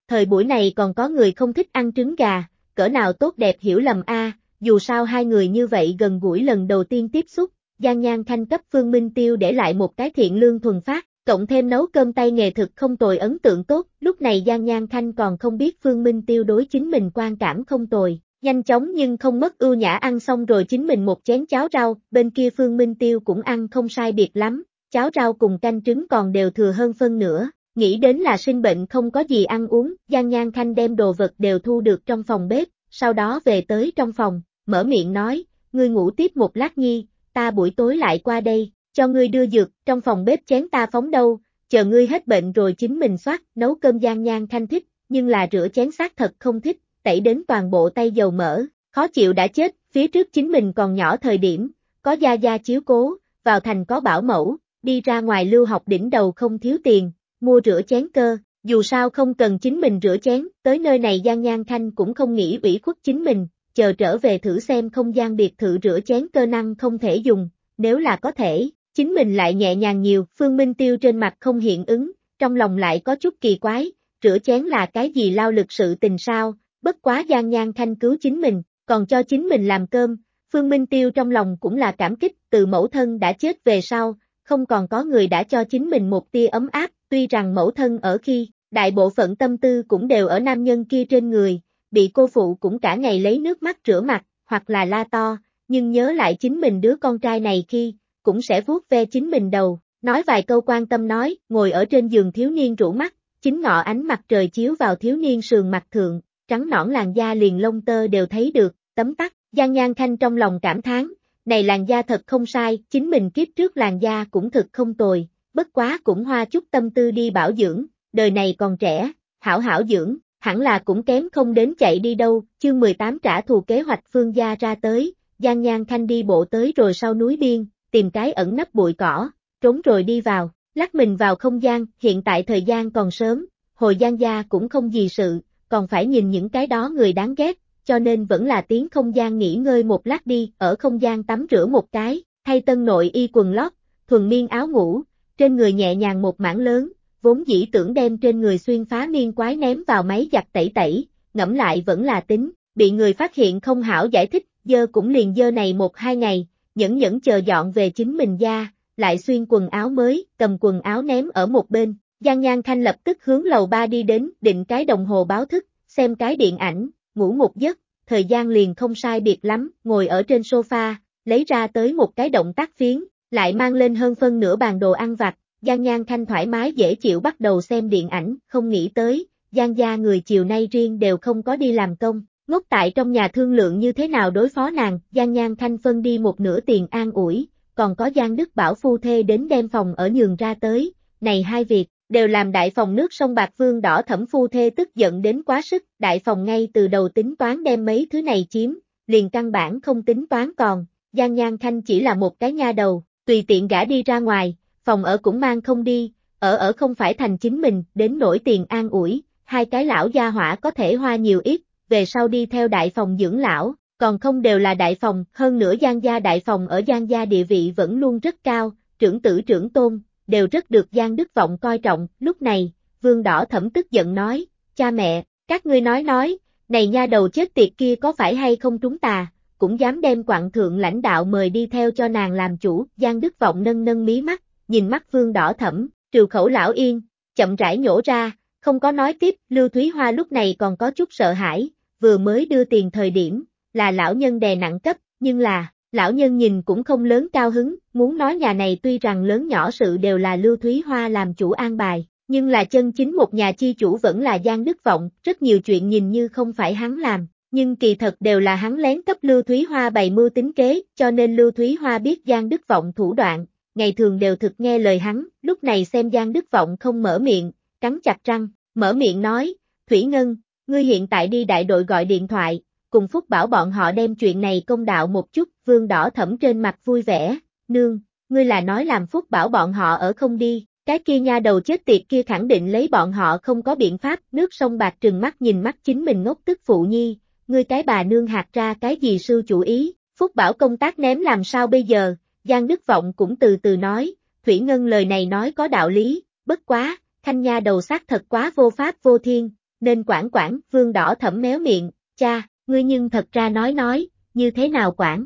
thời buổi này còn có người không thích ăn trứng gà, cỡ nào tốt đẹp hiểu lầm a, dù sao hai người như vậy gần gũi lần đầu tiên tiếp xúc, Giang Nhan Khanh cấp Phương Minh Tiêu để lại một cái thiện lương thuần phát, cộng thêm nấu cơm tay nghề thực không tồi ấn tượng tốt, lúc này Giang Nhan Khanh còn không biết Phương Minh Tiêu đối chính mình quan cảm không tồi, nhanh chóng nhưng không mất ưu nhã ăn xong rồi chính mình một chén cháo rau, bên kia Phương Minh Tiêu cũng ăn không sai biệt lắm, cháo rau cùng canh trứng còn đều thừa hơn phân nửa, nghĩ đến là sinh bệnh không có gì ăn uống, Giang Nhan Khanh đem đồ vật đều thu được trong phòng bếp, sau đó về tới trong phòng, mở miệng nói, ngươi ngủ tiếp một lát nhi, ta buổi tối lại qua đây, cho ngươi đưa dược, trong phòng bếp chén ta phóng đâu, chờ ngươi hết bệnh rồi chính mình soát, nấu cơm Giang Nhan Khanh thích, nhưng là rửa chén xác thật không thích, tẩy đến toàn bộ tay dầu mỡ, khó chịu đã chết, phía trước chính mình còn nhỏ thời điểm, có gia gia chiếu cố, vào thành có bảo mẫu, đi ra ngoài lưu học đỉnh đầu không thiếu tiền, mua rửa chén cơ, dù sao không cần chính mình rửa chén, tới nơi này Giang Nhan Khanh cũng không nghĩ ủy khuất chính mình, chờ trở về thử xem không gian biệt thự rửa chén cơ năng không thể dùng, nếu là có thể, chính mình lại nhẹ nhàng nhiều, Phương Minh Tiêu trên mặt không hiện ứng, trong lòng lại có chút kỳ quái, rửa chén là cái gì lao lực sự tình sao, bất quá Giang Nhan Khanh cứu chính mình, còn cho chính mình làm cơm, Phương Minh Tiêu trong lòng cũng là cảm kích, từ mẫu thân đã chết về sau, không còn có người đã cho chính mình một tia ấm áp, tuy rằng mẫu thân ở khi, đại bộ phận tâm tư cũng đều ở nam nhân kia trên người, bị cô phụ cũng cả ngày lấy nước mắt rửa mặt, hoặc là la to, nhưng nhớ lại chính mình đứa con trai này khi, cũng sẽ vuốt ve chính mình đầu, nói vài câu quan tâm nói, ngồi ở trên giường thiếu niên rũ mắt, chính ngọ ánh mặt trời chiếu vào thiếu niên sườn mặt thượng, trắng nõn làn da liền lông tơ đều thấy được, tấm tắc, Giang Nhan Khanh trong lòng cảm thán, này làn da thật không sai, chính mình kiếp trước làn da cũng thực không tồi, bất quá cũng hoa chút tâm tư đi bảo dưỡng, đời này còn trẻ, hảo hảo dưỡng, hẳn là cũng kém không đến chạy đi đâu, chương mười tám trả thù kế hoạch Phương gia ra tới, Giang Nhan Khanh đi bộ tới rồi sau núi biên, tìm cái ẩn nấp bụi cỏ, trốn rồi đi vào, lắc mình vào không gian, hiện tại thời gian còn sớm, hồi Giang gia cũng không gì sự, còn phải nhìn những cái đó người đáng ghét, cho nên vẫn là tiến không gian nghỉ ngơi một lát đi, ở không gian tắm rửa một cái, thay tân nội y quần lót, thuần miên áo ngủ, trên người nhẹ nhàng một mảng lớn, vốn dĩ tưởng đem trên người xuyên phá miên quái ném vào máy giặt tẩy tẩy, ngẫm lại vẫn là tính, bị người phát hiện không hảo giải thích, dơ cũng liền dơ này một hai ngày, nhẫn nhẫn chờ dọn về chính mình gia, lại xuyên quần áo mới, cầm quần áo ném ở một bên, Giang Nhan Khanh lập tức hướng lầu ba đi đến, định cái đồng hồ báo thức, xem cái điện ảnh, ngủ một giấc, thời gian liền không sai biệt lắm, ngồi ở trên sofa, lấy ra tới một cái động tác phiến, lại mang lên hơn phân nửa bàn đồ ăn vặt, Giang Nhan Khanh thoải mái dễ chịu bắt đầu xem điện ảnh, không nghĩ tới, Giang gia người chiều nay riêng đều không có đi làm công, ngốc tại trong nhà thương lượng như thế nào đối phó nàng, Giang Nhan Khanh phân đi một nửa tiền an ủi, còn có Giang Đức Bảo phu thê đến đem phòng ở nhường ra tới, này hai việc, đều làm đại phòng nước sông Bạc Vương đỏ thẩm phu thê tức giận đến quá sức, đại phòng ngay từ đầu tính toán đem mấy thứ này chiếm, liền căn bản không tính toán còn, Giang Nhan Khanh chỉ là một cái nha đầu, tùy tiện gả đi ra ngoài, phòng ở cũng mang không đi, ở ở không phải thành chính mình, đến nổi tiền an ủi, hai cái lão gia hỏa có thể hoa nhiều ít, về sau đi theo đại phòng dưỡng lão, còn không đều là đại phòng, hơn nữa Giang gia đại phòng ở Giang gia địa vị vẫn luôn rất cao, trưởng tử trưởng tôn, đều rất được Giang Đức Vọng coi trọng, lúc này, Vương Đỏ Thẩm tức giận nói, cha mẹ, các ngươi nói nói, này nha đầu chết tiệt kia có phải hay không trúng tà, cũng dám đem quặng thượng lãnh đạo mời đi theo cho nàng làm chủ, Giang Đức Vọng nâng nâng mí mắt, nhìn mắt Vương Đỏ Thẩm, trừ khẩu lão yên, chậm rãi nhổ ra, không có nói tiếp, Lưu Thúy Hoa lúc này còn có chút sợ hãi, vừa mới đưa tiền thời điểm, là lão nhân đè nặng cấp, nhưng là, lão nhân nhìn cũng không lớn cao hứng, muốn nói nhà này tuy rằng lớn nhỏ sự đều là Lưu Thúy Hoa làm chủ an bài, nhưng là chân chính một nhà chi chủ vẫn là Giang Đức Vọng, rất nhiều chuyện nhìn như không phải hắn làm, nhưng kỳ thật đều là hắn lén cấp Lưu Thúy Hoa bày mưu tính kế, cho nên Lưu Thúy Hoa biết Giang Đức Vọng thủ đoạn, ngày thường đều thực nghe lời hắn, lúc này xem Giang Đức Vọng không mở miệng, cắn chặt răng, mở miệng nói, Thủy Ngân, ngươi hiện tại đi đại đội gọi điện thoại, cùng Phúc bảo bọn họ đem chuyện này công đạo một chút, Vương Đỏ Thẩm trên mặt vui vẻ, nương, ngươi là nói làm Phúc bảo bọn họ ở không đi, cái kia nha đầu chết tiệt kia khẳng định lấy bọn họ không có biện pháp, nước sông Bạc trừng mắt nhìn mắt chính mình ngốc tức phụ nhi, ngươi cái bà nương hạt ra cái gì sư chủ ý, Phúc bảo công tác ném làm sao bây giờ, Giang Đức Vọng cũng từ từ nói, Thủy Ngân lời này nói có đạo lý, bất quá, Khanh nha đầu xác thật quá vô pháp vô thiên, nên quản quản, Vương Đỏ Thẫm méo miệng, cha, ngươi nhưng thật ra nói nói, như thế nào quản.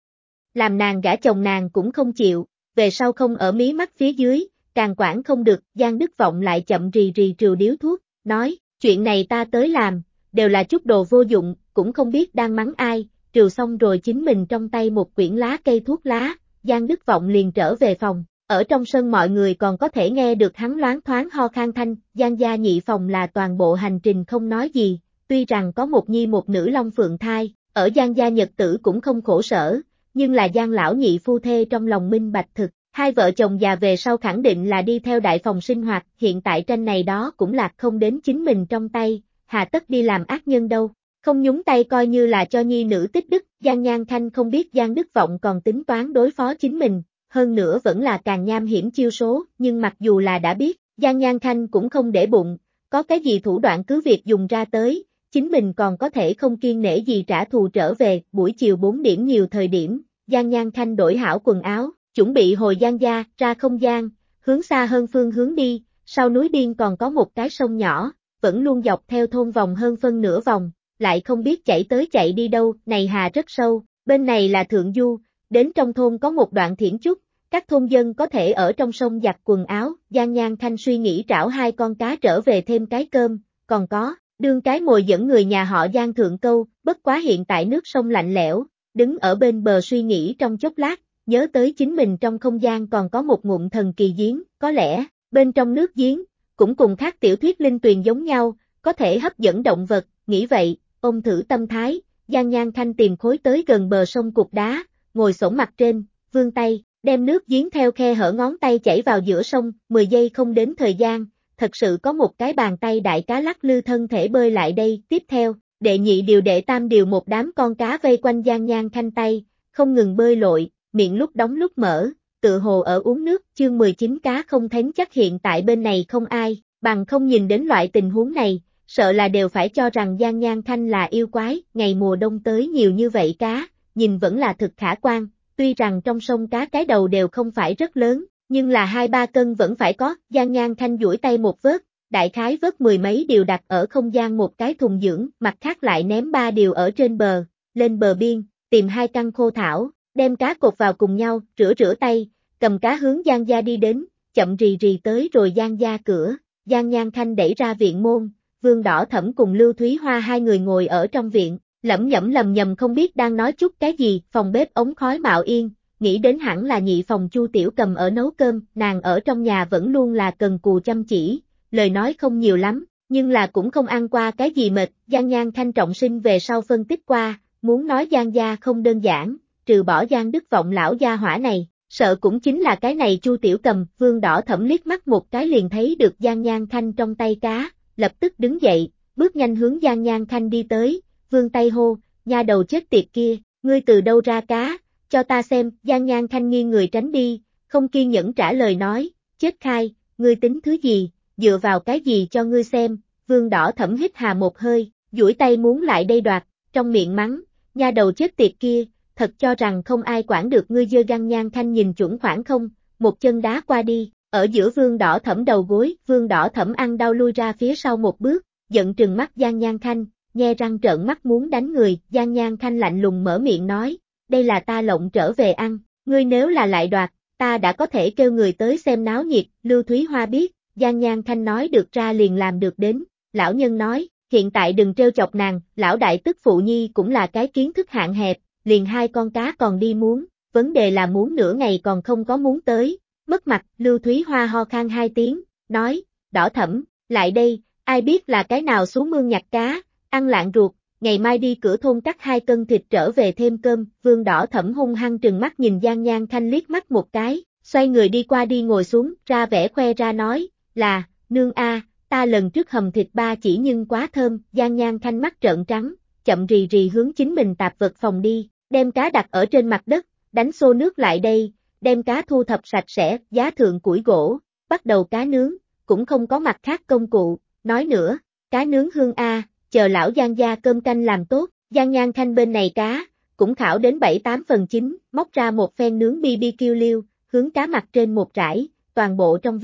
Làm nàng gả chồng nàng cũng không chịu, về sau không ở mí mắt phía dưới, càng quản không được, Giang Đức Vọng lại chậm rì rì trừ điếu thuốc, nói, chuyện này ta tới làm, đều là chút đồ vô dụng, cũng không biết đang mắng ai, trừ xong rồi chính mình trong tay một quyển lá cây thuốc lá, Giang Đức Vọng liền trở về phòng, ở trong sân mọi người còn có thể nghe được hắn loáng thoáng ho khan thanh, Giang gia nhị phòng là toàn bộ hành trình không nói gì, tuy rằng có một nhi một nữ long phượng thai, ở Giang gia nhật tử cũng không khổ sở, nhưng là Giang lão nhị phu thê trong lòng minh bạch thực, hai vợ chồng già về sau khẳng định là đi theo đại phòng sinh hoạt, hiện tại tranh này đó cũng lạc không đến chính mình trong tay, hà tất đi làm ác nhân đâu, không nhúng tay coi như là cho nhi nữ tích đức, Giang Nhan Khanh không biết Giang Đức Vọng còn tính toán đối phó chính mình, hơn nữa vẫn là càng nham hiểm chiêu số, nhưng mặc dù là đã biết, Giang Nhan Khanh cũng không để bụng, có cái gì thủ đoạn cứ việc dùng ra tới, chính mình còn có thể không kiêng nể gì trả thù trở về, buổi chiều bốn điểm nhiều thời điểm, Giang Nhan Khanh đổi hảo quần áo, chuẩn bị hồi Giang gia, ra không gian, hướng xa hơn phương hướng đi, sau núi biên còn có một cái sông nhỏ, vẫn luôn dọc theo thôn vòng hơn phân nửa vòng, lại không biết chảy tới chạy đi đâu, này hà rất sâu, bên này là thượng du, đến trong thôn có một đoạn thiển chút, các thôn dân có thể ở trong sông giặt quần áo, Giang Nhan Khanh suy nghĩ trảo hai con cá trở về thêm cái cơm, còn có, đương cái mồi dẫn người nhà họ Giang thượng câu, bất quá hiện tại nước sông lạnh lẽo, đứng ở bên bờ suy nghĩ trong chốc lát, nhớ tới chính mình trong không gian còn có một ngụm thần kỳ giếng, có lẽ, bên trong nước giếng, cũng cùng khác tiểu thuyết linh tuyền giống nhau, có thể hấp dẫn động vật, nghĩ vậy, ôm thử tâm thái, Giang Nhan Khanh tìm khối tới gần bờ sông cục đá, ngồi xổm mặt trên, vươn tay, đem nước giếng theo khe hở ngón tay chảy vào giữa sông, mười giây không đến thời gian, thật sự có một cái bàn tay đại cá lắc lư thân thể bơi lại đây, tiếp theo, đệ nhị điều đệ tam điều một đám con cá vây quanh Giang Nhan Khanh tay, không ngừng bơi lội, miệng lúc đóng lúc mở, tự hồ ở uống nước, chương mười chín cá không thánh chắc hiện tại bên này không ai, bằng không nhìn đến loại tình huống này, sợ là đều phải cho rằng Giang Nhan Khanh là yêu quái, ngày mùa đông tới nhiều như vậy cá, nhìn vẫn là thực khả quan, tuy rằng trong sông cá cái đầu đều không phải rất lớn, nhưng là hai ba cân vẫn phải có, Giang Nhan Khanh duỗi tay một vớt, đại khái vớt mười mấy điều đặt ở không gian một cái thùng dưỡng, mặt khác lại ném ba điều ở trên bờ, lên bờ biên, tìm hai căn khô thảo, đem cá cột vào cùng nhau, rửa rửa tay, cầm cá hướng Giang gia đi đến, chậm rì rì tới rồi Giang gia cửa, Giang Nhan Khanh đẩy ra viện môn, Vương Đỏ Thẫm cùng Lưu Thúy Hoa hai người ngồi ở trong viện, lẩm nhẩm lầm nhầm không biết đang nói chút cái gì, phòng bếp ống khói mạo yên, nghĩ đến hẳn là nhị phòng Chu Tiểu Cầm ở nấu cơm, nàng ở trong nhà vẫn luôn là cần cù chăm chỉ, lời nói không nhiều lắm, nhưng là cũng không ăn qua cái gì mệt, Giang Nhan Khanh trọng sinh về sau phân tích qua, muốn nói Giang gia không đơn giản, trừ bỏ Giang Đức Vọng lão gia hỏa này, sợ cũng chính là cái này Chu Tiểu Cầm, Vương Đỏ Thẫm liếc mắt một cái liền thấy được Giang Nhan Khanh trong tay cá, lập tức đứng dậy, bước nhanh hướng Giang Nhan Khanh đi tới, vương tay hô, nha đầu chết tiệt kia, ngươi từ đâu ra cá, cho ta xem, Giang Nhan Khanh nghiêng người tránh đi, không kiên nhẫn trả lời nói, chết khai, ngươi tính thứ gì, dựa vào cái gì cho ngươi xem, Vương Đỏ Thẫm hít hà một hơi, duỗi tay muốn lại đây đoạt, trong miệng mắng, nha đầu chết tiệt kia, thật cho rằng không ai quản được ngươi dơ. Giang Nhan Khanh nhìn chuẩn khoảng không, một chân đá qua đi, ở giữa Vương Đỏ Thẫm đầu gối, Vương Đỏ Thẫm ăn đau lui ra phía sau một bước, giận trừng mắt Giang Nhan Khanh, nhe răng trợn mắt muốn đánh người, Giang Nhan Khanh lạnh lùng mở miệng nói, đây là ta lộng trở về ăn, ngươi nếu là lại đoạt, ta đã có thể kêu người tới xem náo nhiệt, Lưu Thúy Hoa biết, Giang Nhan Khanh nói được ra liền làm được đến, lão nhân nói, hiện tại đừng trêu chọc nàng, lão đại tức phụ nhi cũng là cái kiến thức hạn hẹp, liền hai con cá còn đi muốn, vấn đề là muốn nửa ngày còn không có muốn tới, mất mặt, Lưu Thúy Hoa ho khan hai tiếng, nói, Đỏ Thẫm, lại đây, ai biết là cái nào xuống mương nhặt cá, ăn lạng ruột, ngày mai đi cửa thôn cắt hai cân thịt trở về thêm cơm, Vương Đỏ Thẫm hung hăng trừng mắt nhìn Giang Nhan Khanh liếc mắt một cái, xoay người đi qua đi ngồi xuống, ra vẻ khoe ra nói, là, nương a, ta lần trước hầm thịt ba chỉ nhưng quá thơm, Giang Nhan Khanh mắt trợn trắng, chậm rì rì hướng chính mình tạp vật phòng đi, đem cá đặt ở trên mặt đất, đánh xô nước lại đây, đem cá thu thập sạch sẽ, giá thượng củi gỗ, bắt đầu cá nướng, cũng không có mặt khác công cụ, nói nữa, cá nướng hương a, chờ lão Giang gia cơm canh làm tốt, Giang Nhan Khanh bên này cá, cũng khảo đến bảy tám phần chín, móc ra một phen nướng bê bê kiu liêu, hướng cá mặt trên một rải, toàn bộ trong viện,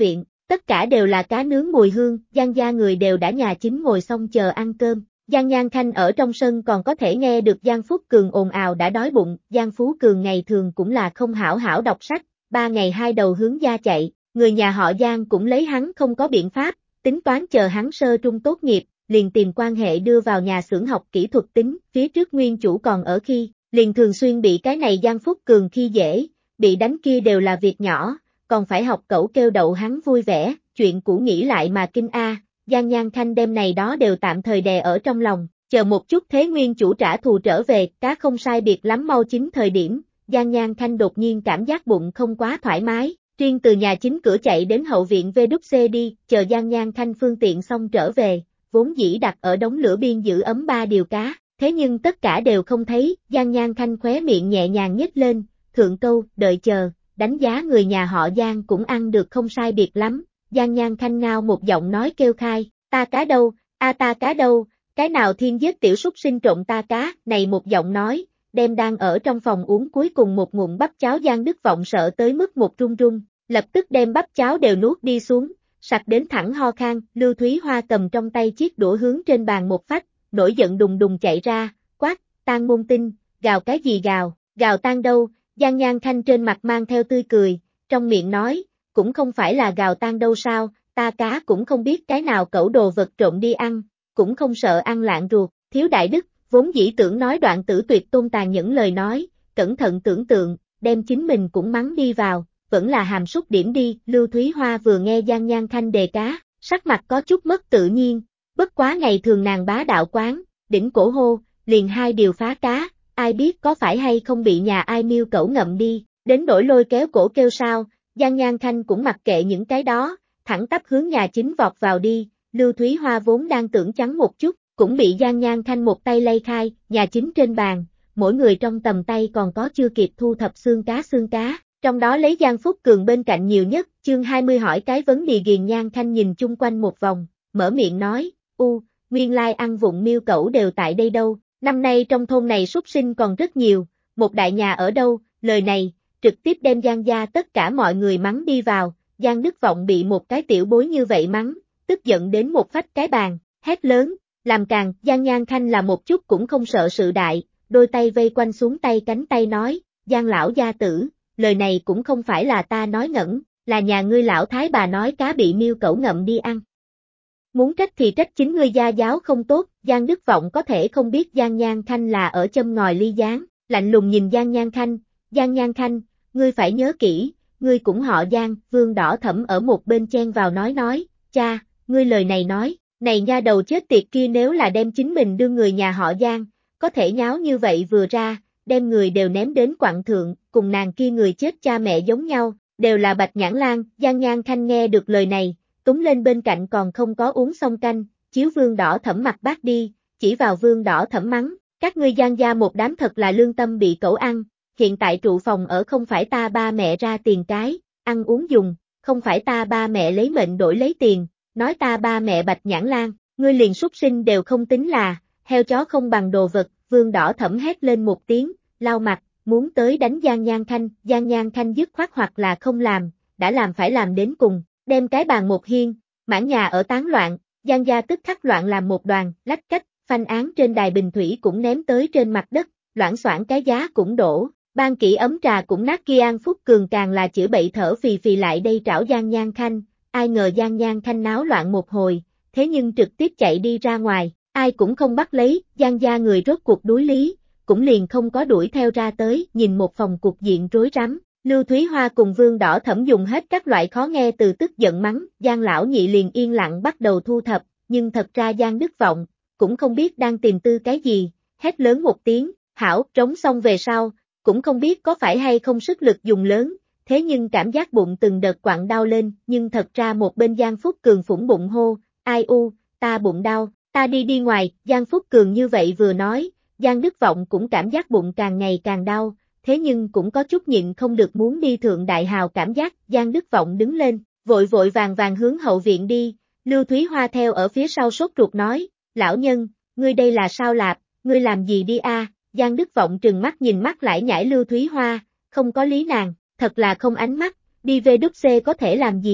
tất cả đều là cá nướng mùi hương, Giang gia người đều đã nhà chính ngồi xong chờ ăn cơm. Giang Nhan Khanh ở trong sân còn có thể nghe được Giang Phúc Cường ồn ào đã đói bụng, Giang Phú Cường ngày thường cũng là không hảo hảo đọc sách, ba ngày hai đầu hướng gia chạy, người nhà họ Giang cũng lấy hắn không có biện pháp, tính toán chờ hắn sơ trung tốt nghiệp, liền tìm quan hệ đưa vào nhà xưởng học kỹ thuật tính, phía trước nguyên chủ còn ở khi, liền thường xuyên bị cái này Giang Phúc Cường khi dễ, bị đánh kia đều là việc nhỏ, còn phải học cẩu kêu đậu hắn vui vẻ, chuyện cũ nghĩ lại mà kinh a. Giang Nhan Khanh đêm này đó đều tạm thời đè ở trong lòng, chờ một chút thế nguyên chủ trả thù trở về, cá không sai biệt lắm mau chín thời điểm, Giang Nhan Khanh đột nhiên cảm giác bụng không quá thoải mái, riêng từ nhà chính cửa chạy đến hậu viện vê kép xê đi, chờ Giang Nhan Khanh phương tiện xong trở về, vốn dĩ đặt ở đống lửa biên giữ ấm ba điều cá, thế nhưng tất cả đều không thấy, Giang Nhan Khanh khóe miệng nhẹ nhàng nhếch lên, thượng câu, đợi chờ, đánh giá người nhà họ Giang cũng ăn được không sai biệt lắm. Giang Nhan Khanh ngao một giọng nói kêu khai, ta cá đâu, a ta cá đâu, cái nào thiên giết tiểu súc sinh trộn ta cá, này một giọng nói, đem đang ở trong phòng uống cuối cùng một ngụm bắp cháo Giang Đức Vọng sợ tới mức một run run, lập tức đem bắp cháo đều nuốt đi xuống, sặc đến thẳng ho khan, Lưu Thúy Hoa cầm trong tay chiếc đũa hướng trên bàn một phách, nổi giận đùng đùng chạy ra, quát, Tang Môn Tinh, gào cái gì gào, gào Tang đâu, Giang Nhan Khanh trên mặt mang theo tươi cười, trong miệng nói, cũng không phải là gào Tang đâu sao, ta cá cũng không biết cái nào cẩu đồ vật trộm đi ăn, cũng không sợ ăn lạng ruột, Thiếu Đại Đức, vốn dĩ tưởng nói đoạn tử tuyệt tôn tàn những lời nói, cẩn thận tưởng tượng, đem chính mình cũng mắng đi vào, vẫn là hàm súc điểm đi, Lưu Thúy Hoa vừa nghe Giang Nhan Khanh đề cá, sắc mặt có chút mất tự nhiên, bất quá ngày thường nàng bá đạo quán, đỉnh cổ hô, liền hai điều phá cá, ai biết có phải hay không bị nhà ai miêu cẩu ngậm đi, đến đổi lôi kéo cổ kêu sao, Giang Nhan Khanh cũng mặc kệ những cái đó, thẳng tắp hướng nhà chính vọt vào đi, Lưu Thúy Hoa vốn đang tưởng chắn một chút, cũng bị Giang Nhan Khanh một tay lay khai, nhà chính trên bàn, mỗi người trong tầm tay còn có chưa kịp thu thập xương cá xương cá, trong đó lấy Giang Phúc Cường bên cạnh nhiều nhất, chương hai mươi hỏi cái vấn đề Giang Nhan Khanh nhìn chung quanh một vòng, mở miệng nói, u, nguyên lai ăn vụng miêu cẩu đều tại đây đâu, năm nay trong thôn này súc sinh còn rất nhiều, một đại nhà ở đâu, lời này, trực tiếp đem Giang gia tất cả mọi người mắng đi vào, Giang Đức Vọng bị một cái tiểu bối như vậy mắng, tức giận đến một phách cái bàn, hét lớn, làm càng, Giang Nhan Khanh là một chút cũng không sợ sự đại, đôi tay vây quanh xuống tay cánh tay nói, Giang lão gia tử, lời này cũng không phải là ta nói ngẩn, là nhà ngươi lão thái bà nói cá bị miêu cẩu ngậm đi ăn. Muốn trách thì trách chính ngươi gia giáo không tốt, Giang Đức Vọng có thể không biết Giang Nhan Khanh là ở châm ngòi ly gián, lạnh lùng nhìn Giang Nhan Khanh, Giang Nhan Khanh, ngươi phải nhớ kỹ, ngươi cũng họ Giang, Vương Đỏ Thẫm ở một bên chen vào nói nói, cha, ngươi lời này nói, này nha đầu chết tiệt kia nếu là đem chính mình đưa người nhà họ Giang, có thể nháo như vậy vừa ra, đem người đều ném đến quặng thượng, cùng nàng kia người chết cha mẹ giống nhau, đều là Bạch Nhãn Lang, Giang Nhan Khanh nghe được lời này, túng lên bên cạnh còn không có uống xong canh, chiếu Vương Đỏ Thẫm mặt bác đi, chỉ vào Vương Đỏ Thẫm mắng, các ngươi Giang gia một đám thật là lương tâm bị cẩu ăn, hiện tại trụ phòng ở không phải ta ba mẹ ra tiền cái, ăn uống dùng, không phải ta ba mẹ lấy mệnh đổi lấy tiền, nói ta ba mẹ Bạch Nhãn Lang, ngươi liền súc sinh đều không tính là, heo chó không bằng đồ vật, Vương Đỏ Thẫm hét lên một tiếng, lau mặt, muốn tới đánh Giang Nhan Khanh, Giang Nhan Khanh dứt khoát hoặc là không làm, đã làm phải làm đến cùng, đem cái bàn một hiên, mãn nhà ở tán loạn, Giang gia tức khắc loạn làm một đoàn, lách cách, phanh án trên đài bình thủy cũng ném tới trên mặt đất, loãng xoảng cái giá cũng đổ, ban kỹ ấm trà cũng nát kia An Phúc Cường càng là chữa bậy thở phì phì lại đây trảo Giang Nhan Khanh, ai ngờ Giang Nhan Khanh náo loạn một hồi, thế nhưng trực tiếp chạy đi ra ngoài, ai cũng không bắt lấy, Giang gia người rốt cuộc đuối lý, cũng liền không có đuổi theo ra tới, nhìn một phòng cục diện rối rắm. Lưu Thúy Hoa cùng Vương Đỏ Thẫm dùng hết các loại khó nghe từ tức giận mắng, Giang lão nhị liền yên lặng bắt đầu thu thập, nhưng thật ra Giang Đức Vọng, cũng không biết đang tìm tư cái gì, hét lớn một tiếng, hảo, trống xong về sau, cũng không biết có phải hay không sức lực dùng lớn, thế nhưng cảm giác bụng từng đợt quặn đau lên, nhưng thật ra một bên Giang Phúc Cường phủng bụng hô, ai u, ta bụng đau, ta đi đi ngoài, Giang Phúc Cường như vậy vừa nói, Giang Đức Vọng cũng cảm giác bụng càng ngày càng đau. Thế nhưng cũng có chút nhịn không được muốn đi thượng đại hào cảm giác, Giang Đức Vọng đứng lên, vội vội vàng vàng hướng hậu viện đi, Lưu Thúy Hoa theo ở phía sau sốt ruột nói, lão nhân, ngươi đây là sao lạp, ngươi làm gì đi a? Giang Đức Vọng trừng mắt nhìn mắt lại nhảy Lưu Thúy Hoa, không có lý nàng, thật là không ánh mắt, đi về đúc xê có thể làm gì,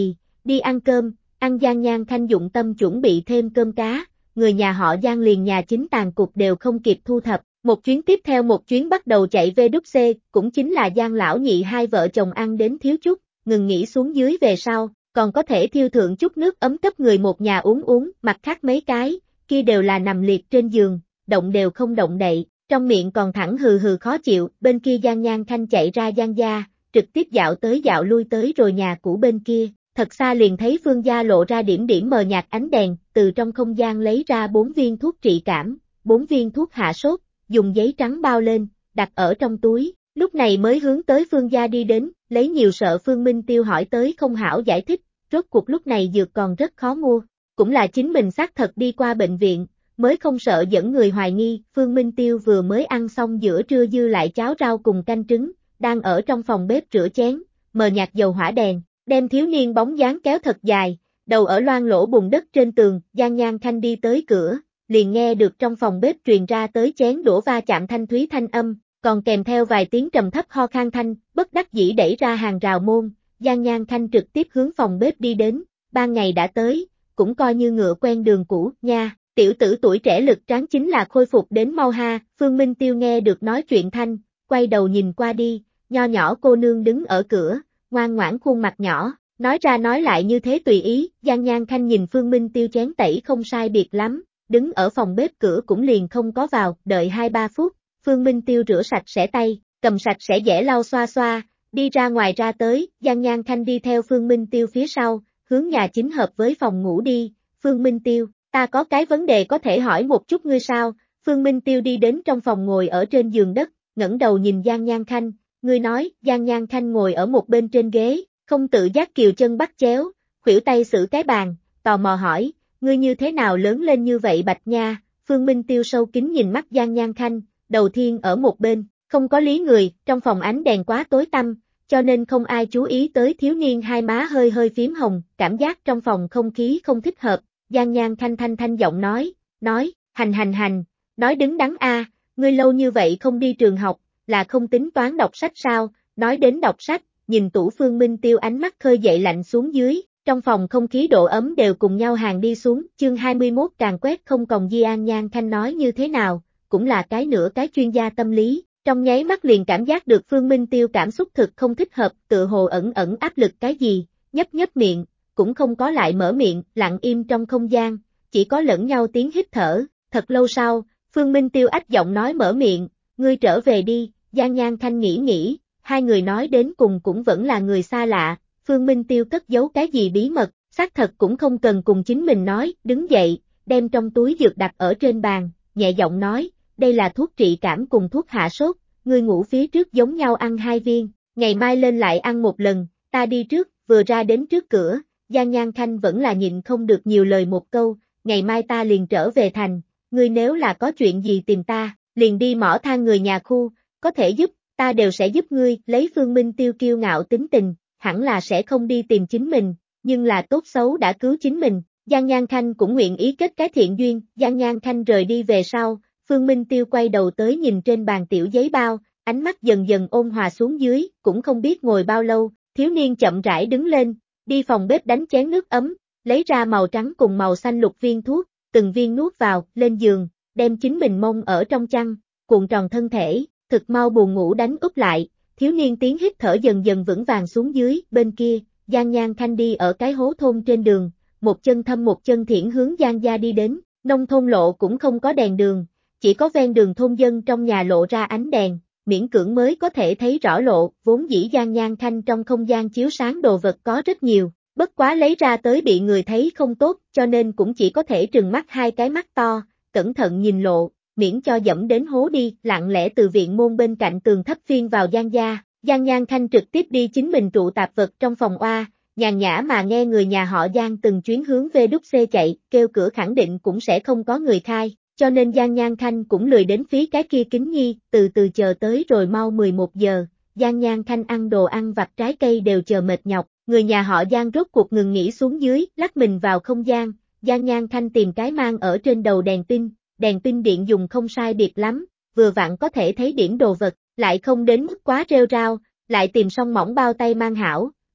đi ăn cơm, ăn Giang Nhan Khanh dụng tâm chuẩn bị thêm cơm cá, người nhà họ Giang liền nhà chính tàn cục đều không kịp thu thập, một chuyến tiếp theo một chuyến bắt đầu chạy về đúc xê, cũng chính là Giang lão nhị hai vợ chồng ăn đến thiếu chút, ngừng nghỉ xuống dưới về sau, còn có thể thiêu thượng chút nước ấm cấp người một nhà uống uống, mặt khác mấy cái, kia đều là nằm liệt trên giường, động đều không động đậy, trong miệng còn thẳng hừ hừ khó chịu, bên kia Giang Nhan Khanh chạy ra Giang gia, trực tiếp dạo tới dạo lui tới rồi nhà cũ bên kia, thật xa liền thấy Phương gia lộ ra điểm điểm mờ nhạt ánh đèn, từ trong không gian lấy ra bốn viên thuốc trị cảm, bốn viên thuốc hạ sốt, dùng giấy trắng bao lên, đặt ở trong túi, lúc này mới hướng tới Phương gia đi đến, lấy nhiều sợ Phương Minh Tiêu hỏi tới không hảo giải thích, rốt cuộc lúc này dược còn rất khó mua, cũng là chính mình xác thật đi qua bệnh viện, mới không sợ dẫn người hoài nghi, Phương Minh Tiêu vừa mới ăn xong giữa trưa dư lại cháo rau cùng canh trứng, đang ở trong phòng bếp rửa chén, mờ nhạt dầu hỏa đèn, đem thiếu niên bóng dáng kéo thật dài, đầu ở loang lỗ bùn đất trên tường, Giang Nhan Khanh đi tới cửa, liền nghe được trong phòng bếp truyền ra tới chén đũa va chạm thanh thúy thanh âm, còn kèm theo vài tiếng trầm thấp ho khan thanh, bất đắc dĩ đẩy ra hàng rào môn, Giang Nhan Khanh trực tiếp hướng phòng bếp đi đến, ban ngày đã tới, cũng coi như ngựa quen đường cũ, nha, tiểu tử tuổi trẻ lực tráng chính là khôi phục đến mau ha, Phương Minh Tiêu nghe được nói chuyện thanh, quay đầu nhìn qua đi, nho nhỏ cô nương đứng ở cửa, ngoan ngoãn khuôn mặt nhỏ, nói ra nói lại như thế tùy ý, Giang Nhan Khanh nhìn Phương Minh Tiêu chén tẩy không sai biệt lắm, đứng ở phòng bếp cửa cũng liền không có vào, đợi hai ba phút, Phương Minh Tiêu rửa sạch sẽ tay, cầm sạch sẽ dẻ lau xoa xoa, đi ra ngoài ra tới, Giang Nhan Khanh đi theo Phương Minh Tiêu phía sau, hướng nhà chính hợp với phòng ngủ đi, Phương Minh Tiêu, ta có cái vấn đề có thể hỏi một chút ngươi sao, Phương Minh Tiêu đi đến trong phòng ngồi ở trên giường đất, ngẩng đầu nhìn Giang Nhan Khanh, ngươi nói, Giang Nhan Khanh ngồi ở một bên trên ghế, không tự giác kiều chân bắt chéo, khuỷu tay xử cái bàn, tò mò hỏi, ngươi như thế nào lớn lên như vậy bạch nha, Phương Minh Tiêu sâu kín nhìn mắt Giang Nhan Khanh, đầu tiên ở một bên, không có lý người, trong phòng ánh đèn quá tối tăm, cho nên không ai chú ý tới thiếu niên hai má hơi hơi phím hồng, cảm giác trong phòng không khí không thích hợp, Giang Nhan Khanh thanh thanh giọng nói, nói, hành hành hành, nói đứng đắn a, ngươi lâu như vậy không đi trường học, là không tính toán đọc sách sao, nói đến đọc sách, nhìn tủ Phương Minh Tiêu ánh mắt khơi dậy lạnh xuống dưới, trong phòng không khí độ ấm đều cùng nhau hàng đi xuống, chương hai mươi mốt càng quét không còn Di An Nhan Khanh nói như thế nào, cũng là cái nửa cái chuyên gia tâm lý, trong nháy mắt liền cảm giác được Phương Minh Tiêu cảm xúc thực không thích hợp, tự hồ ẩn ẩn áp lực cái gì, nhấp nhấp miệng, cũng không có lại mở miệng, lặng im trong không gian, chỉ có lẫn nhau tiếng hít thở, thật lâu sau, Phương Minh Tiêu ách giọng nói mở miệng, ngươi trở về đi, Giang Nhan Khanh nghĩ nghĩ, hai người nói đến cùng cũng vẫn là người xa lạ, Phương Minh Tiêu cất giấu cái gì bí mật, xác thật cũng không cần cùng chính mình nói, đứng dậy, đem trong túi dược đặt ở trên bàn, nhẹ giọng nói, đây là thuốc trị cảm cùng thuốc hạ sốt, ngươi ngủ phía trước giống nhau ăn hai viên, ngày mai lên lại ăn một lần, ta đi trước, vừa ra đến trước cửa, Giang Nhan Khanh vẫn là nhịn không được nhiều lời một câu, ngày mai ta liền trở về thành, ngươi nếu là có chuyện gì tìm ta, liền đi mỏ than người nhà khu, có thể giúp, ta đều sẽ giúp ngươi, lấy Phương Minh Tiêu kiêu ngạo tính tình, hẳn là sẽ không đi tìm chính mình, nhưng là tốt xấu đã cứu chính mình, Giang Nhan Khanh cũng nguyện ý kết cái thiện duyên, Giang Nhan Khanh rời đi về sau, Phương Minh Tiêu quay đầu tới nhìn trên bàn tiểu giấy bao, ánh mắt dần dần ôn hòa xuống dưới, cũng không biết ngồi bao lâu, thiếu niên chậm rãi đứng lên, đi phòng bếp đánh chén nước ấm, lấy ra màu trắng cùng màu xanh lục viên thuốc, từng viên nuốt vào, lên giường, đem chính mình mông ở trong chăn, cuộn tròn thân thể, thực mau buồn ngủ đánh úp lại, thiếu niên tiếng hít thở dần dần vững vàng xuống dưới, bên kia, Giang Nhan Khanh đi ở cái hố thôn trên đường, một chân thâm một chân thiển hướng Giang gia đi đến, nông thôn lộ cũng không có đèn đường, chỉ có ven đường thôn dân trong nhà lộ ra ánh đèn, miễn cưỡng mới có thể thấy rõ lộ, vốn dĩ Giang Nhan Khanh trong không gian chiếu sáng đồ vật có rất nhiều, bất quá lấy ra tới bị người thấy không tốt, cho nên cũng chỉ có thể trừng mắt hai cái mắt to, cẩn thận nhìn lộ, miễn cho dẫm đến hố đi, lặng lẽ từ viện môn bên cạnh tường thấp phiên vào Giang gia, Giang Nhan Khanh trực tiếp đi chính mình trụ tạp vật trong phòng oa, nhàn nhã mà nghe người nhà họ Giang từng chuyến hướng vê đúc xê chạy, kêu cửa khẳng định cũng sẽ không có người khai, cho nên Giang Nhan Khanh cũng lười đến phí cái kia kính nhi, từ từ chờ tới rồi mau mười một giờ, Giang Nhan Khanh ăn đồ ăn vặt trái cây đều chờ mệt nhọc, người nhà họ Giang rốt cuộc ngừng nghỉ xuống dưới, lắc mình vào không gian, Giang Nhan Khanh tìm cái mang ở trên đầu đèn pin, đèn pin điện dùng không sai biệt lắm, vừa vặn có thể thấy điểm đồ vật, lại không đến mức quá rêu rao, lại tìm xong mỏng bao tay mang hảo,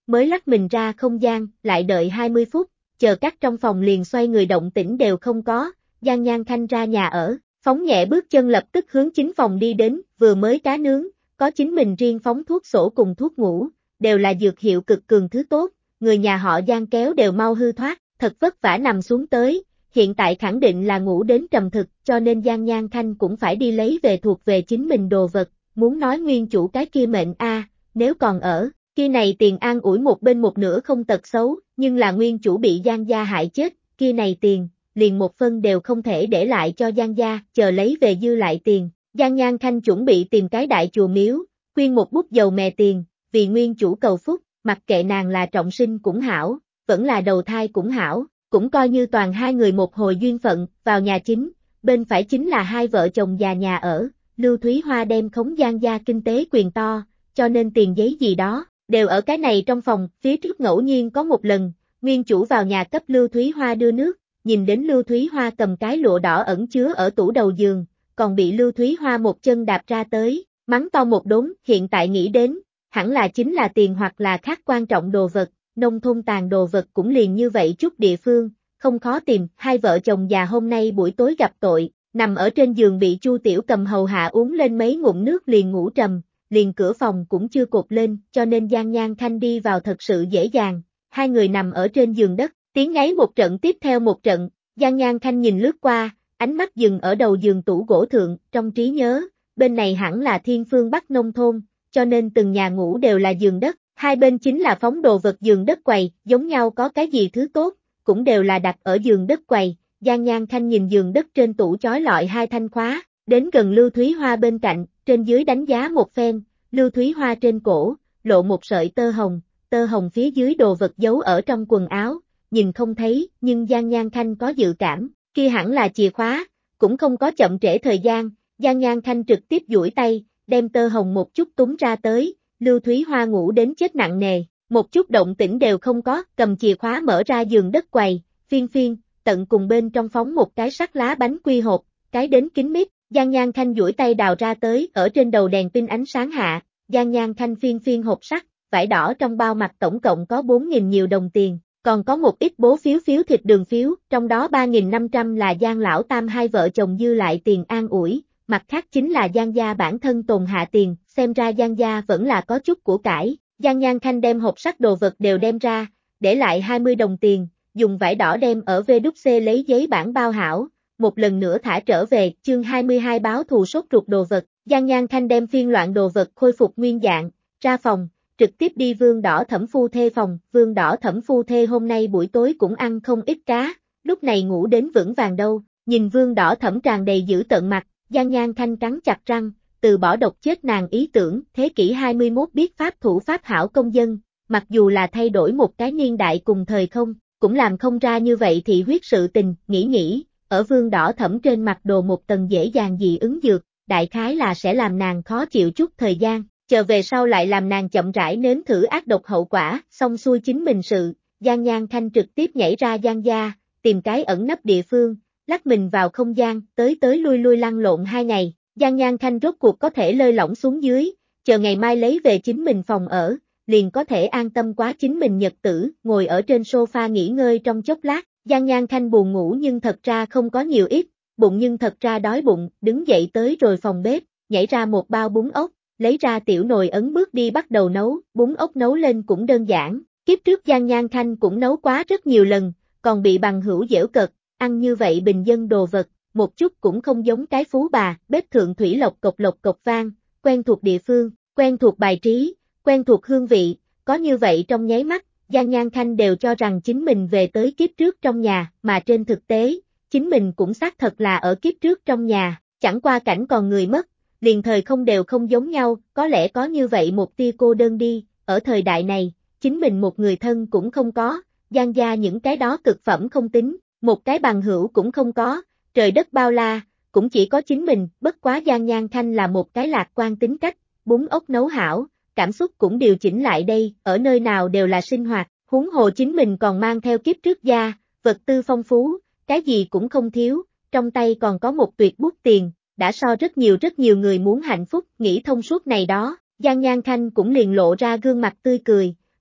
mới lắc mình ra không gian, lại đợi hai mươi phút, chờ các trong phòng liền xoay người động tĩnh đều không có, Giang Nhan Khanh ra nhà ở, phóng nhẹ bước chân lập tức hướng chính phòng đi đến, vừa mới cá nướng, có chính mình riêng phóng thuốc sổ cùng thuốc ngủ, đều là dược hiệu cực cường thứ tốt, người nhà họ Giang kéo đều mau hư thoát, thật vất vả nằm xuống tới, hiện tại khẳng định là ngủ đến trầm thực, cho nên Giang Nhan Khanh cũng phải đi lấy về thuộc về chính mình đồ vật, muốn nói nguyên chủ cái kia mệnh a, à, nếu còn ở, kia này tiền an ủi một bên một nửa không tật xấu, nhưng là nguyên chủ bị Giang gia hại chết, kia này tiền, liền một phân đều không thể để lại cho Giang gia, chờ lấy về dư lại tiền. Giang Nhan Khanh chuẩn bị tìm cái đại chùa miếu, khuyên một bút dầu mè tiền, vì nguyên chủ cầu phúc, mặc kệ nàng là trọng sinh cũng hảo, vẫn là đầu thai cũng hảo, cũng coi như toàn hai người một hồi duyên phận, vào nhà chính, bên phải chính là hai vợ chồng già nhà ở, Lưu Thúy Hoa đem khống Giang gia kinh tế quyền to, cho nên tiền giấy gì đó, đều ở cái này trong phòng, phía trước ngẫu nhiên có một lần, nguyên chủ vào nhà cấp Lưu Thúy Hoa đưa nước, nhìn đến Lưu Thúy Hoa cầm cái lụa đỏ ẩn chứa ở tủ đầu giường, còn bị Lưu Thúy Hoa một chân đạp ra tới, mắng to một đốn, hiện tại nghĩ đến, hẳn là chính là tiền hoặc là khác quan trọng đồ vật, nông thôn tàn đồ vật cũng liền như vậy chút địa phương, không khó tìm, hai vợ chồng già hôm nay buổi tối gặp tội, nằm ở trên giường bị Chu Tiểu Cầm hầu hạ uống lên mấy ngụm nước liền ngủ trầm, liền cửa phòng cũng chưa cột lên, cho nên Giang Nhan Khanh đi vào thật sự dễ dàng, hai người nằm ở trên giường đất, tiếng ngáy một trận tiếp theo một trận, Giang Nhan Khanh nhìn lướt qua, ánh mắt dừng ở đầu giường tủ gỗ thượng, trong trí nhớ, bên này hẳn là thiên phương Bắc nông thôn, cho nên từng nhà ngủ đều là giường đất, hai bên chính là phóng đồ vật giường đất quầy, giống nhau có cái gì thứ tốt, cũng đều là đặt ở giường đất quầy, Giang Nhan Khanh nhìn giường đất trên tủ chói lọi hai thanh khóa, đến gần Lưu Thúy Hoa bên cạnh, trên dưới đánh giá một phen, Lưu Thúy Hoa trên cổ, lộ một sợi tơ hồng, tơ hồng phía dưới đồ vật giấu ở trong quần áo, nhìn không thấy, nhưng Giang Nhan Khanh có dự cảm, kia hẳn là chìa khóa, cũng không có chậm trễ thời gian, Giang Nhan Khanh trực tiếp duỗi tay, đem tơ hồng một chút túm ra tới, Lưu Thúy Hoa ngủ đến chết nặng nề, một chút động tĩnh đều không có, cầm chìa khóa mở ra giường đất quầy, phiên phiên, tận cùng bên trong phóng một cái sắt lá bánh quy hộp, cái đến kín mít, Giang Nhan Khanh duỗi tay đào ra tới, ở trên đầu đèn pin ánh sáng hạ, Giang Nhan Khanh phiên phiên hộp sắt, vải đỏ trong bao mặt tổng cộng có bốn nghìn nhiều đồng tiền, còn có một ít bố phiếu phiếu thịt đường phiếu, trong đó ba nghìn năm trăm là Giang lão tam hai vợ chồng dư lại tiền an ủi, mặt khác chính là Giang gia bản thân tồn hạ tiền, xem ra Giang gia vẫn là có chút của cải, Giang Nhan Khanh đem hộp sắt đồ vật đều đem ra, để lại hai mươi đồng tiền, dùng vải đỏ đem ở vê đúc xê lấy giấy bản bao hảo, một lần nữa thả trở về, chương hai mươi hai báo thù sốt ruột đồ vật, Giang Nhan Khanh đem phiên loạn đồ vật khôi phục nguyên dạng, ra phòng, trực tiếp đi Vương Đỏ Thẩm phu thê phòng, Vương Đỏ Thẩm phu thê hôm nay buổi tối cũng ăn không ít cá, lúc này ngủ đến vững vàng đâu, nhìn Vương Đỏ Thẩm tràn đầy dữ tợn mặt, Giang Nhan Khanh cắn chặt răng, từ bỏ độc chết nàng ý tưởng, thế kỷ hai mươi mốt biết pháp thủ pháp hảo công dân, mặc dù là thay đổi một cái niên đại cùng thời không, cũng làm không ra như vậy thị huyết sự tình, nghĩ nghĩ, ở Vương Đỏ Thẩm trên mặt đồ một tầng dễ dàng dị ứng dược, đại khái là sẽ làm nàng khó chịu chút thời gian, chờ về sau lại làm nàng chậm rãi nếm thử ác độc hậu quả, xong xuôi chính mình sự, Giang Nhan Khanh trực tiếp nhảy ra Giang gia, tìm cái ẩn nấp địa phương, lắc mình vào không gian, tới tới lui lui lăn lộn hai ngày, Giang Nhan Khanh rốt cuộc có thể lơi lỏng xuống dưới, chờ ngày mai lấy về chính mình phòng ở, liền có thể an tâm quá chính mình nhật tử, ngồi ở trên sofa nghỉ ngơi trong chốc lát, Giang Nhan Khanh buồn ngủ nhưng thật ra không có nhiều ít, bụng nhưng thật ra đói bụng, đứng dậy tới rồi phòng bếp, nhảy ra một bao bún ốc, lấy ra tiểu nồi ấn bước đi bắt đầu nấu, bún ốc nấu lên cũng đơn giản, kiếp trước Giang Nhan Khanh cũng nấu quá rất nhiều lần, còn bị bằng hữu giễu cợt, ăn như vậy bình dân đồ vật, một chút cũng không giống cái phú bà, bếp thượng thủy lộc cộc lộc cộc vang, quen thuộc địa phương, quen thuộc bài trí, quen thuộc hương vị, có như vậy trong nháy mắt, Giang Nhan Khanh đều cho rằng chính mình về tới kiếp trước trong nhà, mà trên thực tế, chính mình cũng xác thật là ở kiếp trước trong nhà, chẳng qua cảnh còn người mất, liền thời không đều không giống nhau, có lẽ có như vậy một tia cô đơn đi, ở thời đại này, chính mình một người thân cũng không có, Giang gia những cái đó cực phẩm không tính, một cái bằng hữu cũng không có, trời đất bao la, cũng chỉ có chính mình, bất quá Giang Nhan Khanh là một cái lạc quan tính cách, bún ốc nấu hảo, cảm xúc cũng điều chỉnh lại đây, ở nơi nào đều là sinh hoạt, huống hồ chính mình còn mang theo kiếp trước gia, vật tư phong phú, cái gì cũng không thiếu, trong tay còn có một tuyệt bút tiền, đã so rất nhiều rất nhiều người muốn hạnh phúc, nghĩ thông suốt này đó, Giang Nhan Khanh cũng liền lộ ra gương mặt tươi cười,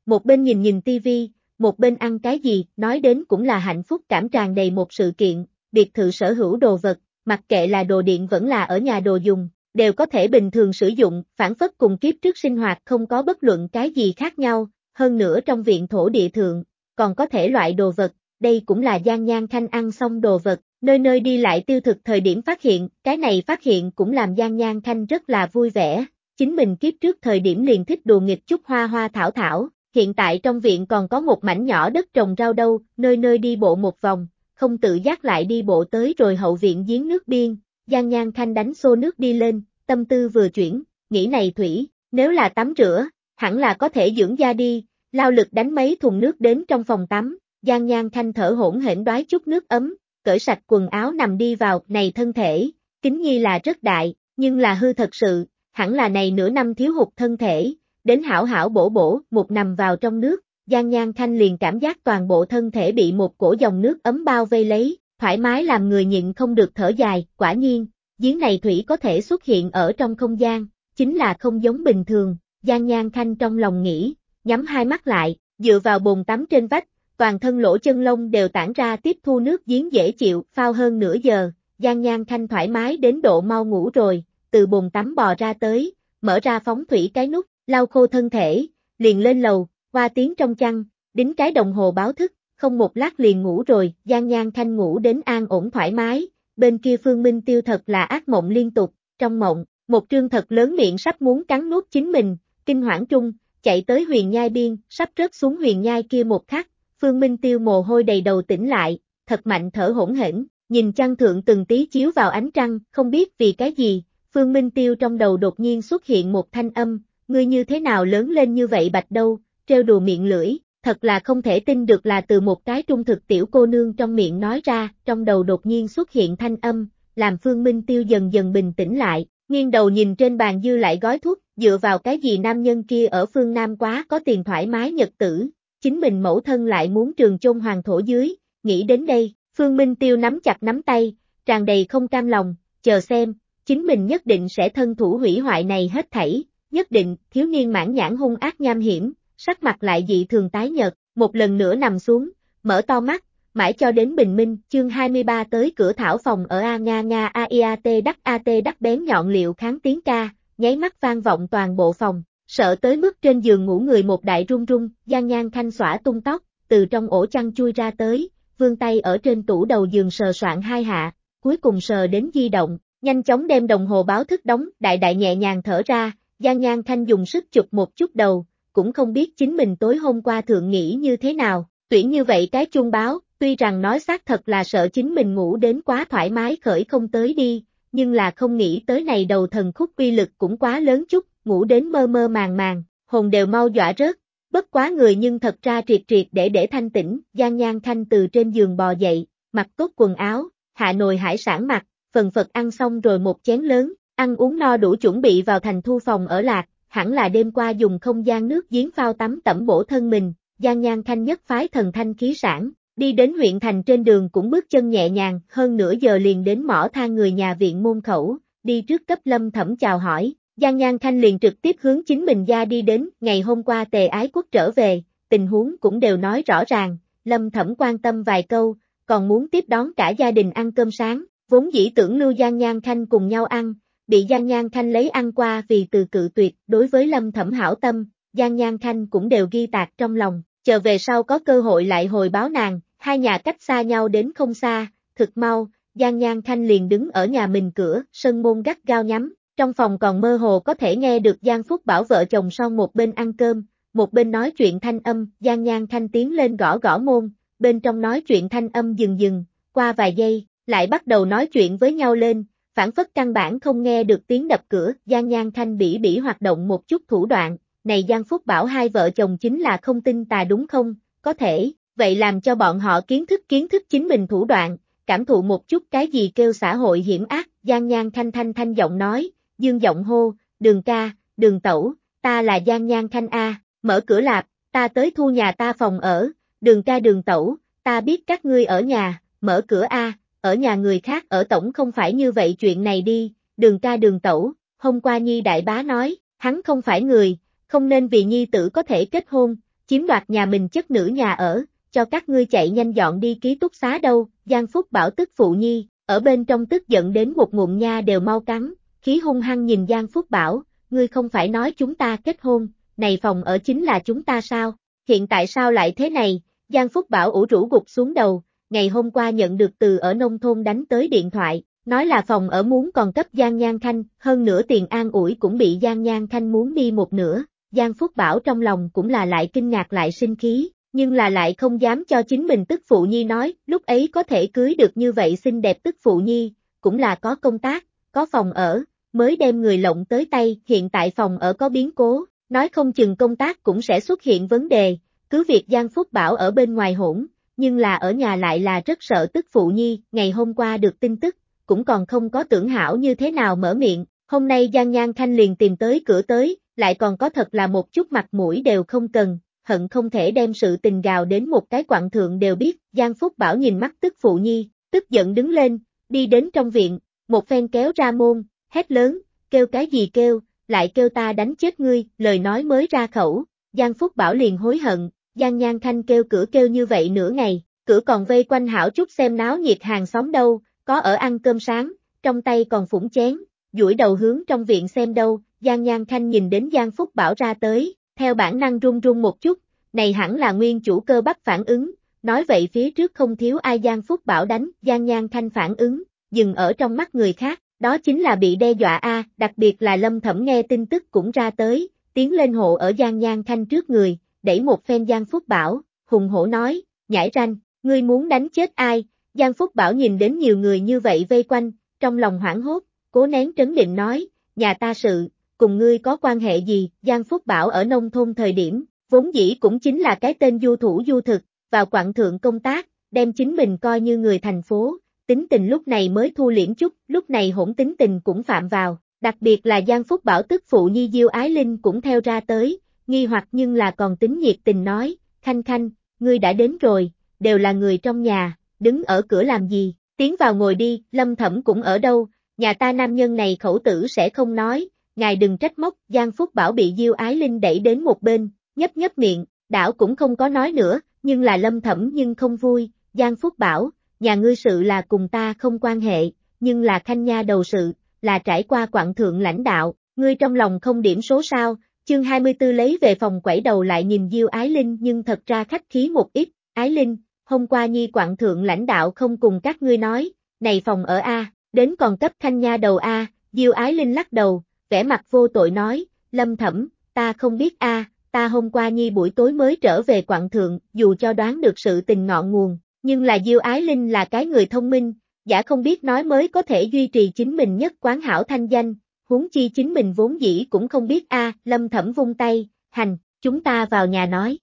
một bên nhìn nhìn tivi, một bên ăn cái gì, nói đến cũng là hạnh phúc cảm tràn đầy một sự kiện, biệt thự sở hữu đồ vật, mặc kệ là đồ điện vẫn là ở nhà đồ dùng, đều có thể bình thường sử dụng, phản phất cùng kiếp trước sinh hoạt không có bất luận cái gì khác nhau, hơn nữa trong viện thổ địa thượng, còn có thể loại đồ vật, đây cũng là Giang Nhan Khanh ăn xong đồ vật, nơi nơi đi lại tiêu thực thời điểm phát hiện, cái này phát hiện cũng làm Giang Nhan Khanh rất là vui vẻ, chính mình kiếp trước thời điểm liền thích đùa nghịch chút hoa hoa thảo thảo, hiện tại trong viện còn có một mảnh nhỏ đất trồng rau đâu, nơi nơi đi bộ một vòng, không tự giác lại đi bộ tới rồi hậu viện giếng nước biên, Giang Nhan Khanh đánh xô nước đi lên, tâm tư vừa chuyển, nghĩ này thủy, nếu là tắm rửa, hẳn là có thể dưỡng da đi, lao lực đánh mấy thùng nước đến trong phòng tắm, Giang Nhan Khanh thở hổn hển đoái chút nước ấm, cởi sạch quần áo nằm đi vào, này thân thể, kính nhi là rất đại, nhưng là hư thật sự, hẳn là này nửa năm thiếu hụt thân thể, đến hảo hảo bổ bổ, một nằm vào trong nước, Giang Nhan Khanh liền cảm giác toàn bộ thân thể bị một cổ dòng nước ấm bao vây lấy, thoải mái làm người nhịn không được thở dài, quả nhiên, giếng này thủy có thể xuất hiện ở trong không gian, chính là không giống bình thường, Giang Nhan Khanh trong lòng nghĩ, nhắm hai mắt lại, dựa vào bồn tắm trên vách, toàn thân lỗ chân lông đều tản ra tiếp thu nước giếng dễ chịu, phao hơn nửa giờ, Giang Nhan Khanh thoải mái đến độ mau ngủ rồi, từ bồn tắm bò ra tới, mở ra phóng thủy cái nút, lau khô thân thể, liền lên lầu, qua tiếng trong chăn, đính cái đồng hồ báo thức, không một lát liền ngủ rồi, Giang Nhan Khanh ngủ đến an ổn thoải mái, bên kia Phương Minh Tiêu thật là ác mộng liên tục, trong mộng, một trương thật lớn miệng sắp muốn cắn nuốt chính mình, kinh hoảng trung, chạy tới huyền nhai biên, sắp rớt xuống huyền nhai kia một khắc, Phương Minh Tiêu mồ hôi đầy đầu tỉnh lại, thật mạnh thở hổn hển, nhìn chăn thượng từng tí chiếu vào ánh trăng, không biết vì cái gì, Phương Minh Tiêu trong đầu đột nhiên xuất hiện một thanh âm, ngươi như thế nào lớn lên như vậy bạch đâu, trêu đùa miệng lưỡi, thật là không thể tin được là từ một cái trung thực tiểu cô nương trong miệng nói ra, trong đầu đột nhiên xuất hiện thanh âm, làm Phương Minh Tiêu dần dần bình tĩnh lại, nghiêng đầu nhìn trên bàn dư lại gói thuốc, dựa vào cái gì nam nhân kia ở phương Nam quá có tiền thoải mái nhật tử, chính mình mẫu thân lại muốn trường chôn hoàng thổ dưới, nghĩ đến đây, Phương Minh Tiêu nắm chặt nắm tay, tràn đầy không cam lòng, chờ xem, chính mình nhất định sẽ thân thủ hủy hoại này hết thảy, nhất định, thiếu niên mãn nhãn hung ác nham hiểm, sắc mặt lại dị thường tái nhợt, một lần nữa nằm xuống, mở to mắt, mãi cho đến bình minh, chương hai mươi ba tới cửa thảo phòng ở A Nga Nga A I A T đắc A T đắc bén nhọn liệu kháng tiếng ca, nháy mắt vang vọng toàn bộ phòng, sợ tới mức trên giường ngủ người một đại run run, Giang Nhan Khanh xõa tung tóc, từ trong ổ chăn chui ra tới, vươn tay ở trên tủ đầu giường sờ soạn hai hạ, cuối cùng sờ đến di động, nhanh chóng đem đồng hồ báo thức đóng, đại đại nhẹ nhàng thở ra, Giang Nhan Khanh dùng sức chụp một chút đầu, cũng không biết chính mình tối hôm qua thượng nghĩ như thế nào, tuyển như vậy cái chuông báo, tuy rằng nói xác thật là sợ chính mình ngủ đến quá thoải mái khởi không tới đi, nhưng là không nghĩ tới này đầu thần khúc uy lực cũng quá lớn chút, ngủ đến mơ mơ màng màng, hồn đều mau dọa rớt, bất quá người nhưng thật ra triệt triệt để để thanh tĩnh, Giang Nhan Khanh từ trên giường bò dậy, mặc tốt quần áo, hạ nồi hải sản mặc, phần phật ăn xong rồi một chén lớn, ăn uống no đủ chuẩn bị vào thành thu phòng ở lạc, hẳn là đêm qua dùng không gian nước giếng phao tắm tẩm bổ thân mình, Giang Nhan Khanh nhất phái thần thanh khí sản, đi đến huyện thành trên đường cũng bước chân nhẹ nhàng, hơn nửa giờ liền đến mỏ than người nhà viện môn khẩu, đi trước cấp Lâm Thẩm chào hỏi, Giang Nhan Khanh liền trực tiếp hướng chính mình gia đi đến, ngày hôm qua Tề Ái Quốc trở về, tình huống cũng đều nói rõ ràng, Lâm Thẩm quan tâm vài câu, còn muốn tiếp đón cả gia đình ăn cơm sáng, vốn dĩ tưởng lưu Giang Nhan Khanh cùng nhau ăn, bị Giang Nhan Khanh lấy ăn qua vì từ cự tuyệt, đối với Lâm Thẩm hảo tâm, Giang Nhan Khanh cũng đều ghi tạc trong lòng, chờ về sau có cơ hội lại hồi báo nàng, hai nhà cách xa nhau đến không xa, thực mau, Giang Nhan Khanh liền đứng ở nhà mình cửa, sân môn gắt gao nhắm, trong phòng còn mơ hồ có thể nghe được Giang Phúc Bảo vợ chồng son một bên ăn cơm, một bên nói chuyện thanh âm, Giang Nhan Khanh tiến lên gõ gõ môn, bên trong nói chuyện thanh âm dừng dừng, qua vài giây, lại bắt đầu nói chuyện với nhau lên, phản phất căn bản không nghe được tiếng đập cửa, Giang Nhan Khanh bỉ bỉ hoạt động một chút thủ đoạn, này Giang Phúc Bảo hai vợ chồng chính là không tin tà đúng không, có thể, vậy làm cho bọn họ kiến thức kiến thức chính mình thủ đoạn, cảm thụ một chút cái gì kêu xã hội hiểm ác, Giang Nhan Khanh thanh thanh giọng nói, dương giọng hô, Đường ca, Đường tẩu, ta là Giang Nhan Khanh a, mở cửa lạp, ta tới thu nhà ta phòng ở, Đường ca Đường tẩu, ta biết các ngươi ở nhà, mở cửa a, ở nhà người khác ở tổng không phải như vậy chuyện này đi, Đường ca Đường tẩu, hôm qua Nhi đại bá nói, hắn không phải người, không nên vì Nhi tử có thể kết hôn, chiếm đoạt nhà mình chất nữ nhà ở, cho các ngươi chạy nhanh dọn đi ký túc xá đâu, Giang Phúc Bảo tức phụ nhi, ở bên trong tức giận đến một ngụm nha đều mau cắn, khí hung hăng nhìn Giang Phúc Bảo, ngươi không phải nói chúng ta kết hôn, này phòng ở chính là chúng ta sao, hiện tại sao lại thế này, Giang Phúc Bảo ủ rũ gục xuống đầu, ngày hôm qua nhận được từ ở nông thôn đánh tới điện thoại, nói là phòng ở muốn còn cấp Giang Nhan Khanh, hơn nữa tiền an ủi cũng bị Giang Nhan Khanh muốn đi một nửa, Giang Phúc Bảo trong lòng cũng là lại kinh ngạc lại sinh khí, nhưng là lại không dám cho chính mình tức phụ nhi nói, lúc ấy có thể cưới được như vậy xinh đẹp tức phụ nhi, cũng là có công tác, có phòng ở, mới đem người lộng tới tay, hiện tại phòng ở có biến cố, nói không chừng công tác cũng sẽ xuất hiện vấn đề, cứ việc Giang Phúc Bảo ở bên ngoài hỗn, nhưng là ở nhà lại là rất sợ tức phụ nhi, ngày hôm qua được tin tức, cũng còn không có tưởng hảo như thế nào mở miệng, hôm nay Giang Nhan Khanh liền tìm tới cửa tới, lại còn có thật là một chút mặt mũi đều không cần, hận không thể đem sự tình gào đến một cái quặng thượng đều biết, Giang Phúc Bảo nhìn mắt tức phụ nhi, tức giận đứng lên, đi đến trong viện, một phen kéo ra môn, hét lớn, kêu cái gì kêu, lại kêu ta đánh chết ngươi, lời nói mới ra khẩu, Giang Phúc Bảo liền hối hận, Giang Nhan Khanh kêu cửa kêu như vậy nửa ngày, cửa còn vây quanh hảo chút xem náo nhiệt hàng xóm đâu, có ở ăn cơm sáng, trong tay còn phủng chén, duỗi đầu hướng trong viện xem đâu, Giang Nhan Khanh nhìn đến Giang Phúc Bảo ra tới, theo bản năng run run một chút, này hẳn là nguyên chủ cơ bắp phản ứng, nói vậy phía trước không thiếu ai Giang Phúc Bảo đánh, Giang Nhan Khanh phản ứng, dừng ở trong mắt người khác, đó chính là bị đe dọa a, đặc biệt là Lâm Thẩm nghe tin tức cũng ra tới, tiến lên hộ ở Giang Nhan Khanh trước người, đẩy một phen Giang Phúc Bảo, hùng hổ nói, nhãi ranh, ngươi muốn đánh chết ai, Giang Phúc Bảo nhìn đến nhiều người như vậy vây quanh, trong lòng hoảng hốt, cố nén trấn định nói, nhà ta sự, cùng ngươi có quan hệ gì, Giang Phúc Bảo ở nông thôn thời điểm, vốn dĩ cũng chính là cái tên du thủ du thực, vào quặng thượng công tác, đem chính mình coi như người thành phố, tính tình lúc này mới thu liễm chút, lúc này hỗn tính tình cũng phạm vào, đặc biệt là Giang Phúc Bảo tức phụ nhi Diêu Ái Linh cũng theo ra tới, nghi hoặc nhưng là còn tính nhiệt tình nói, Khanh Khanh, ngươi đã đến rồi, đều là người trong nhà, đứng ở cửa làm gì, tiến vào ngồi đi, Lâm Thẩm cũng ở đâu, nhà ta nam nhân này khẩu tử sẽ không nói, ngài đừng trách móc, Giang Phúc Bảo bị Diêu Ái Linh đẩy đến một bên, nhấp nhấp miệng, đảo cũng không có nói nữa, nhưng là Lâm Thẩm nhưng không vui, Giang Phúc Bảo, nhà ngươi sự là cùng ta không quan hệ, nhưng là Khanh nha đầu sự, là trải qua quặng thượng lãnh đạo, ngươi trong lòng không điểm số sao, chương hai mươi tư lấy về phòng quẩy đầu lại nhìn Diêu Ái Linh nhưng thật ra khách khí một ít, Ái Linh, hôm qua nhi quặng thượng lãnh đạo không cùng các ngươi nói, này phòng ở A, đến còn cấp Khanh nha đầu A, Diêu Ái Linh lắc đầu, vẻ mặt vô tội nói, Lâm Thẩm, ta không biết A, ta hôm qua nhi buổi tối mới trở về quặng thượng, dù cho đoán được sự tình ngọn nguồn, nhưng là Diêu Ái Linh là cái người thông minh, giả không biết nói mới có thể duy trì chính mình nhất quán hảo thanh danh, huống chi chính mình vốn dĩ cũng không biết A, Lâm Thẩm vung tay, hành, chúng ta vào nhà nói.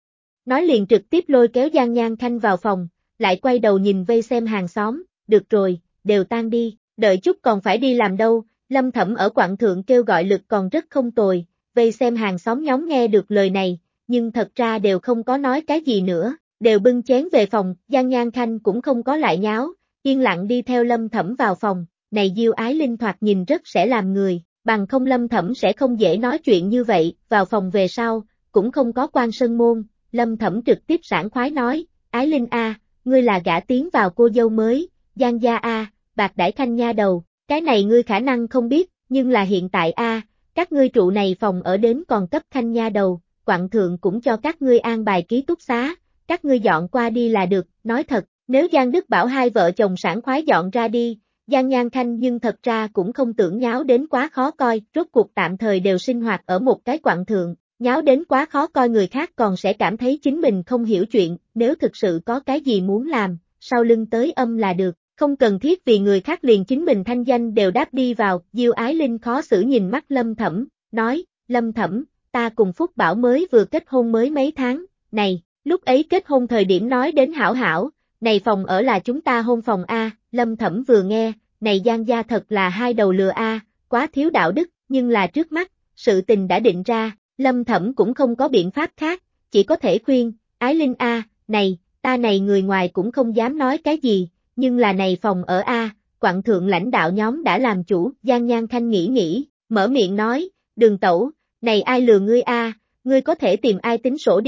Nói liền trực tiếp lôi kéo Giang Nhan Khanh vào phòng, lại quay đầu nhìn vây xem hàng xóm, được rồi, đều tan đi, đợi chút còn phải đi làm đâu, Lâm Thẩm ở quặng thượng kêu gọi lực còn rất không tồi, vây xem hàng xóm nhóm nghe được lời này, nhưng thật ra đều không có nói cái gì nữa, đều bưng chén về phòng, Giang Nhan Khanh cũng không có lại nháo, yên lặng đi theo Lâm Thẩm vào phòng, này Diêu Ái Linh thoạt nhìn rất sẽ làm người, bằng không Lâm Thẩm sẽ không dễ nói chuyện như vậy, vào phòng về sau, cũng không có quan sân môn, Lâm Thẩm trực tiếp sảng khoái nói, Ái Linh a, ngươi là gả tiến vào cô dâu mới, Giang gia a, bạc đãi Khanh nha đầu, cái này ngươi khả năng không biết, nhưng là hiện tại a, các ngươi trụ này phòng ở đến còn cấp Khanh nha đầu, quặng thượng cũng cho các ngươi an bài ký túc xá, các ngươi dọn qua đi là được, nói thật, nếu Giang Đức Bảo hai vợ chồng sảng khoái dọn ra đi, Giang Nhan Khanh nhưng thật ra cũng không tưởng nháo đến quá khó coi, rốt cuộc tạm thời đều sinh hoạt ở một cái quặng thượng, nháo đến quá khó coi người khác còn sẽ cảm thấy chính mình không hiểu chuyện, nếu thực sự có cái gì muốn làm, sau lưng tới âm là được, không cần thiết vì người khác liền chính mình thanh danh đều đáp đi vào, Diêu Ái Linh khó xử nhìn mắt Lâm Thẩm, nói, Lâm Thẩm, ta cùng Phúc Bảo mới vừa kết hôn mới mấy tháng, này, lúc ấy kết hôn thời điểm nói đến hảo hảo, này phòng ở là chúng ta hôn phòng A, Lâm Thẩm vừa nghe, này Giang gia thật là hai đầu lừa A, quá thiếu đạo đức, nhưng là trước mắt, sự tình đã định ra, Lâm Thẩm cũng không có biện pháp khác, chỉ có thể khuyên, Ái Linh A, này, ta này người ngoài cũng không dám nói cái gì, nhưng là này phòng ở A, quặng thượng lãnh đạo nhóm đã làm chủ, Giang Nhan Khanh nghĩ nghĩ, mở miệng nói, Đường tẩu, này ai lừa ngươi A, ngươi có thể tìm ai tính sổ đi,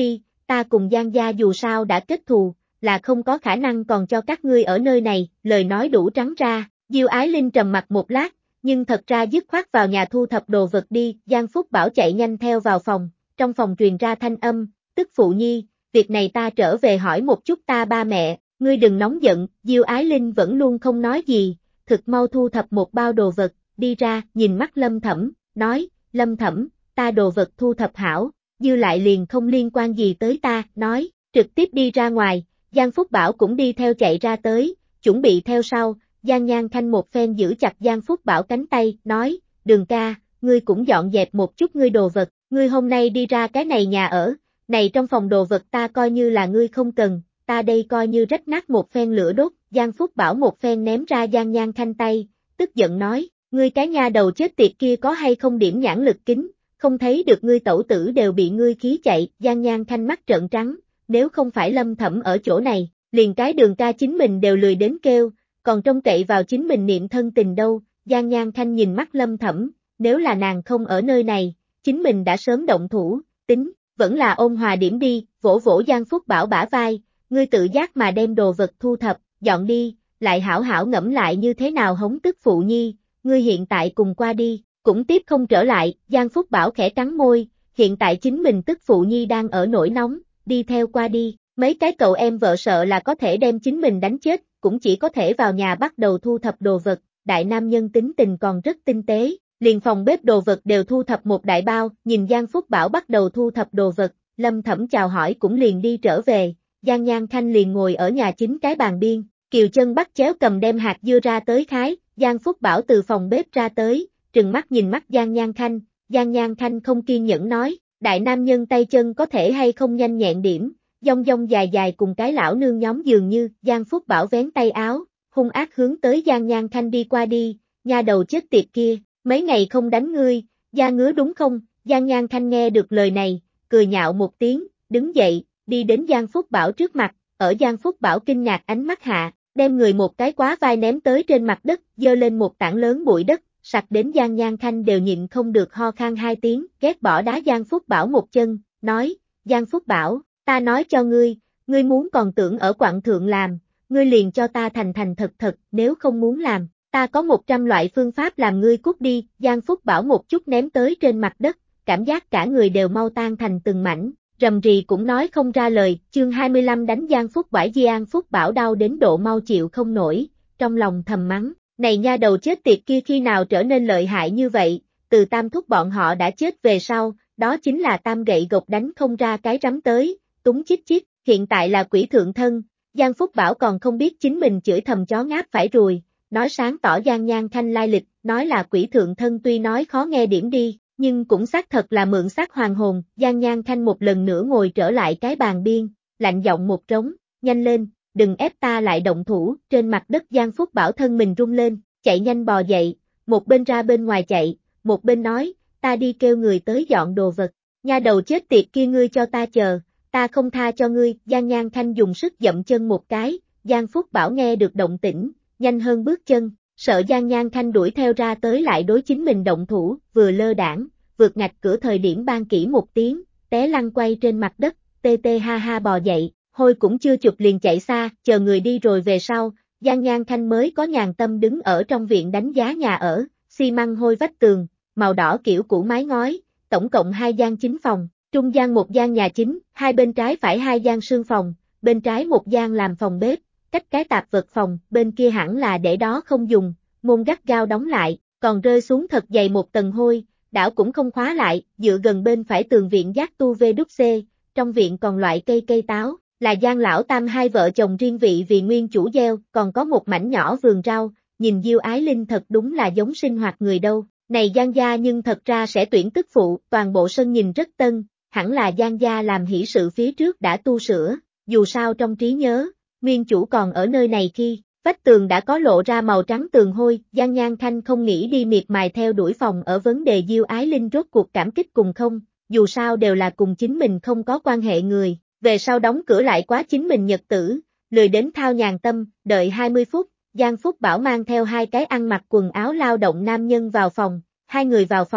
ta cùng Giang gia dù sao đã kết thù, là không có khả năng còn cho các ngươi ở nơi này, lời nói đủ trắng ra, Diêu Ái Linh trầm mặt một lát, nhưng thật ra dứt khoát vào nhà thu thập đồ vật đi, Giang Phúc Bảo chạy nhanh theo vào phòng, trong phòng truyền ra thanh âm, tức phụ nhi, việc này ta trở về hỏi một chút ta ba mẹ, ngươi đừng nóng giận, Diêu Ái Linh vẫn luôn không nói gì, thực mau thu thập một bao đồ vật, đi ra, nhìn mắt Lâm Thẩm, nói, Lâm Thẩm, ta đồ vật thu thập hảo, dư lại liền không liên quan gì tới ta, nói, trực tiếp đi ra ngoài, Giang Phúc Bảo cũng đi theo chạy ra tới, chuẩn bị theo sau, Giang Nhan Khanh một phen giữ chặt Giang Phúc Bảo cánh tay, nói, Đường ca, ngươi cũng dọn dẹp một chút ngươi đồ vật, ngươi hôm nay đi ra cái này nhà ở, này trong phòng đồ vật ta coi như là ngươi không cần, ta đây coi như rách nát một phen lửa đốt, Giang Phúc Bảo một phen ném ra Giang Nhan Khanh tay, tức giận nói, ngươi cái nha đầu chết tiệt kia có hay không điểm nhãn lực kính, không thấy được ngươi tẩu tử đều bị ngươi khí chạy, Giang Nhan Khanh mắt trợn trắng, nếu không phải Lâm Thẩm ở chỗ này, liền cái Đường ca chính mình đều lười đến kêu, còn trông cậy vào chính mình niệm thân tình đâu, Giang Nhan Khanh nhìn mắt Lâm Thẩm, nếu là nàng không ở nơi này, chính mình đã sớm động thủ, tính, vẫn là ôn hòa điểm đi, vỗ vỗ Giang Phúc Bảo bả vai, ngươi tự giác mà đem đồ vật thu thập, dọn đi, lại hảo hảo ngẫm lại như thế nào hống tức phụ nhi, ngươi hiện tại cùng qua đi, cũng tiếp không trở lại, Giang Phúc Bảo khẽ cắn môi, hiện tại chính mình tức phụ nhi đang ở nổi nóng, đi theo qua đi, mấy cái cậu em vợ sợ là có thể đem chính mình đánh chết, cũng chỉ có thể vào nhà bắt đầu thu thập đồ vật, đại nam nhân tính tình còn rất tinh tế, liền phòng bếp đồ vật đều thu thập một đại bao, nhìn Giang Phúc Bảo bắt đầu thu thập đồ vật, Lâm Thẩm chào hỏi cũng liền đi trở về, Giang Nhan Khanh liền ngồi ở nhà chính cái bàn biên, kiều chân bắt chéo cầm đem hạt dưa ra tới khái, Giang Phúc Bảo từ phòng bếp ra tới, trừng mắt nhìn mắt Giang Nhan Khanh, Giang Nhan Khanh không kiên nhẫn nói, đại nam nhân tay chân có thể hay không nhanh nhẹn điểm, dông dông dài dài cùng cái lão nương nhóm dường như, Giang Phúc Bảo vén tay áo, hung ác hướng tới Giang Nhan Khanh đi qua đi, nha đầu chết tiệt kia, mấy ngày không đánh ngươi, da ngứa đúng không, Giang Nhan Khanh nghe được lời này, cười nhạo một tiếng, đứng dậy, đi đến Giang Phúc Bảo trước mặt, ở Giang Phúc Bảo kinh ngạc ánh mắt hạ, đem người một cái quá vai ném tới trên mặt đất, dơ lên một tảng lớn bụi đất, sặc đến Giang Nhan Khanh đều nhịn không được ho khan hai tiếng, ghét bỏ đá Giang Phúc Bảo một chân, nói, Giang Phúc Bảo, ta nói cho ngươi, ngươi muốn còn tưởng ở quặng thượng làm, ngươi liền cho ta thành thành thật thật, nếu không muốn làm, ta có một trăm loại phương pháp làm ngươi cút đi, Giang Phúc Bảo một chút ném tới trên mặt đất, cảm giác cả người đều mau tan thành từng mảnh, rầm rì cũng nói không ra lời, chương hai mươi lăm đánh Giang Phúc Bãi Giang Phúc Bảo đau đến độ mau chịu không nổi, trong lòng thầm mắng, này nha đầu chết tiệt kia khi nào trở nên lợi hại như vậy, từ Tam Thúc bọn họ đã chết về sau, đó chính là tam gậy gộc đánh không ra cái rắm tới, túng chích chích, hiện tại là quỷ thượng thân, Giang Phúc Bảo còn không biết chính mình chửi thầm chó ngáp phải ruồi, nói sáng tỏ Giang Nhan Khanh lai lịch, nói là quỷ thượng thân tuy nói khó nghe điểm đi, nhưng cũng xác thật là mượn xác hoàng hồn, Giang Nhan Khanh một lần nữa ngồi trở lại cái bàn biên, lạnh giọng một trống, nhanh lên, đừng ép ta lại động thủ, trên mặt đất Giang Phúc Bảo thân mình rung lên, chạy nhanh bò dậy, một bên ra bên ngoài chạy, một bên nói, ta đi kêu người tới dọn đồ vật, nha đầu chết tiệt kia ngươi cho ta chờ, ta không tha cho ngươi, Giang Nhan Khanh dùng sức dậm chân một cái, Giang Phúc Bảo nghe được động tĩnh, nhanh hơn bước chân, sợ Giang Nhan Khanh đuổi theo ra tới lại đối chính mình động thủ, vừa lơ đảng, vượt ngạch cửa thời điểm ban kỹ một tiếng, té lăn quay trên mặt đất, tê tê ha ha bò dậy, hôi cũng chưa chụp liền chạy xa, chờ người đi rồi về sau, Giang Nhan Khanh mới có nhàn tâm đứng ở trong viện đánh giá nhà ở, xi măng hôi vách tường, màu đỏ kiểu cũ mái ngói, tổng cộng hai gian chính phòng, trung gian một gian nhà chính, hai bên trái phải hai gian sương phòng, bên trái một gian làm phòng bếp, cách cái tạp vật phòng, bên kia hẳn là để đó không dùng, môn gắt gao đóng lại, còn rơi xuống thật dày một tầng hôi, đảo cũng không khóa lại, dựa gần bên phải tường viện giác tu vê đúc xê, trong viện còn loại cây cây táo, là Giang lão tam hai vợ chồng riêng vị vì nguyên chủ gieo, còn có một mảnh nhỏ vườn rau, nhìn Diêu Ái Linh thật đúng là giống sinh hoạt người đâu, này Giang gia nhưng thật ra sẽ tuyển tức phụ, toàn bộ sân nhìn rất tân, hẳn là Giang gia làm hỷ sự phía trước đã tu sửa, dù sao trong trí nhớ, nguyên chủ còn ở nơi này khi, vách tường đã có lộ ra màu trắng tường hôi, Giang Nhan Khanh không nghĩ đi miệt mài theo đuổi phòng ở vấn đề Diêu Ái Linh rốt cuộc cảm kích cùng không, dù sao đều là cùng chính mình không có quan hệ người, về sau đóng cửa lại quá chính mình nhật tử, lười đến thao nhàn tâm, đợi hai mươi phút, Giang Phúc Bảo mang theo hai cái ăn mặc quần áo lao động nam nhân vào phòng, hai người vào phòng,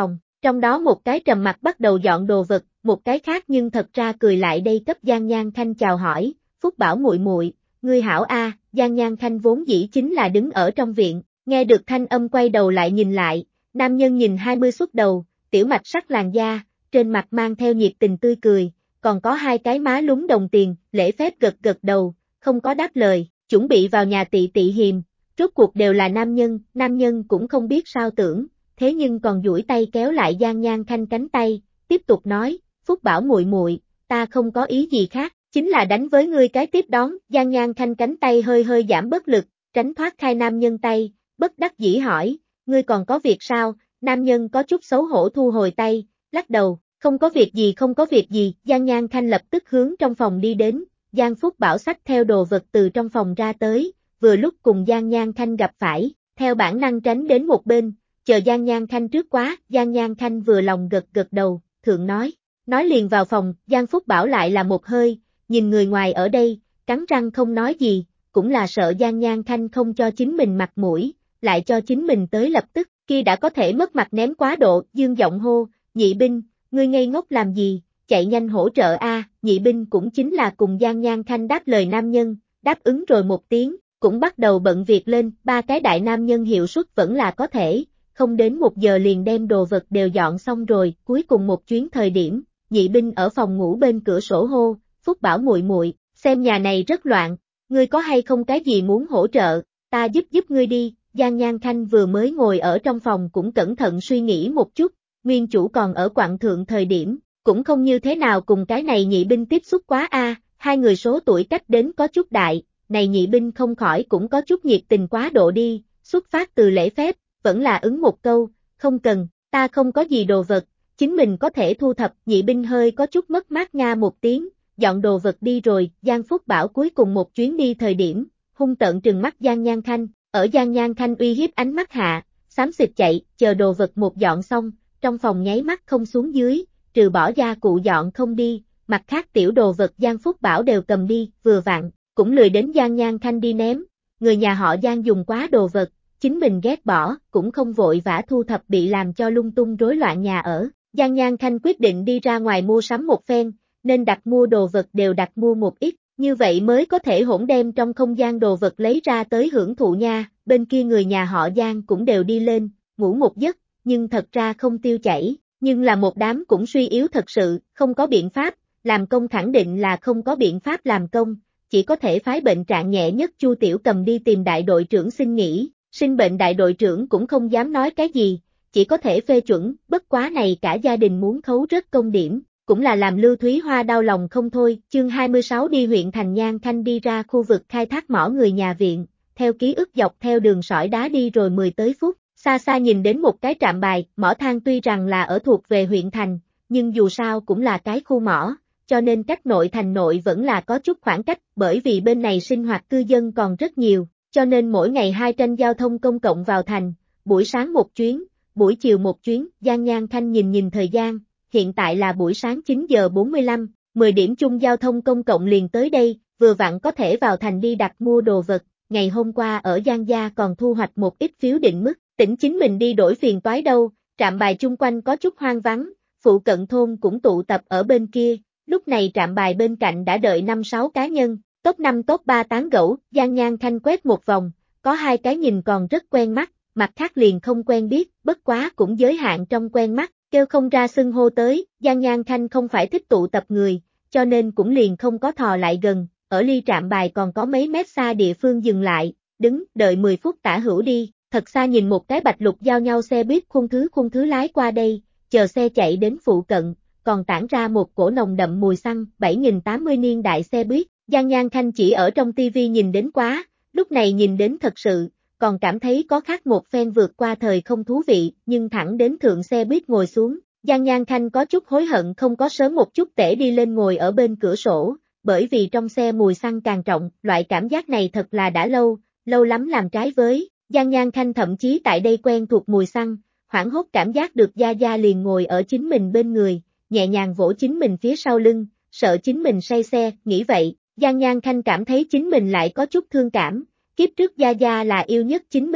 Trong đó một cái trầm mặt bắt đầu dọn đồ vật, một cái khác nhưng thật ra cười lại đây cấp Giang Nhan Khanh chào hỏi, Phúc Bảo muội muội, ngươi hảo a. Giang Nhan Khanh vốn dĩ chính là đứng ở trong viện, nghe được thanh âm quay đầu lại nhìn lại, nam nhân nhìn hai mươi xuất đầu, tiểu mạch sắc làn da, trên mặt mang theo nhiệt tình tươi cười, còn có hai cái má lúng đồng tiền, lễ phép gật gật đầu, không có đáp lời, chuẩn bị vào nhà tị tị hiềm, rốt cuộc đều là nam nhân, nam nhân cũng không biết sao tưởng, thế nhưng còn duỗi tay kéo lại Giang Nhan Khanh cánh tay, tiếp tục nói, Phúc Bảo muội muội, ta không có ý gì khác, chính là đánh với ngươi cái tiếp đón, Giang Nhan Khanh cánh tay hơi hơi giảm bớt lực, tránh thoát khai nam nhân tay, bất đắc dĩ hỏi, ngươi còn có việc sao, nam nhân có chút xấu hổ thu hồi tay, lắc đầu, không có việc gì không có việc gì, Giang Nhan Khanh lập tức hướng trong phòng đi đến, Giang Phúc Bảo xách theo đồ vật từ trong phòng ra tới, vừa lúc cùng Giang Nhan Khanh gặp phải, theo bản năng tránh đến một bên, chờ Giang Nhan Khanh trước quá, Giang Nhan Khanh vừa lòng gật gật đầu, thượng nói, nói liền vào phòng, Giang Phúc Bảo lại là một hơi, nhìn người ngoài ở đây, cắn răng không nói gì, cũng là sợ Giang Nhan Khanh không cho chính mình mặt mũi, lại cho chính mình tới lập tức, kia đã có thể mất mặt ném quá độ, dương giọng hô, nhị binh, ngươi ngây ngốc làm gì, chạy nhanh hỗ trợ a. Nhị binh cũng chính là cùng Giang Nhan Khanh đáp lời nam nhân, đáp ứng rồi một tiếng, cũng bắt đầu bận việc lên, ba cái đại nam nhân hiệu suất vẫn là có thể, không đến một giờ liền đem đồ vật đều dọn xong rồi, cuối cùng một chuyến thời điểm, nhị binh ở phòng ngủ bên cửa sổ hô, Phúc Bảo muội muội, xem nhà này rất loạn, ngươi có hay không cái gì muốn hỗ trợ, ta giúp giúp ngươi đi, Giang Nhan Khanh vừa mới ngồi ở trong phòng cũng cẩn thận suy nghĩ một chút, nguyên chủ còn ở quặng thượng thời điểm, cũng không như thế nào cùng cái này nhị binh tiếp xúc quá a, hai người số tuổi cách đến có chút đại, này nhị binh không khỏi cũng có chút nhiệt tình quá độ đi, xuất phát từ lễ phép, vẫn là ứng một câu, không cần, ta không có gì đồ vật, chính mình có thể thu thập, nhị binh hơi có chút mất mát nga một tiếng, dọn đồ vật đi rồi, Giang Phúc Bảo cuối cùng một chuyến đi thời điểm, hung tợn trừng mắt Giang Nhan Khanh, ở Giang Nhan Khanh uy hiếp ánh mắt hạ, xám xịt chạy, chờ đồ vật một dọn xong, trong phòng nháy mắt không xuống dưới, trừ bỏ gia cụ dọn không đi, mặt khác tiểu đồ vật Giang Phúc Bảo đều cầm đi, vừa vặn, cũng lười đến Giang Nhan Khanh đi ném, người nhà họ Giang dùng quá đồ vật, chính mình ghét bỏ, cũng không vội vã thu thập bị làm cho lung tung rối loạn nhà ở, Giang Nhan Khanh quyết định đi ra ngoài mua sắm một phen, nên đặt mua đồ vật đều đặt mua một ít, như vậy mới có thể hỗn đem trong không gian đồ vật lấy ra tới hưởng thụ nha, bên kia người nhà họ Giang cũng đều đi lên, ngủ một giấc, nhưng thật ra không tiêu chảy, nhưng là một đám cũng suy yếu thật sự, không có biện pháp, làm công khẳng định là không có biện pháp làm công, chỉ có thể phái bệnh trạng nhẹ nhất Chu Tiểu Cầm đi tìm đại đội trưởng xin nghỉ, sinh bệnh đại đội trưởng cũng không dám nói cái gì, chỉ có thể phê chuẩn, bất quá này cả gia đình muốn khấu rớt công điểm, cũng là làm Lưu Thúy Hoa đau lòng không thôi, chương hai mươi sáu đi huyện thành Nhan Khanh đi ra khu vực khai thác mỏ người nhà viện, theo ký ức dọc theo đường sỏi đá đi rồi mười tới phút, xa xa nhìn đến một cái trạm bài, mỏ than tuy rằng là ở thuộc về huyện thành, nhưng dù sao cũng là cái khu mỏ, cho nên cách nội thành nội vẫn là có chút khoảng cách, bởi vì bên này sinh hoạt cư dân còn rất nhiều, cho nên mỗi ngày hai tranh giao thông công cộng vào thành, buổi sáng một chuyến, buổi chiều một chuyến, Giang Nhan Khanh nhìn nhìn thời gian, hiện tại là buổi sáng chín giờ bốn mươi lăm, mười điểm chung giao thông công cộng liền tới đây, vừa vặn có thể vào thành đi đặt mua đồ vật, ngày hôm qua ở Giang Gia còn thu hoạch một ít phiếu định mức, tỉnh chính mình đi đổi phiền toái đâu, trạm bài chung quanh có chút hoang vắng, phụ cận thôn cũng tụ tập ở bên kia, lúc này trạm bài bên cạnh đã đợi năm sáu cá nhân, top năm top ba tán gẫu, Giang Nhan Khanh quét một vòng, có hai cái nhìn còn rất quen mắt, mặt khác liền không quen biết, bất quá cũng giới hạn trong quen mắt, kêu không ra xưng hô tới, Giang Nhan Khanh không phải thích tụ tập người, cho nên cũng liền không có thò lại gần, ở ly trạm bài còn có mấy mét xa địa phương dừng lại, đứng, đợi mười phút tả hữu đi, thật xa nhìn một cái bạch lục giao nhau xe buýt khung thứ khung thứ lái qua đây, chờ xe chạy đến phụ cận, còn tản ra một cổ nồng đậm mùi xăng, bảy nghìn tám mươi niên đại xe buýt, Giang Nhan Khanh chỉ ở trong tivi nhìn đến quá, lúc này nhìn đến thật sự, còn cảm thấy có khác một phen vượt qua thời không thú vị, nhưng thẳng đến thượng xe buýt ngồi xuống, Giang Nhan Khanh có chút hối hận không có sớm một chút tể đi lên ngồi ở bên cửa sổ, bởi vì trong xe mùi xăng càng trọng, loại cảm giác này thật là đã lâu, lâu lắm làm trái với, Giang Nhan Khanh thậm chí tại đây quen thuộc mùi xăng, hoảng hốt cảm giác được Gia Gia liền ngồi ở chính mình bên người, nhẹ nhàng vỗ chính mình phía sau lưng, sợ chính mình say xe, nghĩ vậy, Giang Nhan Khanh cảm thấy chính mình lại có chút thương cảm, kiếp trước Gia Gia là yêu nhất chính mình,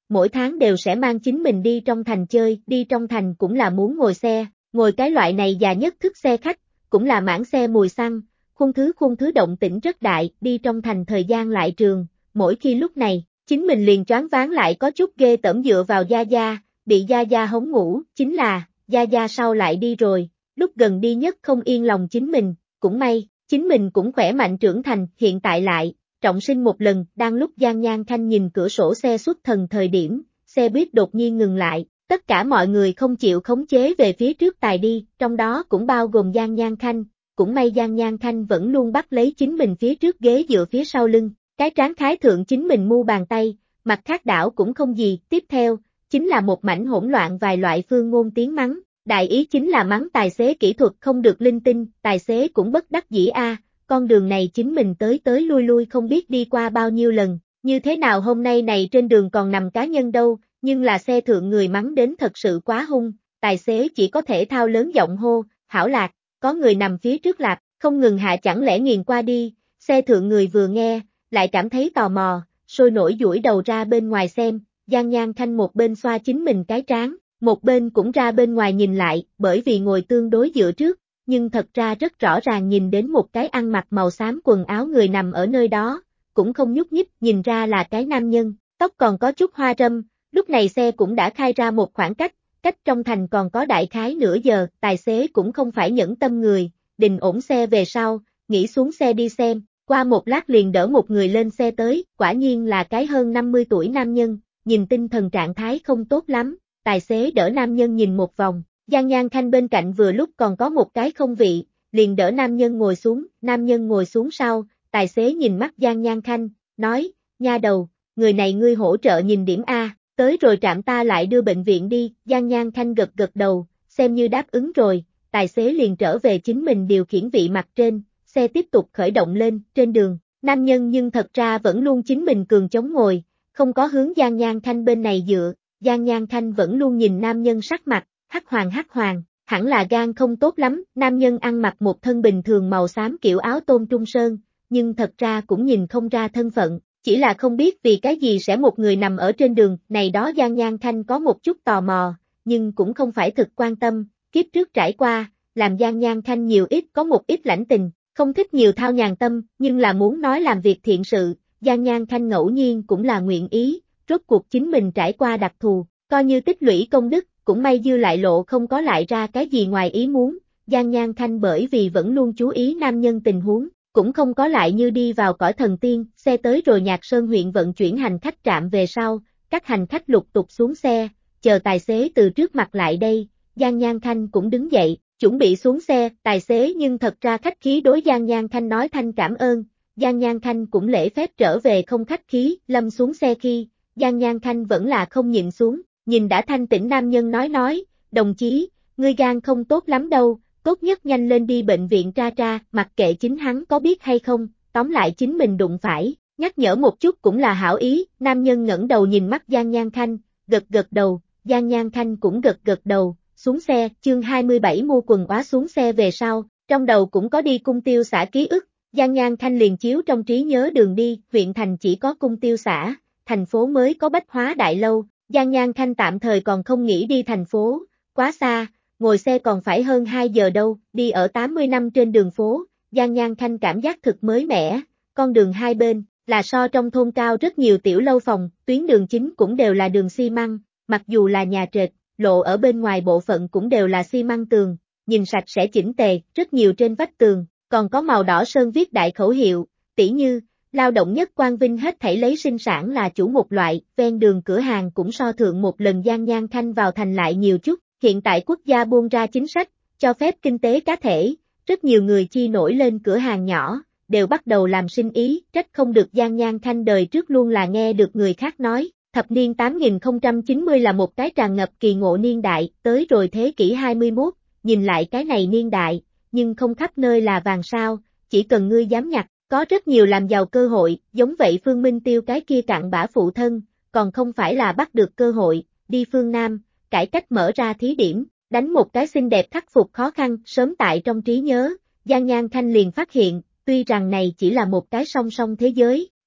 mỗi tháng đều sẽ mang chính mình đi trong thành chơi, đi trong thành cũng là muốn ngồi xe, ngồi cái loại này già nhất thức xe khách, cũng là mãn xe mùi xăng, khung thứ khung thứ động tĩnh rất đại, đi trong thành thời gian lại trường, mỗi khi lúc này, chính mình liền choáng váng lại có chút ghê tởm dựa vào Gia Gia, bị Gia Gia hống ngủ, chính là, Gia Gia sau lại đi rồi, lúc gần đi nhất không yên lòng chính mình, cũng may, chính mình cũng khỏe mạnh trưởng thành, hiện tại lại, trọng sinh một lần, đang lúc Giang Nhan Khanh nhìn cửa sổ xe xuất thần thời điểm, xe buýt đột nhiên ngừng lại, tất cả mọi người không chịu khống chế về phía trước tài đi, trong đó cũng bao gồm Giang Nhan Khanh, cũng may Giang Nhan Khanh vẫn luôn bắt lấy chính mình phía trước ghế dựa phía sau lưng, cái trán khái thượng chính mình mu bàn tay, mặt khác đảo cũng không gì, tiếp theo, chính là một mảnh hỗn loạn vài loại phương ngôn tiếng mắng, đại ý chính là mắng tài xế kỹ thuật không được linh tinh, tài xế cũng bất đắc dĩ a, con đường này chính mình tới tới lui lui không biết đi qua bao nhiêu lần, như thế nào hôm nay này trên đường còn nằm cá nhân đâu, nhưng là xe thượng người mắng đến thật sự quá hung, tài xế chỉ có thể thao lớn giọng hô, hảo lạc, có người nằm phía trước lạc, không ngừng hạ chẳng lẽ nghiền qua đi, xe thượng người vừa nghe, lại cảm thấy tò mò, sôi nổi duỗi đầu ra bên ngoài xem, Giang Nhan Khanh một bên xoa chính mình cái trán, một bên cũng ra bên ngoài nhìn lại, bởi vì ngồi tương đối dựa trước, nhưng thật ra rất rõ ràng nhìn đến một cái ăn mặc màu xám quần áo người nằm ở nơi đó, cũng không nhúc nhích, nhìn ra là cái nam nhân, tóc còn có chút hoa râm, lúc này xe cũng đã khai ra một khoảng cách, cách trong thành còn có đại khái nửa giờ, tài xế cũng không phải nhẫn tâm người, đình ổn xe về sau, nghĩ xuống xe đi xem, qua một lát liền đỡ một người lên xe tới, quả nhiên là cái hơn năm mươi tuổi nam nhân, nhìn tinh thần trạng thái không tốt lắm, tài xế đỡ nam nhân nhìn một vòng, Giang Nhan Khanh bên cạnh vừa lúc còn có một cái không vị, liền đỡ nam nhân ngồi xuống, nam nhân ngồi xuống sau, tài xế nhìn mắt Giang Nhan Khanh, nói, nha đầu, người này ngươi hỗ trợ nhìn điểm A, tới rồi trạm ta lại đưa bệnh viện đi, Giang Nhan Khanh gật gật đầu, xem như đáp ứng rồi, tài xế liền trở về chính mình điều khiển vị mặt trên, xe tiếp tục khởi động lên, trên đường, nam nhân nhưng thật ra vẫn luôn chính mình cường chống ngồi, không có hướng Giang Nhan Khanh bên này dựa, Giang Nhan Khanh vẫn luôn nhìn nam nhân sắc mặt, hắc hoàng hắc hoàng, hẳn là gan không tốt lắm, nam nhân ăn mặc một thân bình thường màu xám kiểu áo tôm trung sơn, nhưng thật ra cũng nhìn không ra thân phận, chỉ là không biết vì cái gì sẽ một người nằm ở trên đường, này đó Giang Nhan Khanh có một chút tò mò, nhưng cũng không phải thực quan tâm, kiếp trước trải qua, làm Giang Nhan Khanh nhiều ít có một ít lãnh tình, không thích nhiều thao nhàn tâm, nhưng là muốn nói làm việc thiện sự, Giang Nhan Khanh ngẫu nhiên cũng là nguyện ý, rốt cuộc chính mình trải qua đặc thù, coi như tích lũy công đức, cũng may dư lại lộ không có lại ra cái gì ngoài ý muốn, Giang Nhan Khanh bởi vì vẫn luôn chú ý nam nhân tình huống, cũng không có lại như đi vào cõi thần tiên, xe tới rồi Nhạc Sơn huyện vận chuyển hành khách trạm về sau, các hành khách lục tục xuống xe, chờ tài xế từ trước mặt lại đây, Giang Nhan Khanh cũng đứng dậy, chuẩn bị xuống xe, tài xế nhưng thật ra khách khí đối Giang Nhan Khanh nói thanh cảm ơn, Giang Nhan Khanh cũng lễ phép trở về không khách khí, lâm xuống xe khi, Giang Nhan Khanh vẫn là không nhịn xuống, nhìn đã thanh tỉnh nam nhân nói nói, đồng chí, ngươi gan không tốt lắm đâu, tốt nhất nhanh lên đi bệnh viện tra tra, mặc kệ chính hắn có biết hay không, tóm lại chính mình đụng phải, nhắc nhở một chút cũng là hảo ý, nam nhân ngẩng đầu nhìn mắt Giang Nhan Khanh, gật gật đầu, Giang Nhan Khanh cũng gật gật đầu, xuống xe, chương hai mươi bảy mua quần áo xuống xe về sau, trong đầu cũng có đi cung tiêu xã ký ức, Giang Nhan Khanh liền chiếu trong trí nhớ đường đi, huyện thành chỉ có cung tiêu xã, thành phố mới có bách hóa đại lâu, Giang Nhan Khanh tạm thời còn không nghĩ đi thành phố, quá xa, ngồi xe còn phải hơn hai giờ đâu, đi ở tám mươi năm trên đường phố, Giang Nhan Khanh cảm giác thực mới mẻ, con đường hai bên, là so trong thôn cao rất nhiều tiểu lâu phòng, tuyến đường chính cũng đều là đường xi măng, mặc dù là nhà trệt, lộ ở bên ngoài bộ phận cũng đều là xi măng tường, nhìn sạch sẽ chỉnh tề, rất nhiều trên vách tường, còn có màu đỏ sơn viết đại khẩu hiệu, tỉ như, lao động nhất quang vinh hết thảy lấy sinh sản là chủ một loại, ven đường cửa hàng cũng so thượng một lần Giang Nhan Khanh vào thành lại nhiều chút, hiện tại quốc gia buông ra chính sách, cho phép kinh tế cá thể, rất nhiều người chi nổi lên cửa hàng nhỏ, đều bắt đầu làm sinh ý, trách không được Giang Nhan Khanh đời trước luôn là nghe được người khác nói, thập niên tám nghìn không trăm chín mươi là một cái tràn ngập kỳ ngộ niên đại, tới rồi thế kỷ hai mươi mốt, nhìn lại cái này niên đại, nhưng không khắp nơi là vàng sao, chỉ cần ngươi dám nhặt, có rất nhiều làm giàu cơ hội, giống vậy Phương Minh Tiêu cái kia cặn bã phụ thân, còn không phải là bắt được cơ hội, đi phương Nam, cải cách mở ra thí điểm, đánh một cái xinh đẹp khắc phục khó khăn, sớm tại trong trí nhớ, Giang Nhan Khanh liền phát hiện, tuy rằng này chỉ là một cái song song thế giới,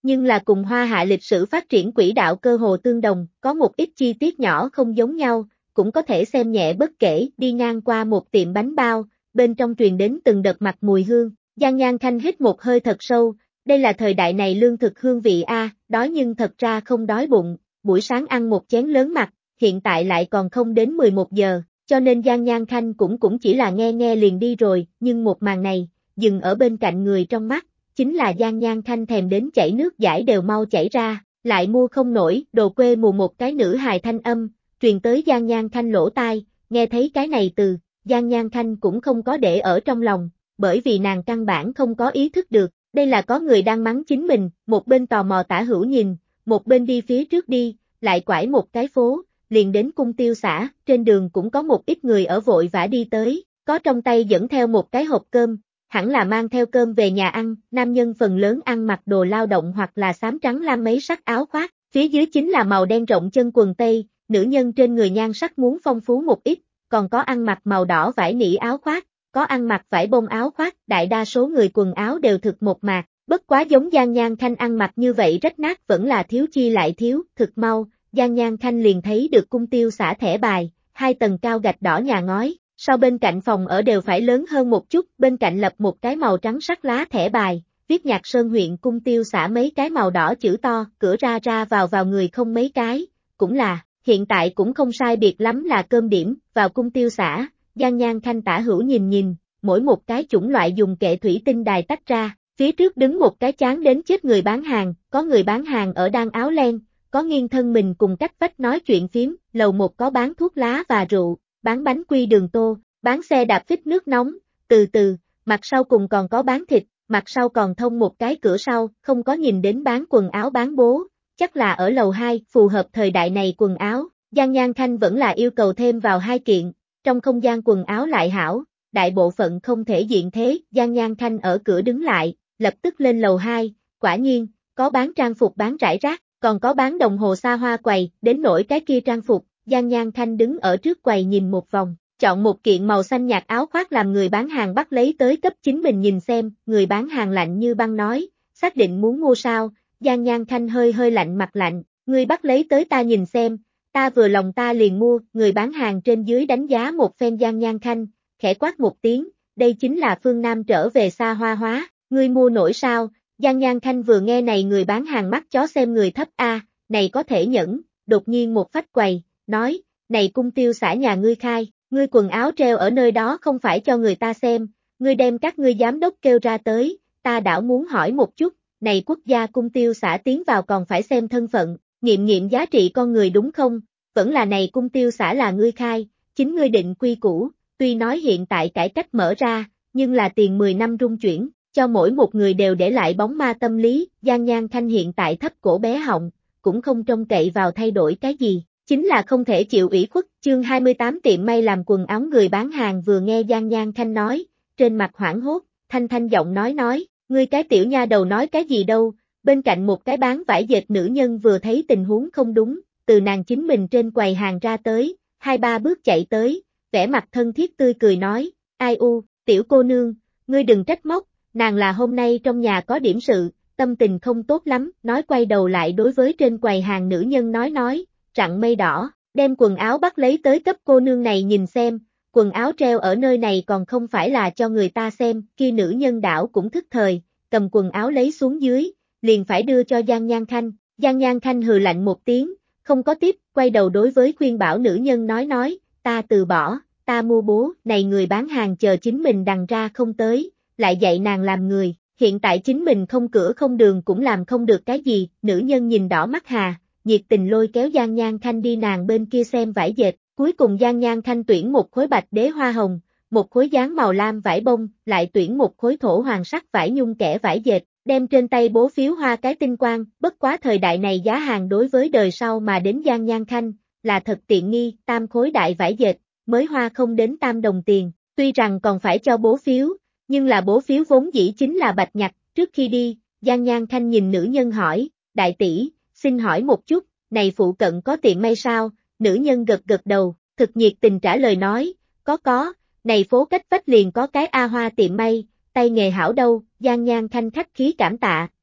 nhưng là cùng Hoa Hạ lịch sử phát triển quỹ đạo cơ hồ tương đồng, có một ít chi tiết nhỏ không giống nhau, cũng có thể xem nhẹ bất kể. Đi ngang qua một tiệm bánh bao, bên trong truyền đến từng đợt mặt mùi hương, Giang Nhan Khanh hít một hơi thật sâu, đây là thời đại này lương thực hương vị a, đói nhưng thật ra không đói bụng, buổi sáng ăn một chén lớn mặt, hiện tại lại còn không đến mười một giờ, cho nên Giang Nhan Khanh cũng cũng chỉ là nghe nghe liền đi rồi, nhưng một màn này, dừng ở bên cạnh người trong mắt, chính là Giang Nhan Khanh thèm đến chảy nước dãi đều mau chảy ra, lại mua không nổi, đồ quê mùa. Một cái nữ hài thanh âm, truyền tới Giang Nhan Khanh lỗ tai, nghe thấy cái này từ, Giang Nhan Khanh cũng không có để ở trong lòng, bởi vì nàng căn bản không có ý thức được, đây là có người đang mắng chính mình, một bên tò mò tả hữu nhìn, một bên đi phía trước đi, lại quải một cái phố, liền đến cung tiêu xã, trên đường cũng có một ít người ở vội vã đi tới, có trong tay dẫn theo một cái hộp cơm, hẳn là mang theo cơm về nhà ăn, nam nhân phần lớn ăn mặc đồ lao động hoặc là xám trắng lam mấy sắc áo khoác, phía dưới chính là màu đen rộng chân quần tây, nữ nhân trên người nhan sắc muốn phong phú một ít, còn có ăn mặc màu đỏ vải nỉ áo khoác, có ăn mặc vải bông áo khoác, đại đa số người quần áo đều thực một mạc, bất quá giống Giang Nhan Khanh ăn mặc như vậy rách nát vẫn là thiếu chi lại thiếu, thực mau, Giang Nhan Khanh liền thấy được cung tiêu xã thẻ bài, hai tầng cao gạch đỏ nhà ngói, sau bên cạnh phòng ở đều phải lớn hơn một chút, bên cạnh lập một cái màu trắng sắc lá thẻ bài, viết Nhạc Sơn huyện cung tiêu xã mấy cái màu đỏ chữ to, cửa ra ra vào vào người không mấy cái, cũng là, hiện tại cũng không sai biệt lắm là cơm điểm, vào cung tiêu xã, Giang Nhan Khanh tả hữu nhìn nhìn, mỗi một cái chủng loại dùng kệ thủy tinh đài tách ra, phía trước đứng một cái chán đến chết người bán hàng, có người bán hàng ở đang áo len, có nghiêng thân mình cùng cách vách nói chuyện phím, lầu một có bán thuốc lá và rượu, bán bánh quy đường tô, bán xe đạp phích nước nóng, từ từ, mặt sau cùng còn có bán thịt, mặt sau còn thông một cái cửa sau, không có nhìn đến bán quần áo bán bố, chắc là ở lầu hai, phù hợp thời đại này quần áo, Giang Nhan Khanh vẫn là yêu cầu thêm vào hai kiện, trong không gian quần áo lại hảo, đại bộ phận không thể diện thế, Giang Nhan Khanh ở cửa đứng lại, lập tức lên lầu hai, quả nhiên, có bán trang phục bán rải rác, còn có bán đồng hồ xa hoa quầy, đến nỗi cái kia trang phục, Giang Nhan Khanh đứng ở trước quầy nhìn một vòng, chọn một kiện màu xanh nhạt áo khoác làm người bán hàng bắt lấy tới cấp chính mình nhìn xem, người bán hàng lạnh như băng nói, xác định muốn mua sao, Giang Nhan Khanh hơi hơi lạnh mặt lạnh, người bắt lấy tới ta nhìn xem, ta vừa lòng ta liền mua, người bán hàng trên dưới đánh giá một phen Giang Nhan Khanh, khẽ quát một tiếng, đây chính là phương Nam trở về xa hoa hóa, ngươi mua nổi sao, Giang Nhan Khanh vừa nghe này người bán hàng mắt chó xem người thấp a, này có thể nhẫn, đột nhiên một phách quầy, nói, này cung tiêu xã nhà ngươi khai, ngươi quần áo treo ở nơi đó không phải cho người ta xem, ngươi đem các ngươi giám đốc kêu ra tới, ta đảo muốn hỏi một chút, này quốc gia cung tiêu xã tiến vào còn phải xem thân phận, nghiệm nghiệm giá trị con người đúng không, vẫn là này cung tiêu xã là ngươi khai, chính ngươi định quy củ, tuy nói hiện tại cải cách mở ra, nhưng là tiền mười năm rung chuyển, cho mỗi một người đều để lại bóng ma tâm lý, Giang Nhan Khanh hiện tại thấp cổ bé họng, cũng không trông cậy vào thay đổi cái gì, chính là không thể chịu ủy khuất, chương hai mươi tám tiệm may làm quần áo người bán hàng vừa nghe Giang Nhan Khanh nói, trên mặt hoảng hốt, thanh thanh giọng nói nói, ngươi cái tiểu nha đầu nói cái gì đâu, bên cạnh một cái bán vải dệt nữ nhân vừa thấy tình huống không đúng, từ nàng chính mình trên quầy hàng ra tới, hai ba bước chạy tới, vẻ mặt thân thiết tươi cười nói, ai u, tiểu cô nương, ngươi đừng trách móc, nàng là hôm nay trong nhà có điểm sự, tâm tình không tốt lắm, nói quay đầu lại đối với trên quầy hàng nữ nhân nói nói, rặng mây đỏ, đem quần áo bắt lấy tới cấp cô nương này nhìn xem, quần áo treo ở nơi này còn không phải là cho người ta xem, kia nữ nhân đảo cũng thức thời, cầm quần áo lấy xuống dưới, liền phải đưa cho Giang Nhan Khanh, Giang Nhan Khanh hừ lạnh một tiếng, không có tiếp, quay đầu đối với khuyên bảo nữ nhân nói nói, ta từ bỏ, ta mua bố, này người bán hàng chờ chính mình đằng ra không tới, lại dạy nàng làm người, hiện tại chính mình không cửa không đường cũng làm không được cái gì, nữ nhân nhìn đỏ mắt hà, nhiệt tình lôi kéo Giang Nhan Khanh đi nàng bên kia xem vải dệt, cuối cùng Giang Nhan Khanh tuyển một khối bạch đế hoa hồng, một khối dáng màu lam vải bông, lại tuyển một khối thổ hoàng sắc vải nhung kẻ vải dệt, đem trên tay bố phiếu hoa cái tinh quang, bất quá thời đại này giá hàng đối với đời sau mà đến Giang Nhan Khanh, là thật tiện nghi, tam khối đại vải dệt, mới hoa không đến tam đồng tiền, tuy rằng còn phải cho bố phiếu, nhưng là bố phiếu vốn dĩ chính là bạch nhặt, trước khi đi, Giang Nhan Khanh nhìn nữ nhân hỏi, đại tỷ, xin hỏi một chút, này phụ cận có tiệm may sao, nữ nhân gật gật đầu, thực nhiệt tình trả lời nói, có có, này phố cách vách liền có cái A Hoa tiệm may, tay nghề hảo đâu, Giang Nhan Khanh khách khí cảm tạ,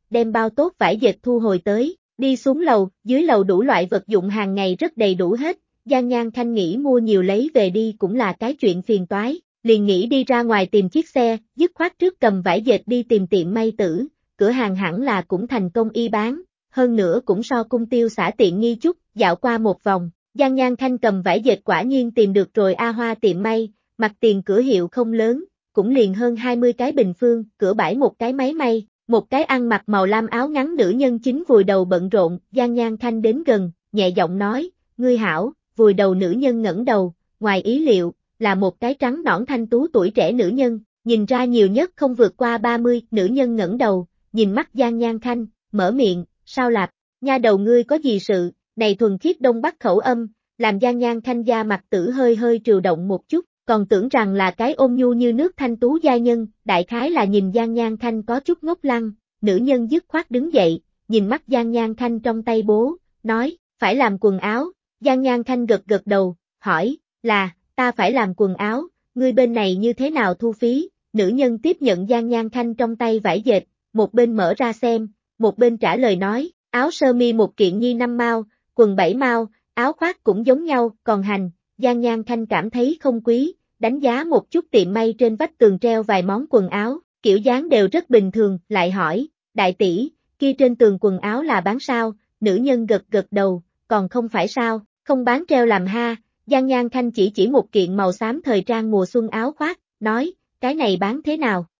đem bao tốt vải dệt thu hồi tới, đi xuống lầu, dưới lầu đủ loại vật dụng hàng ngày rất đầy đủ hết, Giang Nhan Khanh nghĩ mua nhiều lấy về đi cũng là cái chuyện phiền toái, liền nghĩ đi ra ngoài tìm chiếc xe, dứt khoát trước cầm vải dệt đi tìm tiệm may tử, cửa hàng hẳn là cũng thành công y bán, hơn nữa cũng so cung tiêu xã tiện nghi chút, dạo qua một vòng, Giang Nhan Khanh cầm vải dệt quả nhiên tìm được rồi A Hoa tiệm may, mặt tiền cửa hiệu không lớn, cũng liền hơn hai mươi cái bình phương, cửa bãi một cái máy may, một cái ăn mặc màu lam áo ngắn nữ nhân chính vùi đầu bận rộn, Giang Nhan Khanh đến gần, nhẹ giọng nói, ngươi hảo, vùi đầu nữ nhân ngẩng đầu, ngoài ý liệu, là một cái trắng nõn thanh tú tuổi trẻ nữ nhân, nhìn ra nhiều nhất không vượt qua ba mươi, nữ nhân ngẩng đầu, nhìn mắt Giang Nhan Khanh, mở miệng, sao lạp, nha đầu ngươi có gì sự, này thuần khiết đông bắc khẩu âm, làm Giang Nhan Khanh da mặt tử hơi hơi trừ động một chút, còn tưởng rằng là cái ôn nhu như nước thanh tú giai nhân, đại khái là nhìn Giang Nhan Khanh có chút ngốc lăng, nữ nhân dứt khoát đứng dậy, nhìn mắt Giang Nhan Khanh trong tay bố, nói, phải làm quần áo, Giang Nhan Khanh gật gật đầu, hỏi, là, ta phải làm quần áo, ngươi bên này như thế nào thu phí, nữ nhân tiếp nhận Giang Nhan Khanh trong tay vải dệt, một bên mở ra xem, một bên trả lời nói, áo sơ mi một kiện nhi năm mao, quần bảy mao, áo khoác cũng giống nhau, còn hành, Giang Nhan Khanh cảm thấy không quý, đánh giá một chút tiệm may trên vách tường treo vài món quần áo, kiểu dáng đều rất bình thường, lại hỏi, đại tỷ, kia trên tường quần áo là bán sao, nữ nhân gật gật đầu, còn không phải sao, không bán treo làm ha, Giang Nhan Khanh chỉ chỉ một kiện màu xám thời trang mùa xuân áo khoác, nói, cái này bán thế nào,